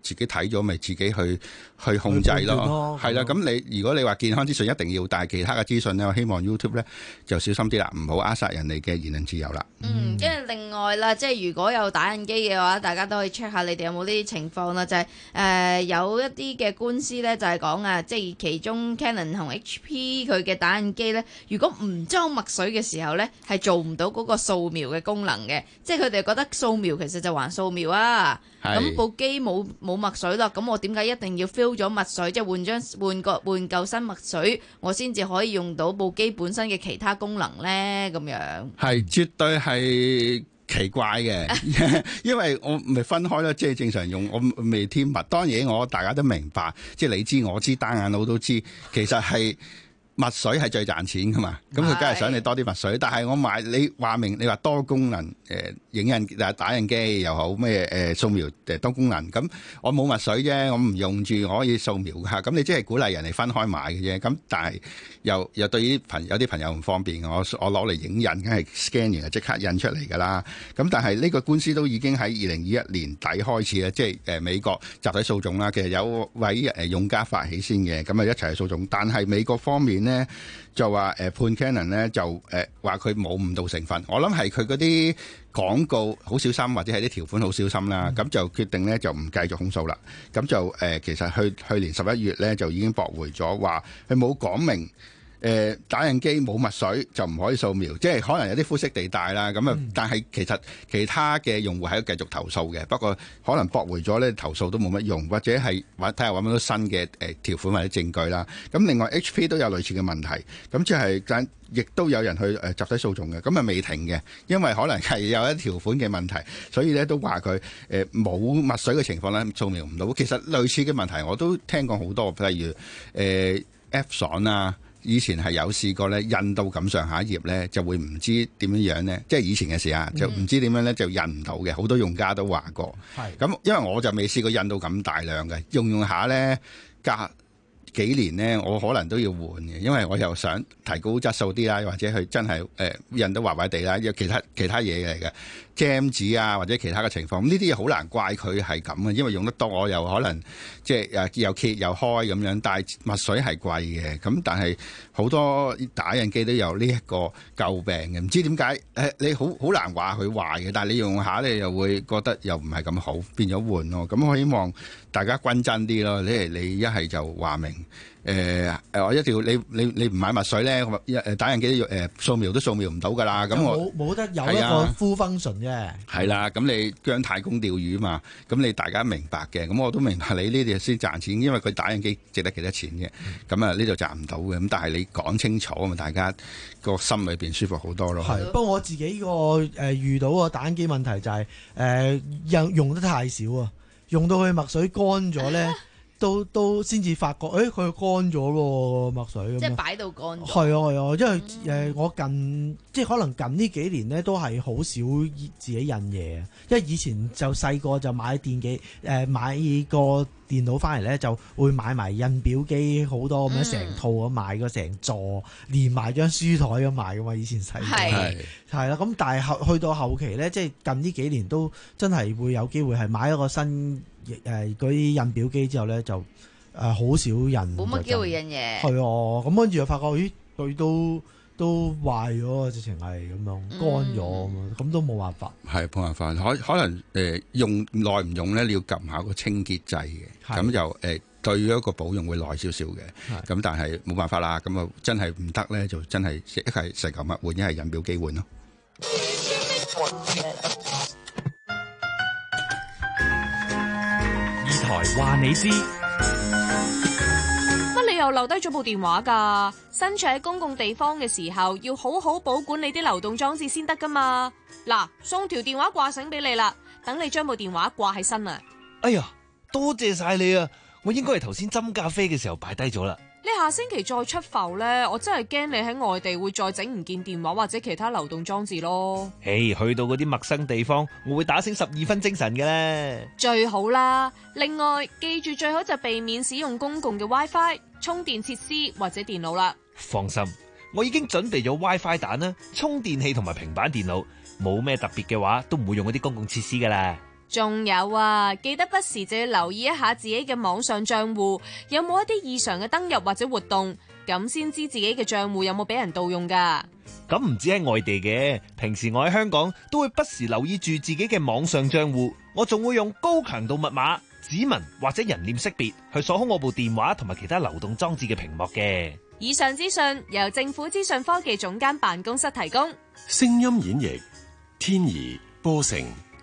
自己睇咗，咪自己去去控制咯。係啦，咁你如果你話健康資訊一定要，但係其他嘅資訊咧，我希望 YouTube 咧就小心啲啦，唔好扼殺人哋嘅言論自由啦。 嗯，即係另外啦，即係如果有打印機嘅話，大家都可以 check 下你哋有冇呢啲情況啦。就係、是、誒、呃、有一啲嘅官司咧，就係講啊，即係其中 Canon 同 H P 佢嘅打印機咧，如果唔裝墨水嘅時候咧，係做唔到嗰個掃描嘅功能嘅。即係佢哋覺得掃描其實就還掃描啊。咁部機冇冇墨水啦，咁我點解一定要 fill 咗墨水，即係換張換個換嚿新墨水，我先至可以用到部機本身嘅其他功能咧？咁樣係絕對係奇怪嘅，因為我咪分開啦，即係正常用，我未添墨。當然我大家都明白，即係你知我知，單眼佬都知，其實係。墨水係最賺錢噶嘛，咁佢梗係想你多啲墨水。但係我買你話明，你話多功能誒、呃、影印打印機又好咩誒掃描誒多功能，咁我冇墨水啫，我唔用住我可以掃描㗎。咁你即係鼓勵人哋分開買嘅啫。咁但係又又對於朋有啲朋友唔方便，我我攞嚟影印，梗係 scan 完就即刻印出嚟㗎啦。咁但係呢個官司都已經喺二零二一年底開始啦，即係誒美國集體訴訟啦。其實有位誒用家發起先嘅，咁啊一齊去訴訟。但係美國方面呢就話誒判 Canon 咧就誒話佢冇誤導成分，我諗係佢嗰啲廣告好小心或者係啲條款好小心啦，咁、嗯、就決定咧就唔繼續控訴啦。咁就誒、呃、其實去去年十一月咧就已經駁回咗，話佢冇講明。誒、呃、打印機冇墨水就唔可以掃描，即係可能有啲灰色地帶啦。咁啊、嗯，但係其實其他嘅用戶係繼續投訴嘅，不過可能駁回咗咧，投訴都冇乜用，或者係揾睇下揾唔到新嘅誒、呃、條款或者證據啦。咁另外 H P 都有類似嘅問題，咁即係但亦都有人去誒、呃、集體訴訟嘅，咁啊未停嘅，因為可能係有一條款嘅問題，所以咧都話佢誒冇墨水嘅情況咧掃描唔到。其實類似嘅問題我都聽過好多，例如誒、呃、Epson 啊。以前係有試過咧，印到咁上下頁咧，就會唔知點樣樣咧，即係以前嘅事啊，就唔知點樣咧就印唔到嘅，好多用家都話過。係咁，因為我就未試過印到咁大量嘅，用用下咧隔幾年咧，我可能都要換嘅，因為我又想提高質素啲啦，或者佢真係誒、呃、印得壞壞地啦，有其他其他嘢嚟嘅 jam 紙啊，或者其他嘅情況，咁呢啲嘢好難怪佢係咁嘅，因為用得多我又可能即係誒又揭又開咁樣，但係墨水係貴嘅，咁但係好多打印機都有呢一個詬病嘅，唔知點解誒你好好難話佢壞嘅，但係你用下咧又會覺得又唔係咁好，變咗換咯。咁我希望大家均真啲咯，你係你一係就話明。誒、呃、誒，我一定要你你你唔買墨水咧，誒打印機誒、呃、掃描都掃描唔到㗎啦。咁我冇冇得有一個 full function 啫。係啦，咁你姜太公釣魚嘛，咁你大家明白嘅，咁我都明白你呢啲先賺錢，因為佢打印機值得幾多錢嘅。咁啊呢度賺唔到嘅，咁但係你講清楚啊嘛，大家個心裏邊舒服好多咯。係， 不過我自己個誒、呃、遇到個打印機問題就係、是、誒、呃、用用得太少啊，用到佢墨水乾咗咧。都都先至發覺，誒佢乾咗咯墨水， 即係擺到乾咗。 係啊係啊，因為誒、呃、我近即係可能近呢幾年咧都係好少自己印嘢，因為以前就細個就買電機誒、呃、買個電腦翻嚟咧就會買埋印表機好多咁樣成套咁買個成座，連埋張書台咁買噶嘛，以前細個係係啦。咁但係後去到後期咧，即係近呢幾年都真係會有機會係買一個新。誒嗰啲印表機之後咧，就誒好、呃、少印， 冇乜機會印嘢。 係啊，咁跟住又發覺，咦，佢都都壞咗，直情係咁樣乾咗咁樣，咁都冇辦法。係冇辦法，可可能誒、呃、用耐唔用咧，你要撳下個清潔掣嘅，咁就誒、呃、對於一個保用會耐少少嘅。咁但係冇辦法啦，咁啊真係唔得咧，就真係一係石舊物換，一係印表機換咯。 台話你知， 乜你又留低咗部電話㗎？身處喺公共地方嘅時候，要好好保管你啲流動裝置先得㗎嘛。嗱，送條電話掛繩俾你啦，等你將部電話掛喺身啊。 哎呀，多謝晒你啊！我應該係頭先斟咖啡嘅時候擺低咗啦。 你下星期再出埠呢，我真係驚你喺外地會再整唔見電話或者其他流動裝置咯。 誒，去到嗰啲陌生地方，我會打醒十二分精神嘅咧。 最好啦。另外，記住最好就避免使用公共嘅 WiFi、充電設施或者電腦啦。 放心，我已經準備咗 WiFi 蛋啦、充電器同埋平板電腦，冇咩特別嘅話，都唔會用嗰啲公共設施噶啦。 仲有啊，記得不時就要留意一下自己嘅網上賬戶有冇一啲異常嘅登入或者活動，咁先知自己嘅賬戶有冇俾人盜用㗎。 咁唔止喺外地嘅，平時我喺香港都會不時留意住自己嘅網上賬戶，我仲會用高強度密碼、指紋或者人臉識別去鎖好我部電話同埋其他流動裝置嘅屏幕嘅。 以上資訊由政府資訊科技總監辦公室提供。 聲音演繹天怡波成。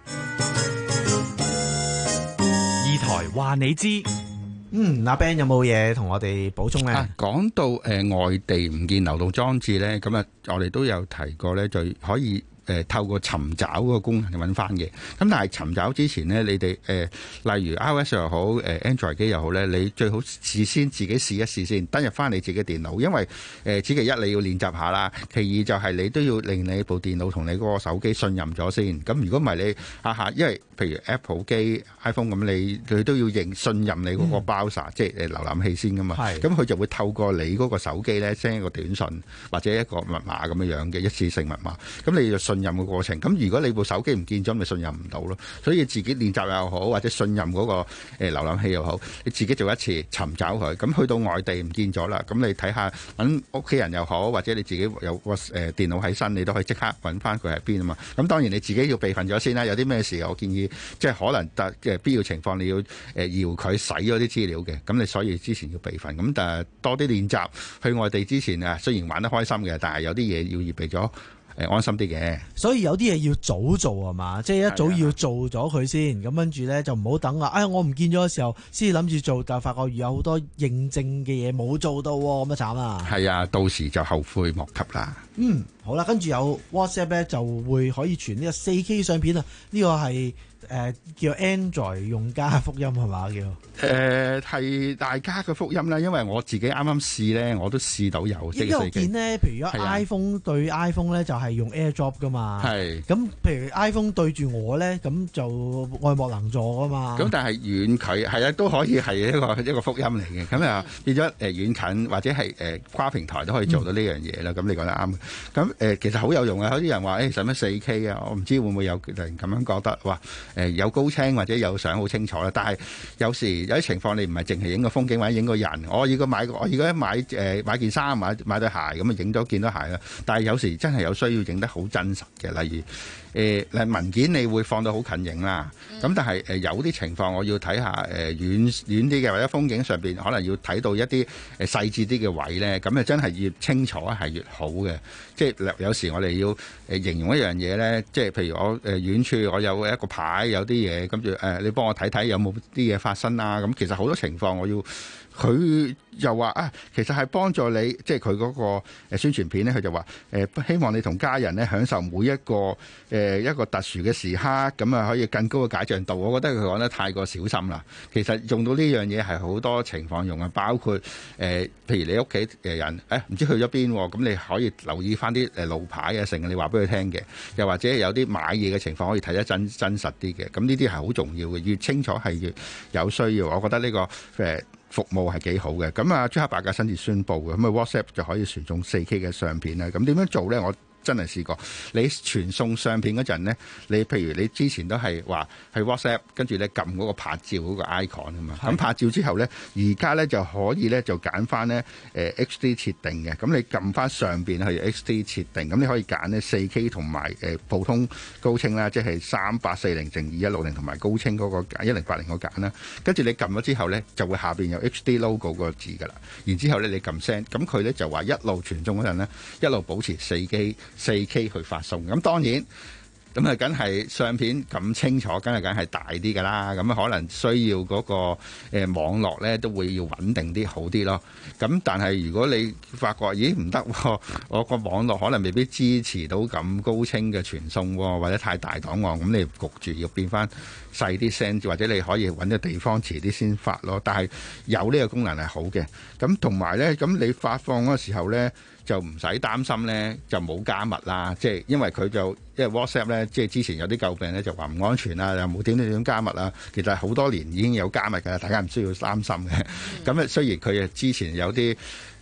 二台話你知。 嗯，阿 Ben 有冇嘢同我哋補充咧？ 講、啊、到誒、呃、外地唔見流動裝置咧，咁啊，我哋都有提過咧，就可以誒、呃、透過尋找嗰個功能嚟揾翻嘅。咁但係尋找之前呢，你哋誒、呃、例如 iOS 又好，誒、呃、Android 機又好咧，你最好事先自己試一試先，登入翻你自己電腦，因為誒、呃、此其一你要練習下啦，其二就係你都要令你部電腦同你嗰個手機信任咗先。咁如果唔係你下下，因為譬如 Apple 機 iPhone 咁，你佢都要認信任你嗰個 browser、嗯、即係誒瀏覽器先噶嘛。咁佢就會透過你嗰個手機咧 send 一個短信或者一個密碼咁樣樣嘅一次性密碼。咁你就信任嘅過程。咁如果你部手機唔見咗，咪信任唔到咯。所以自己練習又好，或者信任嗰個誒瀏覽器又好，你自己做一次尋找佢。咁去到外地唔見咗啦，咁你睇下揾屋企人又好，或者你自己有個誒電腦喺身，你都可以即刻揾翻佢喺邊啊嘛。咁當然你自己要備份咗先啦。有啲咩事我建議即係可能特嘅必要情況，你要誒搖佢洗咗啲資料嘅。咁你所以之前要備份。咁但係多啲練習，去外地之前啊，雖然玩得開心嘅，但係有啲嘢要預備咗。誒安心啲嘅， 所以有啲嘢要早做啊嘛，即係一早要做咗佢先，咁跟住咧就唔好等啊！哎，我唔見咗嘅時候先諗住做，但係發覺有好多認證嘅嘢冇做到，咁啊慘啊！ 係啊，到時就後悔莫及啦。 嗯，好啦，跟住有 WhatsApp 咧就會可以傳呢個四 K 相片啊，呢、這個係誒、呃、叫 Android 用家福音係嘛叫？ 誒係、呃、大家嘅福音啦，因為我自己啱啱試咧，我都試到有即係四 K。因為我見咧，譬如如果 iPhone 對 iPhone 咧就係用 AirDrop 噶嘛，係咁譬如 iPhone 對住我咧，咁就愛莫能助噶嘛。咁但係遠距係啊都可以係一個一個福音嚟嘅，咁啊變咗誒遠近或者係誒跨平台都可以做到呢樣嘢啦。咁、嗯、你講得啱。咁誒、呃、其實好有用啊！有啲人話誒使乜四 K 啊？我唔知會唔會有人咁樣覺得話誒、呃、有高清或者有相好清楚啦。但係有時有啲情況你唔係淨係影個風景或者影個人。我如果買我如果買誒、呃、買件衫買買對鞋咁啊影咗見到鞋啦。但係有時真係有需要影得好真實嘅，例如。誒、呃、文件你會放到好近影啦，咁、嗯、但係誒、呃、有啲情況我要睇下誒、呃、遠遠啲嘅或者風景上邊可能要睇到一啲誒、呃、細緻啲嘅位咧，咁啊真係越清楚係越好嘅。即係有時我哋要誒、呃、形容一樣嘢咧，即係譬如我誒、呃、遠處我有一個牌有啲嘢，跟住誒你幫我睇睇有冇啲嘢發生啊。咁其實好多情況我要。佢又話啊，其實係幫助你，即係佢嗰個宣傳片咧，佢就話誒、呃、希望你同家人咧享受每一個誒、呃、一個特殊嘅時刻，咁啊可以更高嘅解像度。我覺得佢講得太過小心啦。其實用到呢樣嘢係好多情況用啊，包括誒、呃、譬如你屋企嘅人誒唔知去咗邊，咁你可以留意翻啲誒路牌啊，成日你話俾佢聽嘅。又或者有啲買嘢嘅情況可以睇得真真實啲嘅。咁呢啲係好重要嘅，越清楚係越有需要。我覺得呢、這個誒。呃服務係幾好嘅，咁啊朱克伯格親自宣布嘅，咁啊 WhatsApp 就可以傳送四 K 嘅相片啦。咁點樣做咧？我真係試過，你傳送相片嗰陣呢，你譬如你之前都係話係 WhatsApp，跟住咧撳嗰個拍照嗰個 icon 啊嘛。咁拍照之後咧，而家咧就可以咧就揀翻咧誒 H D 設定嘅。咁你撳翻上邊去 H D 設定，咁你可以揀呢四 K 同埋誒普通高清啦，即係三八四零乘二一六零同埋高清嗰個一零八零個揀啦。跟住你撳咗之後咧，就會下邊有 H D logo 個字㗎啦。然之後咧你撳 send，咁佢咧就話一路傳送嗰陣咧，一路保持四 K。四 K 去發送，咁當然咁啊，梗係相片咁清楚，梗係梗係大啲㗎啦。咁可能需要嗰個誒網絡咧，都會要穩定啲好啲咯。咁但係如果你發覺咦唔得，我個網絡可能未必支持到咁高清嘅傳送，或者太大檔案，咁你焗住要變翻細啲聲，或者你可以揾個地方遲啲先發咯。但係有呢個功能係好嘅。咁同埋咧，咁你發放嗰個時候咧，就唔使擔心咧，就冇加密啦。即係因為佢就因為 WhatsApp 咧，即係之前有啲詬病咧，就話唔安全啊，又冇點點點加密啊。其實好多年已經有加密㗎，大家唔需要擔心嘅。咁啊、嗯，雖然佢啊之前有啲誒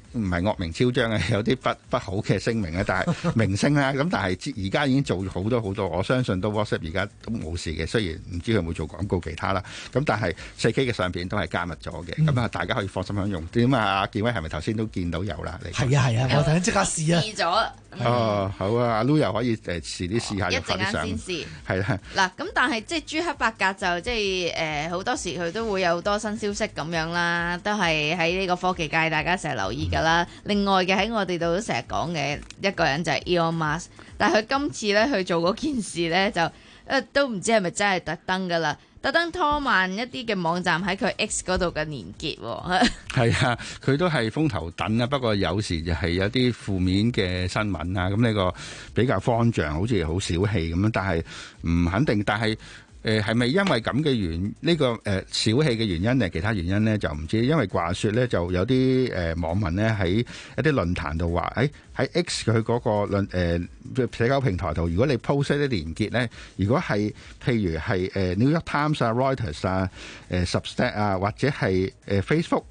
唔係惡名昭彰嘅，有啲不不好嘅聲明咧，但係明星啦，咁但係而家已經做好多好多，我相信都 WhatsApp 而家都冇事嘅，雖然唔知佢有冇做廣告其他啦，咁但係四 K 嘅相片都係加密咗嘅，咁啊、嗯、大家可以放心享用。點啊？阿建威係咪頭先都見到有啦？ 係啊係啊，我等即刻試啊！ 試咗。 哦，好啊，阿 Lu 又可以誒遲啲試下入翻啲相。一陣間先試。係啦。 嗱，咁但係即係朱克伯格就即係誒好多時佢都會有好多新消息咁樣啦，都係喺呢個科技界大家成日留意㗎啦。嗯、另外嘅喺我哋度都成日講嘅一個人就係 Elon Musk， 但係佢今次咧去做嗰件事咧就誒、呃、都唔知係咪真係特登㗎啦。特登拖慢一啲嘅網站喺佢 X 嗰度嘅連結喎。 係啊，佢都係風頭躉啊，不過有時就係有啲負面嘅新聞啊，咁呢個比較慌張，好似好小氣咁樣，但係唔肯定，但係。誒係咪因為咁嘅原呢、呢個誒、呃、小氣嘅原因定其他原因咧？就唔知，因為話説咧就有啲誒、呃、網民咧喺一啲論壇度話，喺喺 X 佢嗰個論誒、呃、社交平台度，如果你 post 一啲連結咧，如果係譬如係誒、呃、New York Times 啊、Reuters 啊、誒 Substack 啊，或者係誒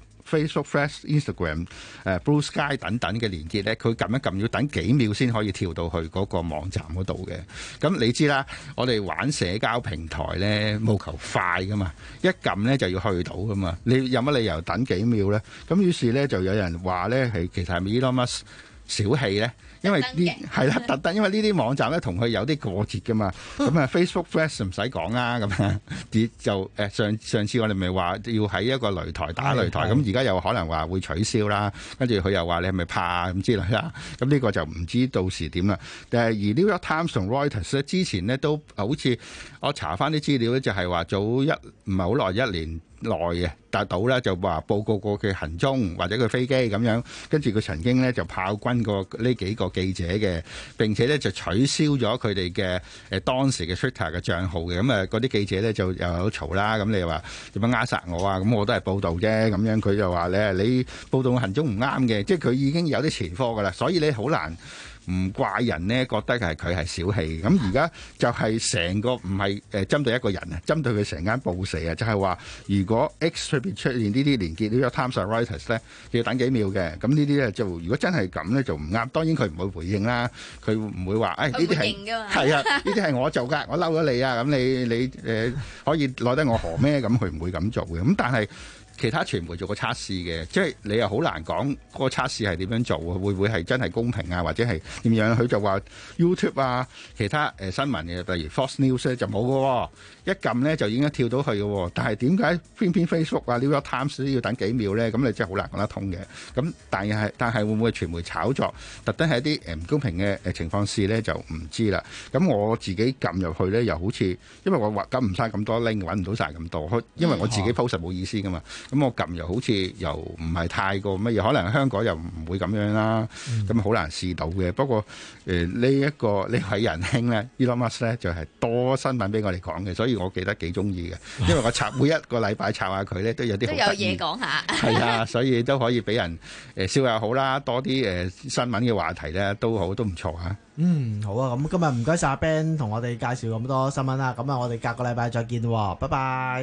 Facebook。Facebook、Flash、Instagram、誒 Blue Sky 等等嘅連結咧，佢撳一撳要等幾秒先可以跳到去嗰個網站嗰度嘅。咁你知啦，我哋玩社交平台咧，務求快噶嘛，一撳咧就要去到噶嘛。你有乜理由等幾秒咧？咁於是咧就有人話咧係其實係咪 Elon Musk小氣咧？因為呢係啦，特登，因為呢啲網站咧同佢有啲過節噶嘛。咁啊 Facebook Flash 唔使講啦，咁啊就誒上上次我哋咪話要喺一個擂台打擂台，咁而家又可能話會取消啦。跟住佢又話你係咪怕咁之類啦？咁呢個就唔知到時點啦。誒而 New York Times 同 Reuters 咧之前呢都好似我查翻啲資料咧，就係話早一唔係好耐一年內嘅，達到咧就話報告過佢行蹤或者佢飛機咁樣，跟住佢曾經咧就炮轟過呢幾個記者嘅，並且咧就取消咗佢哋嘅誒當時嘅 Twitter 嘅帳號嘅，咁啊嗰啲記者咧就又有嘈啦，咁你又話點樣扼殺我啊？咁我都係報導啫，咁樣佢就話咧你報導行蹤唔啱嘅，即係佢已經有啲前科噶啦，所以你好難唔怪人呢，覺得係佢係小氣。咁而家就係成個唔係誒針對一個人啊，針對佢成間報社啊，就係話如果 X 裏邊出現呢啲連結，呢個 Times Reuters 咧要等幾秒嘅。咁呢啲咧就如果真係咁咧就唔啱。當然佢唔會回應啦，佢唔會話誒呢啲係係啊，呢啲係我做㗎，我嬲咗你啊，咁你你誒、呃、可以攞得我何咩？咁佢唔會咁做嘅。咁但係其他傳媒做過測試嘅，即係你又好難講嗰個測試係點樣做，會唔會係真係公平啊，或者係點樣？佢就話 YouTube 啊，其他誒、呃、新聞嘅，例如 Fox News 咧就冇嘅喎，一撳咧就已經跳到去嘅喎。但係點解偏偏 Facebook 啊、New York Times 都要等幾秒咧？咁你真係好難講得通嘅。咁但係但係會唔會傳媒炒作，特登係一啲誒唔公平嘅誒情況試咧，就唔知啦。咁我自己撳入去咧，又好似因為我話撳唔晒咁多 link，揾唔到晒咁多，因為我自己 post 冇意思噶嘛。咁我撳又好似又唔係太過乜嘢，可能香港又唔會咁樣啦，咁好、嗯、難試到嘅。不過誒呢一個呢位仁兄咧 Elon Musk 咧就係、是、多新聞俾我哋講嘅，所以我記得幾中意嘅，因為我插每一個禮拜插下佢咧都有啲好得意，都有嘢講下，係啊，所以都可以俾人誒笑又好啦，多啲誒新聞嘅話題咧都好，都唔錯啊。 嗯，好啊，咁今日唔該晒阿 Ben 同我哋介紹咁多新聞啦，咁啊我哋隔個禮拜再見喎，拜拜。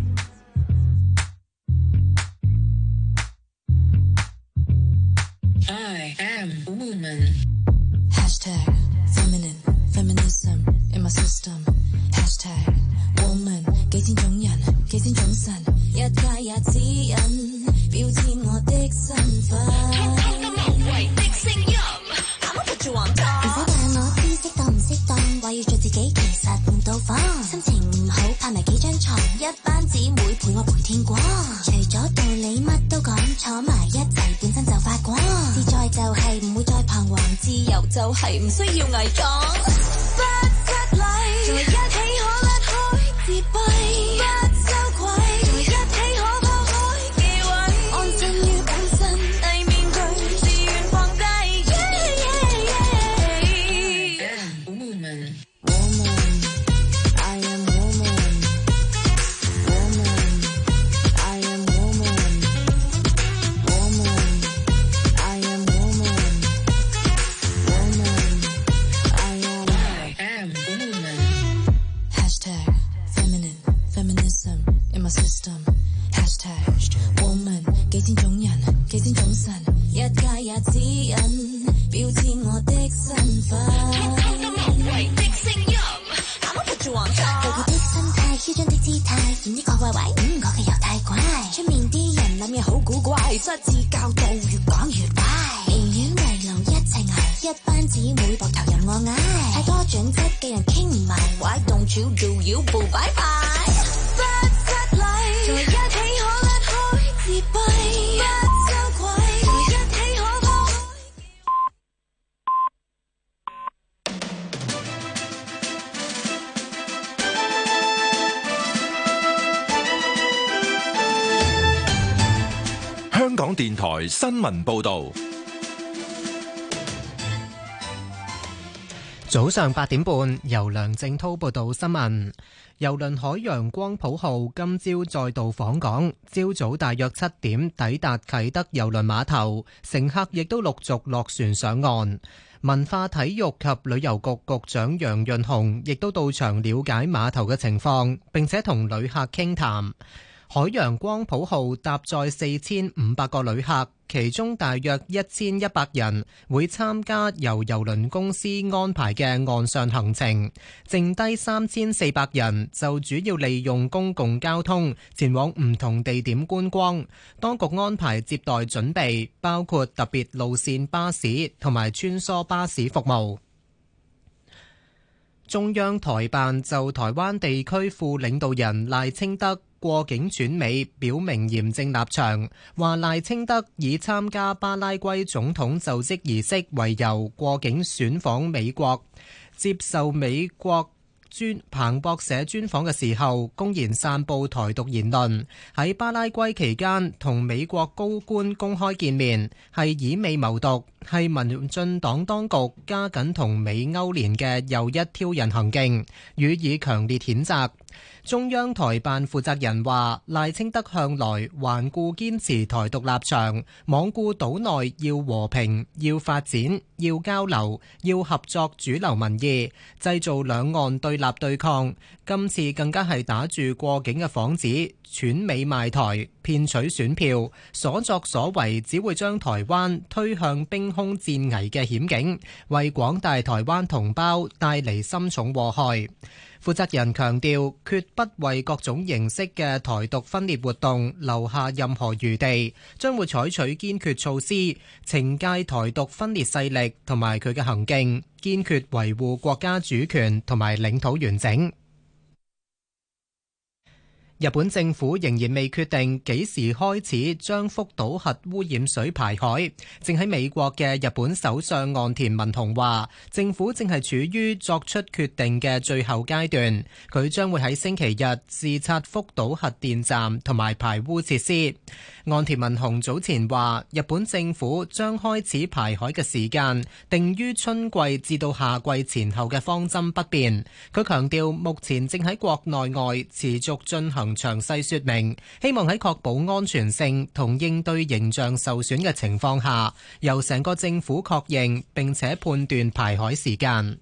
I am a woman. Hashtag feminine, feminism in my system. Hashtag woman， 幾千種人，幾千種神，一界也指引，標籤我的身份。無謂的聲音，啱啱 put you on top。唔使扮我知識當唔適當，話要做自己，其實唔到訪。心情唔好，拍埋幾張床，一班姊妹陪我陪天光。除咗道理乜都講，坐埋一齊本身就發光。自在就係唔會再彷徨，自由就係唔需要偽裝。不失禮，在一起可甩開自閉，不羞愧，在一起可拋開忌諱，安身於本身，遞面具，自願放低。Woman, woman, I am woman. Woman, I am woman. Woman, I am woman. Woman, I am. 做佢的心態，囂張的姿態，演呢個壞壞，嗯，我嘅又太怪。出面啲人諗嘢好古怪，失智教導越講越壞。寧願圍爐一齊捱，一班姊妹膊頭任我嗌。太多準則嘅人傾唔埋 ，Why don't you do you 不拜拜？不失禮，在一起可甩開自閉，不羞愧，在一起可拋開。 香港電台新聞報道。 早上八點半，由梁正滔報道新聞。郵輪海洋光譜號今朝再度訪港，朝早大約七點抵達啟德郵輪碼頭，乘客亦都陸續落船上岸。文化體育及旅遊局局長楊潤雄亦都到場了解碼頭嘅情況，並且同旅客傾談。海洋光譜號搭載四千五百個旅客，其中大約一千一百人會參加由郵輪公司安排嘅岸上行程，剩低三千四百人就主要利用公共交通前往唔同地點觀光。當局安排接待準備，包括特別路線巴士同埋穿梭巴士服務。中央台辦就台灣地區副領導人賴清德過境轉美表明嚴正立場，話賴清德以參加巴拉圭總統就職儀式為由過境選訪美國，接受美國專彭博社專訪嘅時候，公然散布台獨言論，喺巴拉圭期間同美國高官公開見面，係以美謀獨，係民進黨當局加緊同美勾連嘅又一挑釁行徑，予以強烈譴責。中央台辦負責人話，賴清德向來頑固堅持台獨立場，罔顧島內要和平、要發展、要交流、要合作主流民意，製造兩岸對立對抗。今次更加係打住過境嘅幌子，竄美賣台，騙取選票，所作所為只會將台灣推向兵凶戰危嘅險境，為廣大台灣同胞帶嚟深重禍害。負責人強調，決不為各種形式嘅台獨分裂活動留下任何餘地，將會採取堅決措施，懲戒台獨分裂勢力同埋佢嘅行徑，堅決維護國家主權同埋領土完整。日本政府仍然未決定幾時開始將福島核污染水排海。正喺美國嘅日本首相岸田文雄話，政府正係處於作出決定嘅最後階段，佢將會喺星期日視察福島核電站同埋排污設施。岸田文雄早前話，日本政府將開始排海嘅時間定於春季至到夏季前後嘅方針不變。佢強調，目前正喺國內外持續進行詳細說明，希望喺確保安全性同應對形象受損嘅情況下，由成個政府確認並且判斷排海時間。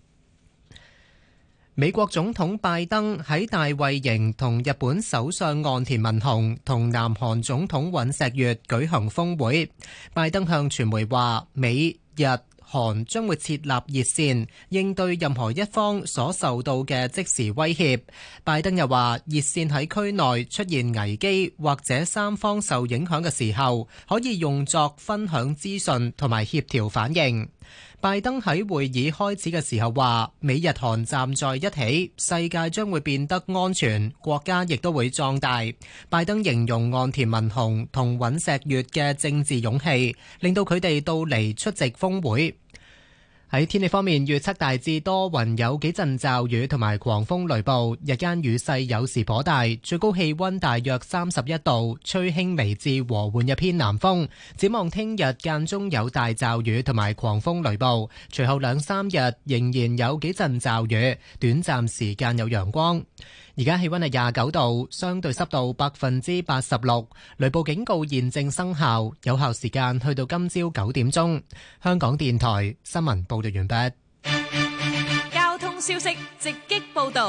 美國總統拜登喺大衛營同日本首相岸田文雄同南韓總統尹錫悅舉行峰會。拜登向傳媒話，美日韓將會設立熱線，應對任何一方所受到嘅即時威脅。拜登又話，熱線喺區內出現危機或者三方受影響嘅時候，可以用作分享資訊同埋協調反應。拜登喺會議開始嘅時候話，美日韓站在一起，世界將會變得安全，國家亦都會壯大。拜登形容岸田文雄同尹錫悅嘅政治勇氣，令到佢哋到嚟出席峰會。喺天氣方面，預測大致多雲，有幾陣驟雨同埋狂風雷暴，日間雨勢有時頗大，最高氣溫大約三十一度，吹輕微至和緩一偏南風。展望聽日間中有大驟雨同埋狂風雷暴，隨後兩三日仍然有幾陣驟雨，短暫時間有陽光。而家氣溫係廿九度，相對濕度百分之八十六，雷暴警告現正生效，有效時間去到今朝九點鐘。香港電台新聞報道完畢。 交通消息直擊報道。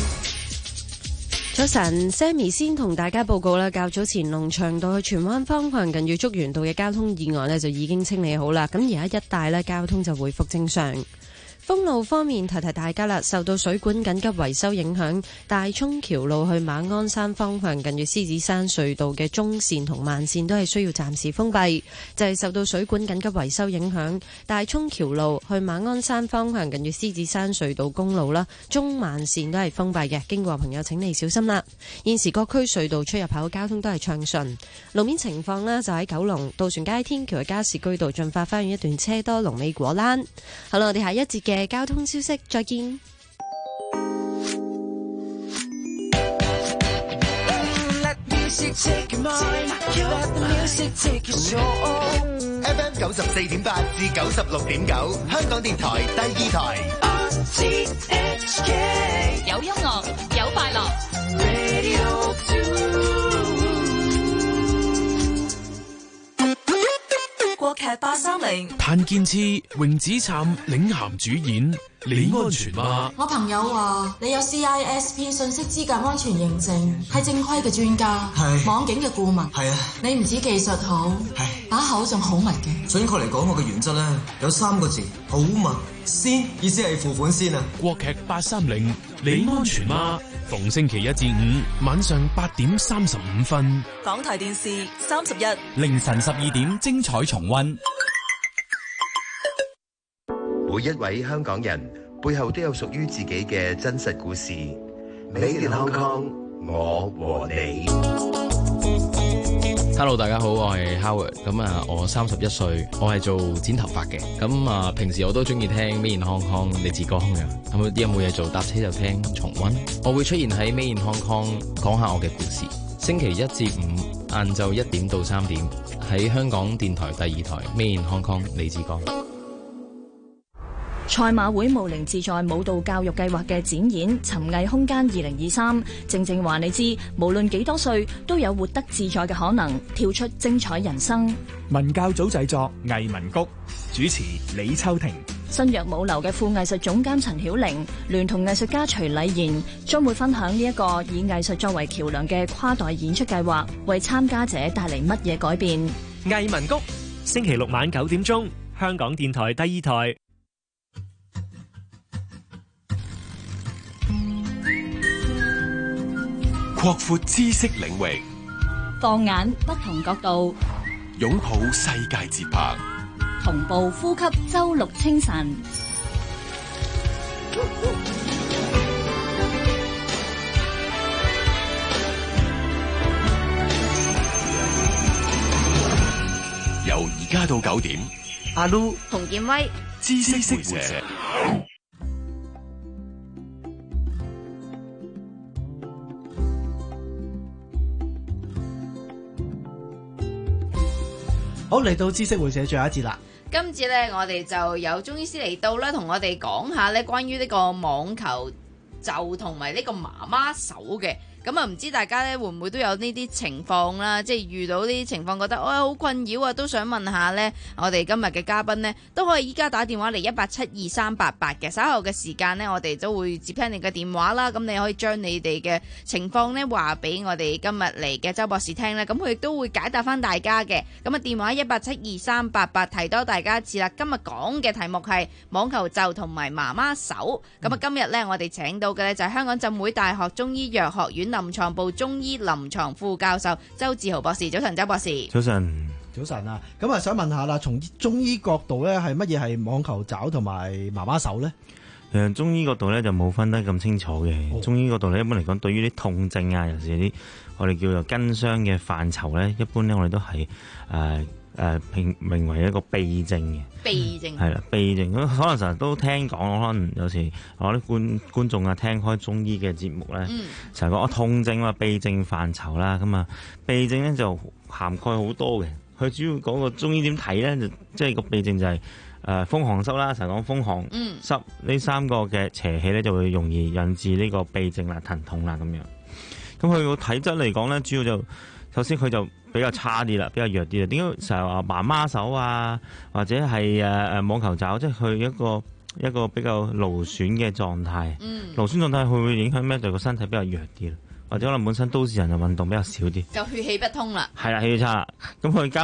早晨 ，Sammy 先同大家報告啦。較早前龍翔道去荃灣方向近住竹園道嘅交通意外呢，就已經清理好啦。咁而家一帶呢，交通就恢復正常。 封路方面，提提大家啦，受到水管緊急維修影響，大涌橋路去馬鞍山方向近住獅子山隧道嘅中線同慢線都係需要暫時封閉，就係、是、受到水管緊急維修影響，大涌橋路去馬鞍山方向近住獅子山隧道公路啦，中慢線都係封閉嘅，經過朋友請你小心啦。現時各區隧道出入口交通都係暢順。路面情況呢，就喺九龍渡船街天橋嘅加士居道進發花園一段車多，龍尾果欄。好啦，我哋下一節嘅交通消息再見。 F M 九十四點八至九十六點九，香港電台第二台。 有音樂，有快樂。 國劇八三零， 譚建次、榮子燦領銜主演，你安全嗎？ 我朋友話你有 C I S P 信息資格安全認證，係正規嘅專家，係網警嘅顧問，係啊。你唔止技術好，係把口仲好密嘅。 準確嚟講，我嘅原則咧有三個字：好密。先意思係付款先啊。 國劇八三零，你安全嗎？逢星期一至五晚上八點三十五分， 港台電視三十一， 凌晨十二點精彩重溫。 每一位香港人背後都有屬於自己嘅真實故事。Made in Hong Kong，我和你。 Hello， 大家好，我係 Howard。咁啊，我三十一歲，我係做剪頭髮嘅。咁啊，平時我都中意聽 Made in Hong Kong 李志剛嘅。咁有冇嘢做，搭車就聽重溫。我會出現喺 Made in Hong Kong 講下我嘅故事。星期一至五晏晝一點到三點喺香港電台第二台 Made in Hong Kong 李志剛。 賽馬會無齡自在舞蹈教育計劃嘅展演《尋藝空間二零二三》，正正話你知，無論幾多歲都有活得自在嘅可能，跳出精彩人生。 文教組製作，藝文谷主持李秋婷。 新約舞流嘅副藝術總監陳曉玲，聯同藝術家徐禮賢，將會分享呢一個以藝術作為橋樑嘅跨代演出計劃，為參加者帶嚟乜嘢改變？ 藝文谷星期六晚九點鐘，香港電台第二台。 擴闊知識領域， 放眼不同角度， 擁抱世界節拍， 同步呼吸周六清晨。 由而家到九點， 阿 Lu 洪建威， 知識活社。 好，嚟到知識會社最後一節啦。 今次咧，我哋就有中醫師嚟到咧，同我哋講下咧關於呢個網球袖同埋呢個媽媽手嘅。咁啊，唔知大家咧會唔會都有呢啲情況啦？即係遇到呢啲情況，覺得哎好困擾啊，都想問下呢。我哋今日嘅嘉賓呢，都可以依家打電話嚟一八七二三八八嘅。稍後嘅時間呢，我哋都會接聽你嘅電話啦。咁你可以將你哋嘅情況呢話俾我哋今日嚟嘅周博士聽咧。咁佢亦都會解答翻大家嘅。咁啊，電話一八七二三八八，提多大家一次啦。今日講嘅題目係網球袖同埋媽媽手。咁啊，今日呢，我哋請到嘅呢，就係香港浸會大學中醫藥學院臨床部中醫臨床副教授周志豪博士。早晨，周博士。 早晨， 早晨啊！咁啊，想問下啦，從中醫角度咧，係乜嘢係網球肘同埋媽媽手咧？ 誒，中醫角度咧就冇分得咁清楚嘅。哦、中醫角度咧，一般嚟講，對於啲痛症啊，尤其是啲我哋叫做筋傷嘅範疇咧，一般咧我哋都係誒誒名名為一個痹症嘅。 痹症係啦，痹症咁可能成日都聽講，可能有時我啲觀觀眾啊聽開中醫嘅節目咧，成日講痛症啊、痹症範疇啦，咁啊痹症咧就涵蓋好多嘅。佢主要講個中醫點睇咧，就即係個痹症就係誒風寒濕啦，成日講風寒濕呢三個嘅邪氣咧，就會容易引致呢個痹症啦、疼痛啦咁樣。咁佢個體質嚟講咧，主要就首先佢就比較差啲啦，比較弱啲啦。點解成日話媽媽手啊，或者係誒誒網球肘，即係佢一個一個比較勞損嘅狀態。嗯，勞損狀態會唔會影響咩？就個身體比較弱啲啦，或者可能本身都市人嘅運動比較少啲， 就血氣不通啦。 係啦，氣差啦。咁佢加埋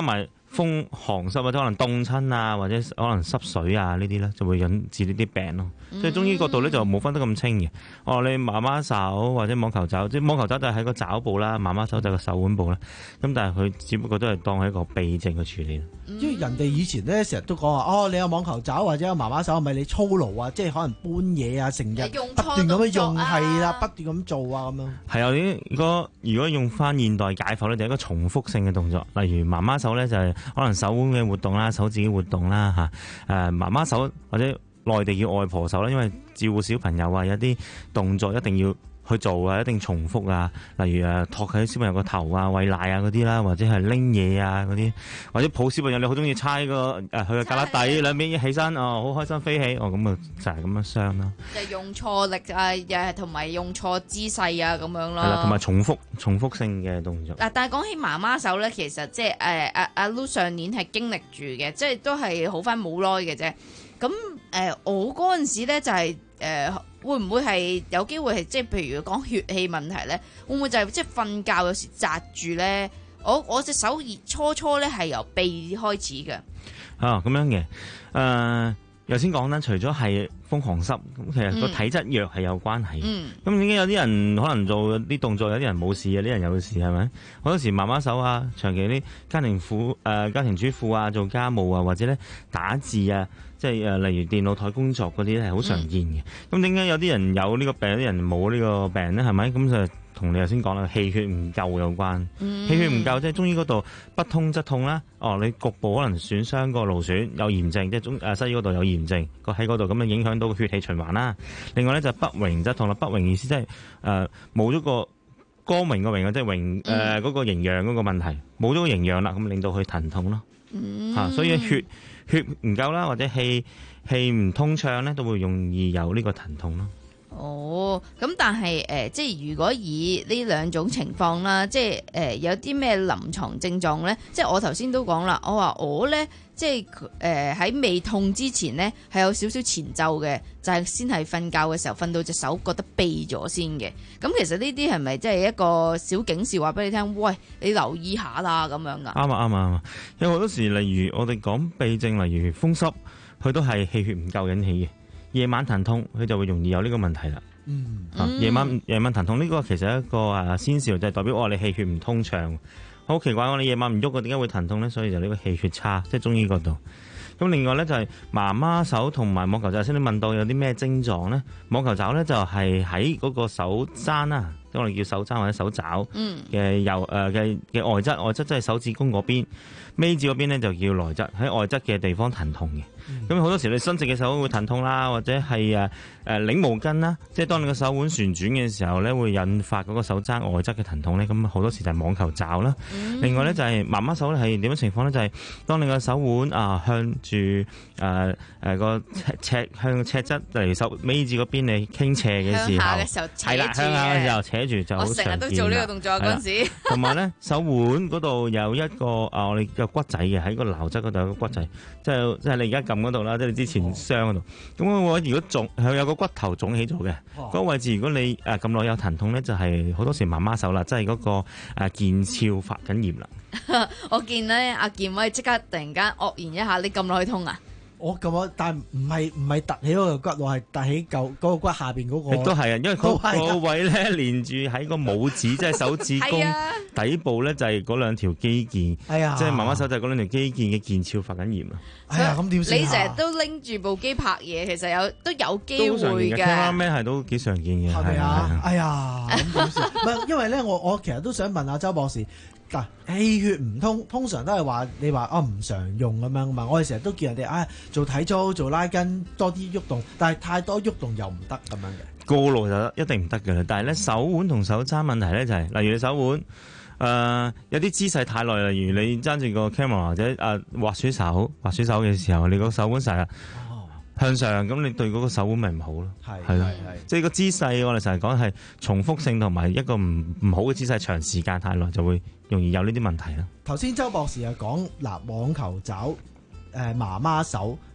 風寒濕或者可能凍親啊，或者可能濕水啊呢啲咧，就會引致呢啲病咯。即係、嗯、中醫角度咧就冇分得咁清嘅。哦，你媽媽手或者網球肘，即係網球肘就喺個肘部啦，媽媽手就係個手腕部啦。咁但係佢只不過都係當係一個痹症嘅處理。 因為人哋以前咧成日都講話，哦，你有網球肘或者有媽媽手，係咪你操勞啊？即係可能搬嘢啊，成日不斷咁樣用，係啦，不斷咁做啊咁樣。係啊，如果如果用翻現代解剖咧，就係一個重複性嘅動作。例如媽媽手咧就係可能手腕嘅活動啦，手指嘅活動啦嚇。誒媽媽手或者內地叫外婆手啦，因為照顧小朋友啊，有啲動作一定要去做啊，一定重複啊。例如誒托起小朋友個頭啊、餵奶啊嗰啲啦，或者係拎嘢啊嗰啲，或者抱小朋友，你好中意猜個誒佢嘅胳肋底兩邊一起身，哦好開心飛起，哦咁啊就係咁樣傷咯。就係用錯力啊，又係同埋用錯姿勢啊咁樣咯。係啦，同埋重複重複性嘅動作。嗱，但係講起媽媽手咧，其實即係誒阿阿 Lu 上年係經歷住嘅，即係都係好翻冇耐嘅啫。咁誒、呃，我嗰陣時咧就係、是、誒、呃，會唔會係有機會係即係譬如講血氣問題咧？會唔會就係即係瞓覺有時紮住咧？我我隻手初初咧係由臂開始嘅。啊，咁樣嘅，誒、呃。頭先講啦，除咗係風寒濕，咁其實個體質弱係有關係。咁點解有啲人可能做啲動作，有啲人冇事，有啲人有事係咪？好多時媽媽手啊，長期啲家庭婦誒、呃、家庭主婦啊，做家務啊，或者咧打字啊，即係誒例如電腦台工作嗰啲咧係好常見嘅。咁點解有啲人有呢個病，有啲人冇呢個病咧？係咪？咁就同你頭先講啦，氣血唔夠有關。嗯、氣血唔夠即係中醫嗰度不通則痛啦。哦，你局部可能損傷個勞損有炎症，即係中誒西醫嗰度有炎症，個喺嗰度咁樣影響到血氣循環啦。另外咧就不榮則痛啦，不榮意思即係誒冇咗個光榮個榮啊，即係榮誒嗰個營養嗰個問題，冇咗個營養啦，咁令到佢疼痛咯。嚇、嗯啊，所以血血唔夠啦，或者氣氣唔通暢咧，都會容易有呢個疼痛咯。哦，咁但係誒、呃，即係如果以呢兩種情況啦，即係誒、呃、有啲咩臨床症狀咧？即係我頭先都講啦，我話我咧，即係誒喺未痛之前咧，係有少少前奏嘅，就係、是、先係瞓覺嘅時候瞓到隻手覺得痹咗先嘅。咁其實呢啲係咪即係一個小警示，話俾你聽？喂，你留意下啦，咁樣噶。啱啊，啱啊，啱啊！因為好多時，例如我哋講痹症，例如風濕，佢都係氣血唔夠引起嘅。夜晚疼痛，佢就會容易有呢個問題啦。嗯，啊、夜晚夜晚疼痛呢、呢個其實係一個啊先兆，就係、是、代表我哋氣血唔通暢。好奇怪，我哋夜晚唔喐，點解會疼痛咧？所以就呢個氣血差，即係中醫嗰度。咁另外咧就係、是、媽媽手同埋網球肘，頭先你問到有啲咩症狀咧？網球肘咧就係喺嗰個手踭啦，即係我哋叫手踭或者手爪嘅右誒嘅嘅外側，外側即係手指公嗰邊，尾指嗰邊咧就叫內側，喺外側嘅地方疼痛嘅。咁好多時你伸直嘅手會疼痛啦，或者係誒誒擰毛巾啦，即係當你個手腕旋轉嘅時候咧，會引發嗰個手踭外側嘅疼痛咧。咁好多時就係網球爪啦。嗯、另外咧就係媽媽手咧係點樣情況咧？就係、是、當你個手腕啊向住誒誒個尺向尺側嚟手尾指嗰邊你傾斜嘅時候，係啦，向下嘅時候扯住就好常見啦。我成日都做呢個動作嗰陣時。同埋咧手腕嗰度有一個啊，我哋有骨仔嘅，喺個橈側嗰度有個骨仔，即係即係你而家撳嗰度啦，即係你之前傷嗰度。咁我如果腫係有個骨頭腫起咗嘅，嗰、哦、個位置如果你誒咁耐有疼痛咧，就係、是、好多時媽媽手啦，即係嗰個誒腱鞘發緊炎啦。我見咧阿健威即刻突然間愕然一下，你咁耐痛啊？我咁啊，但係唔係唔係突起嗰個骨，我係突起舊嗰個骨下邊嗰、那個。亦都係啊，因為嗰個位咧連住喺個拇指，即係手指公底部咧，就係嗰兩條肌腱。係啊，即係媽媽手就係嗰兩條肌腱嘅腱鞘發緊炎啊。係啊，咁點算？你成日都拎住部機拍嘢，其實有都有機會嘅。cameraman 係都幾常見嘅，係咪啊？哎呀，咁點算？唔係，因為咧，我我其實都想問下周博士。嗱，氣血唔通，通常都係話你話啊唔常用咁樣嘛。我哋成日都叫人哋啊做體操、做拉筋多啲喐動，但係太多喐動又唔得咁樣嘅。過勞就一定唔得嘅啦。但係咧手腕同手踭問題咧就係、是，例如你手腕誒、呃、有啲姿勢太耐，例如你揸住個 camera 或者誒滑鼠手、滑鼠手嘅時候，你個手腕成日向上，咁你對嗰個手腕咪唔好咯。係係係，即係個姿勢我哋成日講係重複性同埋一個唔唔好嘅姿勢，長時間太耐就會容易有呢啲問題啦。頭先周博士又講嗱網球肘、誒媽媽手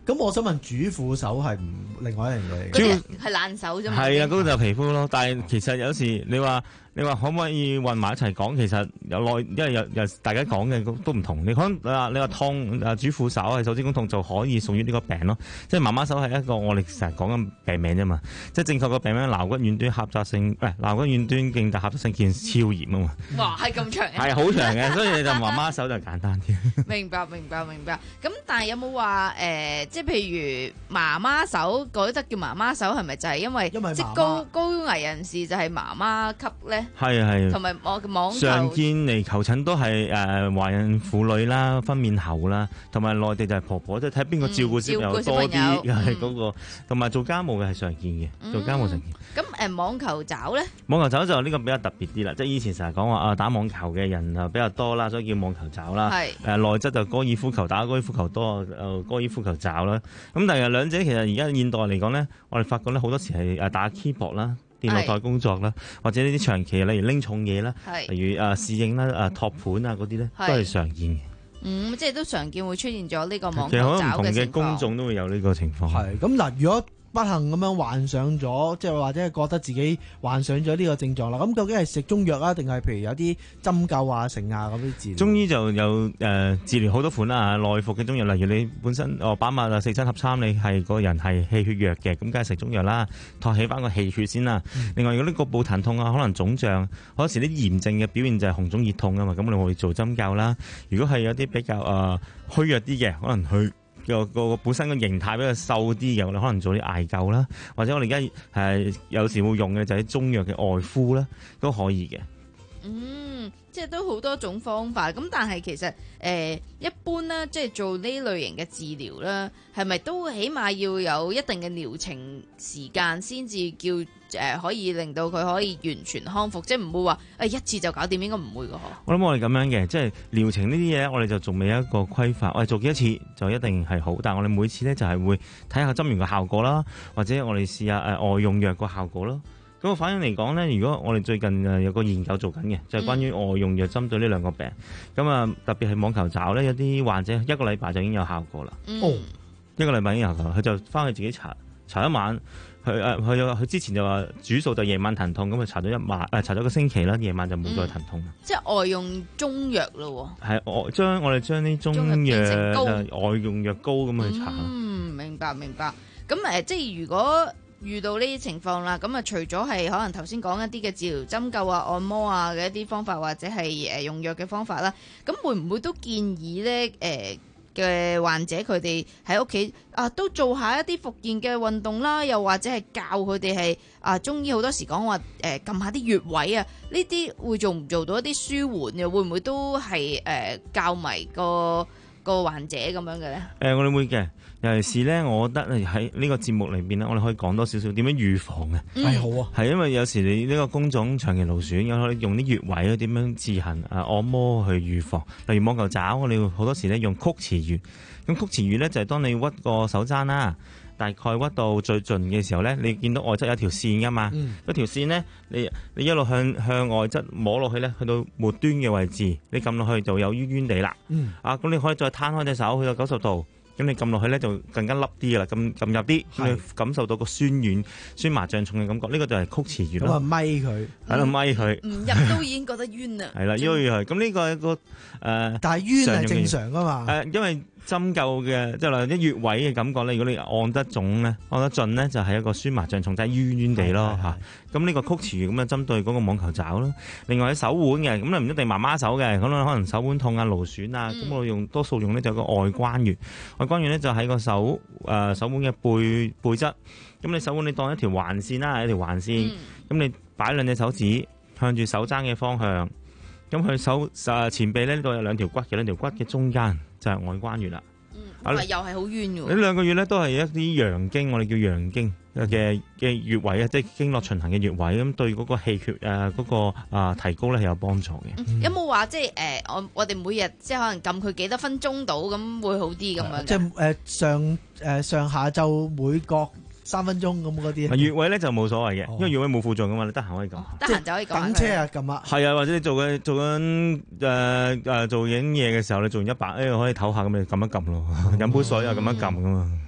咁我想問主婦手係唔另外一樣嘢嚟嘅， 主要係爛手啫嘛。 係啊，嗰個就皮膚咯。但係其實有時你話你話可唔可以混埋一齊講？其實有內，因為有有大家講嘅都唔同。你可能你話你話痛啊，主婦手係手指公痛就可以屬於呢個病咯。即係媽媽手係一個我哋成日講緊病名啫嘛。即係正確個病名橈骨遠端狹窄性誒橈骨遠端徑帶狹窄性腱鞘炎啊嘛。 哇，係咁長嘅。 係好長嘅，所以你就媽媽手就簡單啲。 明白明白明白。咁但係有冇話誒，即係譬如媽媽手嗰則叫媽媽手，係咪就係因為即係高高危人士就係媽媽級咧？ 係係。 同埋網網球常見嚟求診都係誒懷孕婦女啦、分娩後啦，同埋內地就係婆婆，即係睇邊個照顧小朋友多啲，又係嗰個，同埋做家務嘅係常見嘅，做家務常見。 咁誒網球爪咧？ 網球爪就呢個比較特別啲啦，即係以前成日講話啊打網球嘅人啊比較多啦，所以叫網球爪啦。係誒內質就高爾夫球打高爾夫球多，誒高爾夫球爪啦。咁但係兩者其實而家現代嚟講咧，我哋發覺咧好多時係誒打 keyboard 啦。電腦台工作啦，或者呢啲長期例如拎重嘢啦，例如誒侍應啦、誒托盤啊嗰啲咧，都係常見嘅。 嗯，即係都常見會出現咗呢個網球爪嘅情況。 其實好多唔同嘅工種都會有呢個情況。 係咁嗱，如果不幸咁樣患上咗，即係或者係覺得自己患上咗呢個症狀啦，咁究竟係食中藥啊，定係譬如有啲針灸啊、成啊咁啲治療？ 中醫就有誒、呃、治療好多款啦，內服嘅中藥，例如你本身哦把脈啊四親合參，你係個人係氣血弱嘅，咁梗係食中藥啦，托起翻個氣血先啦。嗯、另外如果啲局部疼痛啊，可能腫脹，好多時啲炎症嘅表現就係紅腫熱痛啊嘛，咁你會做針灸啦。如果係有啲比較誒、呃、虛弱啲嘅，可能去。個個本身個形態比較瘦啲嘅，我哋可能做啲艾灸啦，或者我哋而家係有時會用嘅就係中藥嘅外敷啦，都可以嘅。 嗯，即係都好多種方法。咁但係其實誒、呃、一般咧，即係做呢類型嘅治療啦，係咪都起碼要有一定嘅療程時間先至叫誒、呃、可以令到佢可以完全康復？即係唔會話誒、哎、一次就搞掂，應該唔會㗎。 我諗我哋咁樣嘅，即係療程呢啲嘢，我哋就仲未有一個規範。我哋做幾多次就一定係好，但係我哋每次咧就係會睇下針完個效果啦，或者我哋試下誒外用藥個效果咯。咁個反應嚟講咧，如果我哋最近誒有個研究做緊嘅，就係、是、關於外用藥針對呢兩個病。咁啊、嗯，特別係網球爪咧，有啲患者一個禮拜就已經有效果啦。 嗯、 哦，一個禮拜已經有效果，佢就翻去自己查查一晚。佢誒佢佢之前就話主訴就夜晚疼痛，咁佢查咗一晚誒、呃、查咗個星期啦，夜晚就冇再疼痛。 嗯、即係外用中藥咯喎。係我將我哋將啲中藥外用藥膏咁去查。 嗯，明白明白。咁誒、呃，即係如果遇到呢啲情況啦，咁啊除咗係可能頭先講一啲嘅治療針灸啊、按摩啊嘅一啲方法，或者係誒用藥嘅方法啦，咁會唔會都建議咧誒嘅患者佢哋喺屋企啊都做下一啲復健嘅運動啦，又或者係教佢哋係啊中醫好多時講話誒撳下啲穴位啊，呢啲會做唔做到一啲舒緩嘅？會唔會都係誒、呃、教埋個個患者咁樣嘅咧？誒、 呃，我哋會嘅。尤其是咧，我覺得喺呢個節目裏邊咧，我哋可以講多少少點樣預防嘅。係、 嗯、好啊， 係因為有時你呢個工種長期勞損，有可以用啲穴位點樣自行啊按摩去預防。例如網球爪，我哋好多時咧用曲池穴。咁曲池穴咧就係、是、當你屈個手踭啦，大概屈到最盡嘅時候咧，你見到外側有條線噶嘛？嗯、嗰條線咧，你你一路向向外側摸落去咧，去到末端嘅位置，你撳落去就有冤冤地啦。嗯、啊，咁你可以再攤開隻手去到九十度。咁你撳落去咧就更加凹啲啦，咁撳入啲，你感受到個酸軟、酸麻脹重嘅感覺，呢、這個就係曲池穴咯。 咁啊，咪佢喺度咪佢， 唔入都已經覺得冤啦。 係啦，因為係咁呢個係一個誒，呃、 但係冤係正常噶嘛。誒、 呃，因為針灸嘅即係話啲穴位嘅感覺咧，如果你按得重咧、按得盡咧，就係、是、一個酸麻脹重，就係、是、冤冤地咯嚇。咁呢個曲池穴咁啊，針對嗰個網球爪咯。另外喺手腕嘅，咁你唔一定媽媽手嘅，咁可能手腕痛啊、勞損啊，咁、嗯、我用多數用咧就有個外關穴。外關穴咧就喺個手誒、呃、手腕嘅背背側。咁你手腕你當一條橫線啦，一條橫線。咁、嗯、你擺兩隻手指向住手踭嘅方向。咁佢手誒前臂咧呢度有兩條骨嘅，兩條骨嘅中間就係外關穴啦。 嗯，咁啊又係好冤嘅。呢兩個穴咧都係一啲陽經，我哋叫陽經嘅嘅穴位啊，即係經絡循行嘅穴位，咁對嗰個氣血誒嗰、呃那個啊、呃、提高咧係有幫助嘅、 嗯。有冇話即係誒我我哋每日即係可能撳佢幾多分鐘到咁會好啲咁樣？ 即係誒、呃、上誒、呃、上下晝每個三分鐘咁嗰啲。 穴位咧就冇所謂嘅，哦、因為穴位冇負重噶嘛，你得閒可以撳。 得閒就可以撳。 等車啊，撳啊。 係啊，或者你做緊做緊誒誒做影嘢嘅時候，你做完一百，誒可以唞下咁，你撳一撳咯。飲杯水啊，咁樣撳噶嘛。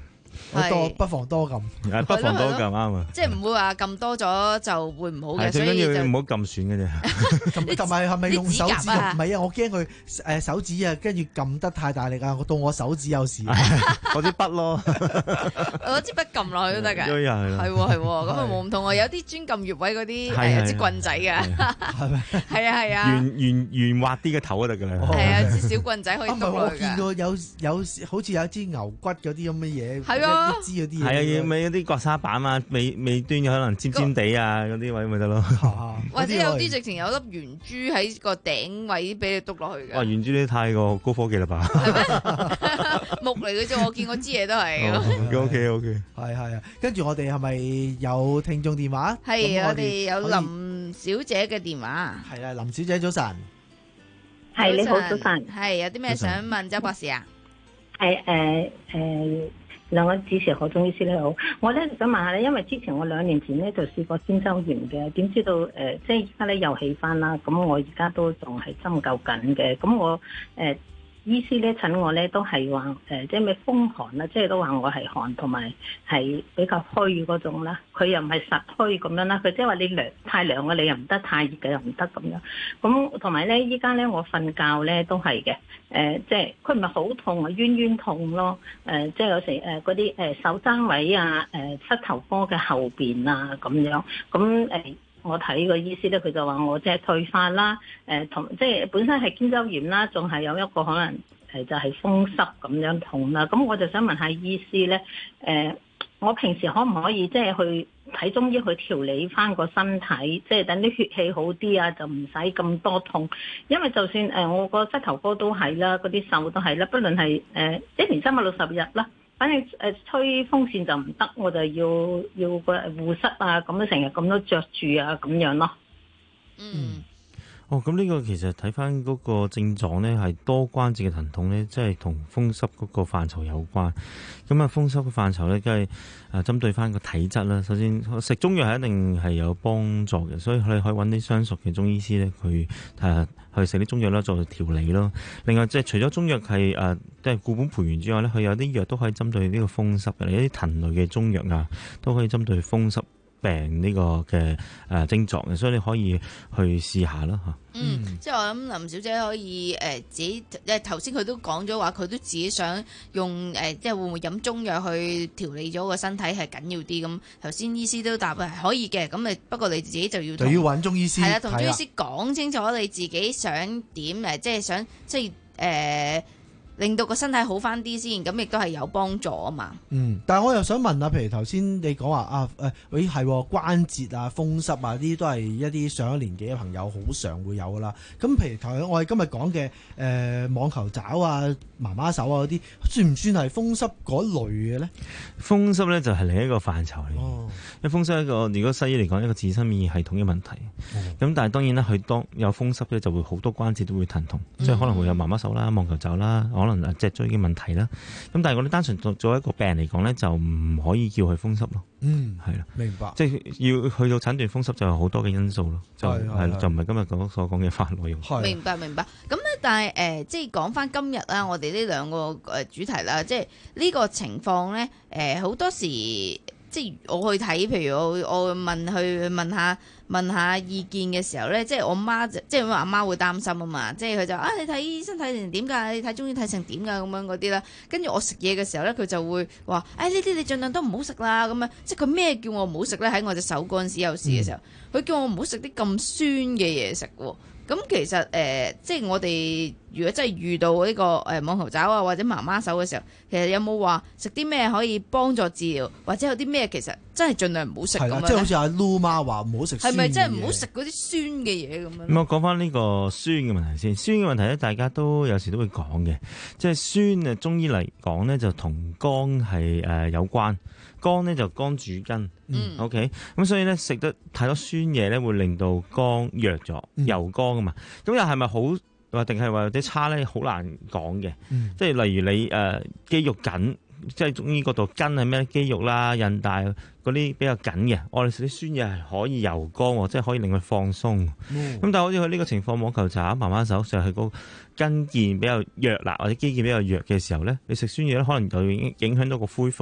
多不妨多撳， 不妨多撳啱啊！ 即係唔會話撳多咗就會唔好嘅，所以就唔好撳選嘅啫。 同同埋係咪用手指？唔啊係啊，我驚佢誒手指啊，跟住撳得太大力啊，到我手指有事。 嗰啲筆咯， 攞支筆撳落去都得㗎。 係係喎係喎，咁啊冇唔同喎，有啲專撳穴位嗰啲係有支棍仔㗎，係咪？係啊係啊， 圓圓圓滑啲嘅頭就得㗎啦。 係啊，支小棍仔可以篤落去㗎。 我見過有有好似有支牛骨嗰啲咁嘅嘢， 係啊， 一支嗰啲嘢。 係啊，咪有啲刮痧板啊，尾尾端可能尖尖地啊，嗰啲位咪得咯。 或者有啲直情有粒圓珠喺個頂位俾你篤落去嘅。 哇！圓珠啲太過高科技啦吧？ 係咩？木嚟嘅啫，我見嗰支嘢都係。 O K O K， 係係啊，跟住我哋係咪有聽眾電話？ 係我哋有林小姐嘅電話。 係啊，林小姐早晨。 係你好，早晨。 係有啲咩想問周博士啊？ 係誒誒。兩位主持何中醫師你好，我咧想問下咧，因為之前我兩年前咧就試過肩周炎嘅，點知道誒、呃，即係而家咧又起翻啦，咁我而家都仲係針灸緊嘅，咁我誒、呃、醫師咧診我咧都係話誒，即係咩風寒啦，即係都話我係寒同埋係比較虛嗰種啦，佢又唔係實虛咁樣啦，佢即係話你涼太涼嘅你又唔得，太熱嘅又唔得咁樣，咁同埋咧依家咧我瞓覺咧都係嘅。誒、呃，即係佢唔係好痛啊，冤冤痛咯。誒、呃，即係有時誒嗰啲誒手踭位啊，誒、呃、膝頭哥嘅後邊啊咁樣。咁誒、呃，我睇個醫師咧，佢就話我即係退化啦。誒、呃，同即係本身係肩周炎啦，仲係有一個可能誒就係、是、風濕咁樣痛啦。咁我就想問下醫師咧，誒、呃，我平時可唔可以即係去睇中醫去調理翻個身體，即係等啲血氣好啲啊，就唔使咁多痛。因為就算誒我個膝頭哥都係啦，嗰啲手都係啦，不論係誒一年三百六十日啦，反正誒吹風扇就唔得，我就要要個護膝啊，咁樣成日咁多着住啊，咁樣咯。 嗯。 哦，咁呢個其實睇翻嗰個症狀呢，係多關節嘅疼痛呢，即係同風濕嗰個範疇有關。咁啊，風濕嘅範疇呢，梗係誒針對翻個體質啦。首先食中藥係一定係有幫助嘅，所以你可以揾啲相熟嘅中醫師呢，佢誒去食啲中藥啦，做調理咯。另外即係除咗中藥係誒即係固本培元之外呢，佢有啲藥都可以針對呢個風濕嘅，有啲藤類嘅中藥啊，都可以針對風濕病呢個嘅誒症狀嘅，所以你可以去試下啦嚇。 嗯，即係我諗林小姐可以誒、呃、自己誒頭先佢都講咗話，佢都自己想用誒、呃、即係會唔會飲中藥去調理咗個身體係緊要啲咁。頭先醫師都答係可以嘅，咁誒不過你自己就要就要揾中醫師係啦，同中醫師講清楚你自己想點誒，即係想即係誒。呃令到個身體好翻啲先，咁亦都係有幫助啊嘛。 嗯，但係我又想問下，譬如頭先你講話啊，誒、呃，喂係關節啊、風濕啊，呢啲都係一啲上咗年紀嘅朋友好常會有噶啦。咁譬如頭先我哋今日講嘅誒網球爪啊、媽媽手啊嗰啲，算唔算係風濕嗰類嘅咧？ 風濕咧就係另一個範疇嚟嘅。哦，因為風濕一個如果西醫嚟講一個自身免疫系統嘅問題。咁、嗯、但係當然啦，佢當有風濕咧就會好多關節都會疼痛，嗯、即係可能會有媽媽手啦、網球爪啦。可能脊椎嘅問題啦，咁但係我哋單純做做一個病嚟講咧，就唔可以叫佢風濕咯。 嗯， 係啦， 明白。 即係要去到診斷風濕就有好多嘅因素咯，就係咯，就唔係今日講所講嘅法內容。 明白明白。咁咧，但係誒、呃，即係講翻今日啦，我哋呢兩個誒主題啦，即係呢個情況咧，誒、呃、好多時即係我去睇，譬如我我問去問下。問下意見嘅時候咧，即係我媽就即係話阿媽會擔心啊嘛，即係佢就啊你睇醫生睇成點㗎？你睇中醫睇成點㗎？咁樣嗰啲啦。跟住我食嘢嘅時候咧，佢就會話誒呢啲你盡量都唔好食啦咁樣。即係佢咩叫我唔好食咧？喺我隻手嗰陣時有事嘅時候，佢、嗯、叫我唔好食啲咁酸嘅嘢食喎。咁其實誒、呃，即係我哋如果真係遇到呢、這個誒、呃、網球爪啊或者媽媽手嘅時候，其實有冇話食啲咩可以幫助治療，或者有啲咩其實真係盡量唔好食咁樣咧？ 即係好似阿 Lu 媽話唔好食酸嘅嘢。係咪即係唔好食嗰啲酸嘅嘢咁樣？ 咁我講翻呢個酸嘅問題先。酸嘅問題咧，大家都有時都會講嘅，即係酸啊。中醫嚟講咧，就同肝係誒有關。肝咧就肝主筋，嗯，OK，咁所以咧食得太多酸嘢咧，會令到肝弱咗，油肝啊嘛。咁又係咪好話定係話有啲差咧？好難講嘅，嗯、即係例如你誒、呃、肌肉緊，即係中醫嗰度筋係咩？肌肉啦、韌帶嗰啲比較緊嘅，我哋食啲酸嘢係可以油肝，即係可以令佢放鬆。咁、嗯、但係好似佢呢個情況，網球爪、媽媽手就係個筋腱比較弱啦，或者肌腱比較弱嘅時候咧，你食酸嘢咧，可能就影影響到個恢復咯。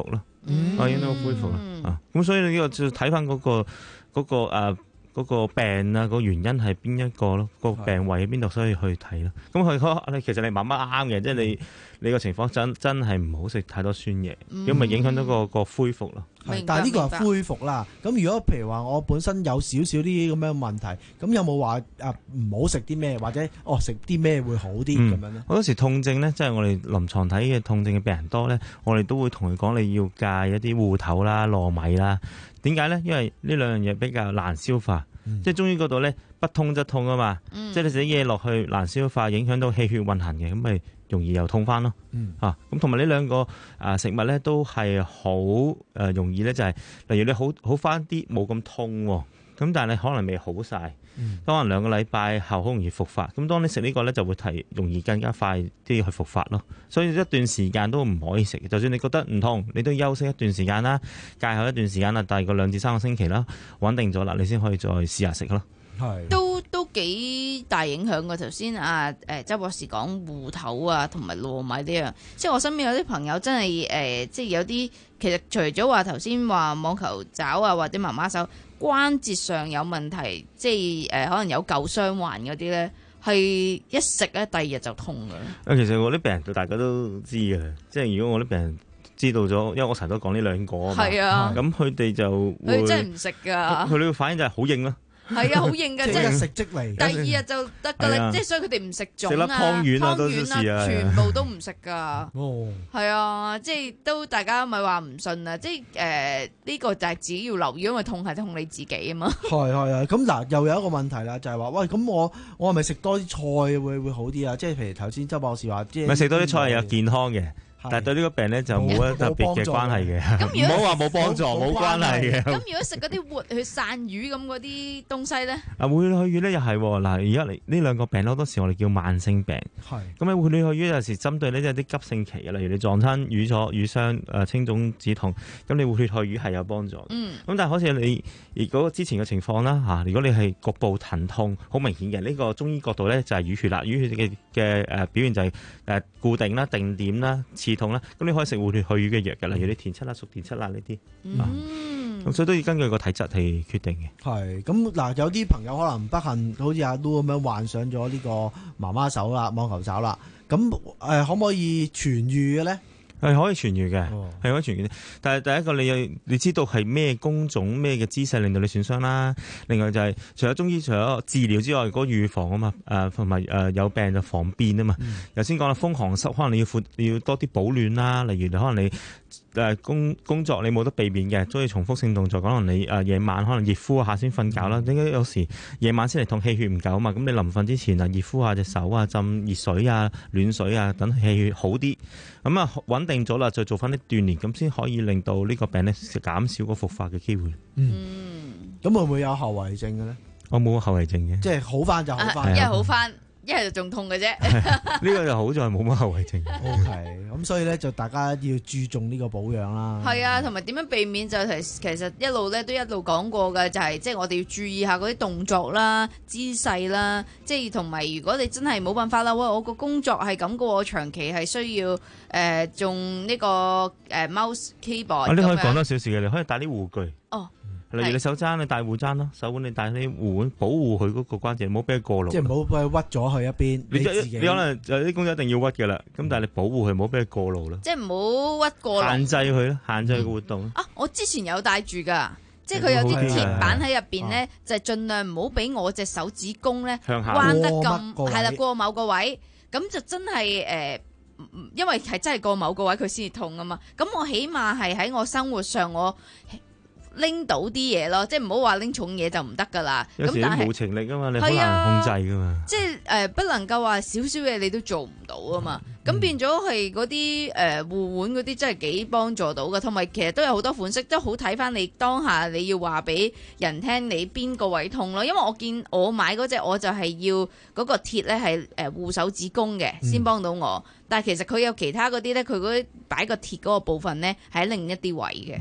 嗯、啊影響到恢復啦。嗯、啊，咁所以呢個就睇翻嗰個嗰、嗰個誒。啊嗰個病啊，個原因係邊一個咯？個病位喺邊度，所以去睇咯。咁佢其實你媽媽啱嘅，即係你你個情況真真係唔好食太多酸嘢，咁咪、嗯、影響到個個恢復咯。 係，但係呢個係恢復啦。咁如果譬如話我本身有少少啲咁樣問題，咁有冇話啊唔好食啲咩，或者哦食啲咩會好啲咁、嗯、樣咧？好多時痛症咧，即係我哋臨床睇嘅痛症嘅病人多咧，我哋都會同佢講你要戒一啲芋頭啦、糯米啦。點解咧？因為呢兩樣嘢比較難消化，嗯、即係中醫嗰度咧不通則痛啊嘛，嗯、即係你食啲嘢落去難消化，影響到氣血運行嘅，咁咪容易又痛翻咯。嗯、啊，咁同埋呢兩個啊食物咧都係好誒容易咧，就係、是、例如你好好翻啲冇咁痛喎，咁但係你可能未好晒。嗯、可能兩個禮拜後好容易復發，咁當你食呢個咧就會提容易更加快啲去復發咯。所以一段時間都唔可以食，就算你覺得唔痛，你都休息一段時間啦，戒後一段時間啦，大概兩至三個星期啦，穩定咗啦，你先可以再試下食咯。係都都幾大影響㗎。頭先啊誒周博士講芋頭啊同埋糯米呢樣，即係我身邊有啲朋友真係誒、呃，即係有啲其實除咗話頭先話網球爪啊或者媽媽手關節上有問題，即係誒、呃、可能有舊傷患嗰啲咧，係一食咧第二日就痛㗎。 啊，其實我啲病人大家都知嘅，即係如果我啲病人知道咗，因為我成日都講呢兩個啊嘛，係啊，咁佢哋就佢真係唔食㗎， 佢哋嘅反應就係好應咯。 係啊，好應㗎，即係食即嚟。 第二日就得㗎啦，即係所以佢哋唔食粽啊、 食粒湯圓啊、湯圓啊，全部都唔食㗎。 哦， 係啊，即係都大家咪話唔信啊！即係誒呢個就係自己要留意，因為痛係痛你自己啊嘛。係係啊，咁嗱又有一個問題啦，就係話喂，咁我我係咪食多啲菜會會好啲啊？即係譬如頭先周博士話，即係咪食多啲菜係有健康嘅。但係對呢個病咧就冇乜特別嘅關係嘅，唔好話冇幫助，冇關係嘅。 咁如果食嗰啲活血散瘀咁嗰啲東西咧？ 啊，活血去瘀咧又係嗱，而家嚟呢兩個病好多時我哋叫慢性病。係。咁咧活血去瘀有時針對呢啲啲急性期嘅，例如你撞親瘀咗瘀傷誒青腫止痛，咁你活血去瘀係有幫助。嗯。咁但係好似你如果之前嘅情況啦嚇，如果你係局部疼痛好明顯嘅，呢、呢個中醫角度咧就係淤血啦，淤血嘅嘅誒表現就係誒固定啦、定點啦、刺痛啦，咁你可以食活血去瘀嘅藥嘅，例如啲田七啦、熟田七啦呢啲。嗯，咁、啊、所以都要根據個體質係決定嘅。係，咁嗱有啲朋友可能不幸好似阿 Lu 咁樣患上咗呢個媽媽手啦、網球爪啦，咁誒、呃、可唔可以痊愈嘅咧？係可以痊愈嘅，係、哦、可以痊愈嘅。但係第一個你要你知道係咩工種、咩嘅姿勢令到你損傷啦。另外就係、是、除咗中醫，除咗治療之外，嗰、那個預防啊嘛，誒同埋誒有病就防變啊嘛。頭先講啦，風寒濕可能你要闊要多啲保暖啦。例如你可能你誒工工作你冇得避免嘅，中意重複性動作，可能你誒夜晚可能熱敷下先瞓覺啦。點解有時夜晚先嚟痛，氣血唔夠啊嘛？咁你臨瞓之前啊，熱敷下隻手啊，浸熱水啊、暖水啊，等氣血好啲。咁啊穩定咗啦，再做翻啲鍛鍊，咁先可以令到呢個病咧減少個復發嘅機會。嗯，咁會唔會有後遺症嘅咧？我冇後遺症嘅，即係好翻就好翻， 一係好翻。一係就仲痛嘅啫， 呢個就好在冇乜後遺症。 O K，咁所以咧就大家要注重呢個保養啦。 係啊，同埋點樣避免就係其實一路咧都一路講過嘅，就係即係我哋要注意下嗰啲動作啦、姿勢啦，即係同埋如果你真係冇辦法啦，喂，我個工作係咁嘅，我長期係需要誒、呃、用呢個誒 mouse keyboard。 啊，你可以講多少少嘅，你可以帶啲護具。 哦。 例如你手踭你戴護踭咯，手腕你戴啲護腕保護佢嗰個關節，唔好俾佢過勞。即係唔好俾佢屈咗去一邊。你自己你可能有啲工作一定要屈嘅啦，咁但係你保護佢，唔好俾佢過勞咯。 即係唔好屈過勞。限制佢咯，限制佢活動。 嗯、啊，我之前有戴住噶，即係佢有啲鐵板喺入邊咧，就係盡量唔好俾我隻手指公咧彎得咁係啦，過某個位，咁就真係誒、呃，因為係真係過某個位佢先至痛啊嘛。咁我起碼係喺我生活上我。拎到啲嘢咯，即係唔好話拎重嘢就唔得噶啦。 有時啲無情力啊嘛，你好難控制噶嘛。 即係誒、呃，不能夠話少少嘢你都做唔到啊嘛。咁、嗯、變咗係嗰啲誒護腕嗰啲真係幾幫助到噶，同埋其實都有好多款式，都好睇翻你當下你要話俾人聽你邊個位痛咯。因為我見我買嗰隻我就係要嗰個鐵咧係誒護手指公嘅先幫到我，嗯、但係其實佢有其他嗰啲咧，佢嗰啲擺個鐵嗰個部分咧係喺另一啲位嘅。嗯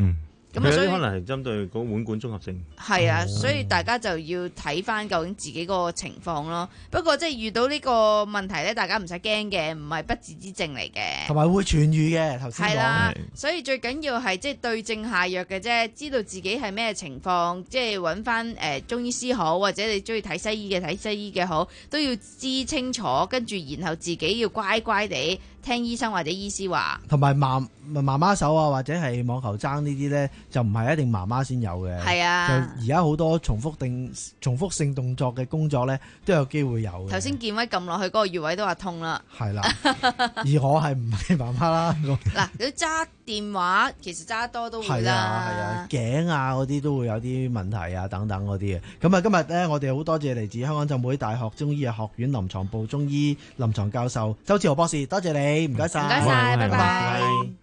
咁啊，所以可能係針對嗰腕管綜合症。 係啊，所以大家就要睇翻究竟自己嗰個情況咯。不過即係遇到呢個問題咧，大家唔使驚嘅，唔係不治之症嚟嘅， 同埋會痊愈嘅。頭先講係啦，所以最緊要係即係對症下藥嘅啫，知道自己係咩情況，即係揾翻誒中醫師好，或者你中意睇西醫嘅睇西醫嘅好，都要知清楚，跟住然後自己要乖乖地聽醫生或者醫師話。 同埋媽媽媽手啊，或者係網球爭呢啲咧，就唔係一定媽媽先有嘅。 係啊， 就而家好多重複定重複性動作嘅工作咧，都有機會有嘅。 頭先健威撳落去嗰個穴位都話痛啦。 係啦，而我係唔係媽媽啦？ 嗱，你揸電話其實揸得多都會啦。 係啊，係啊，頸啊嗰啲都會有啲問題啊，等等嗰啲嘅。咁啊，今日咧我哋好多謝嚟自香港浸會大學中醫藥學院臨床部中醫臨床教授周志豪博士，多謝你，唔該晒， 唔該晒，拜拜。 拜拜。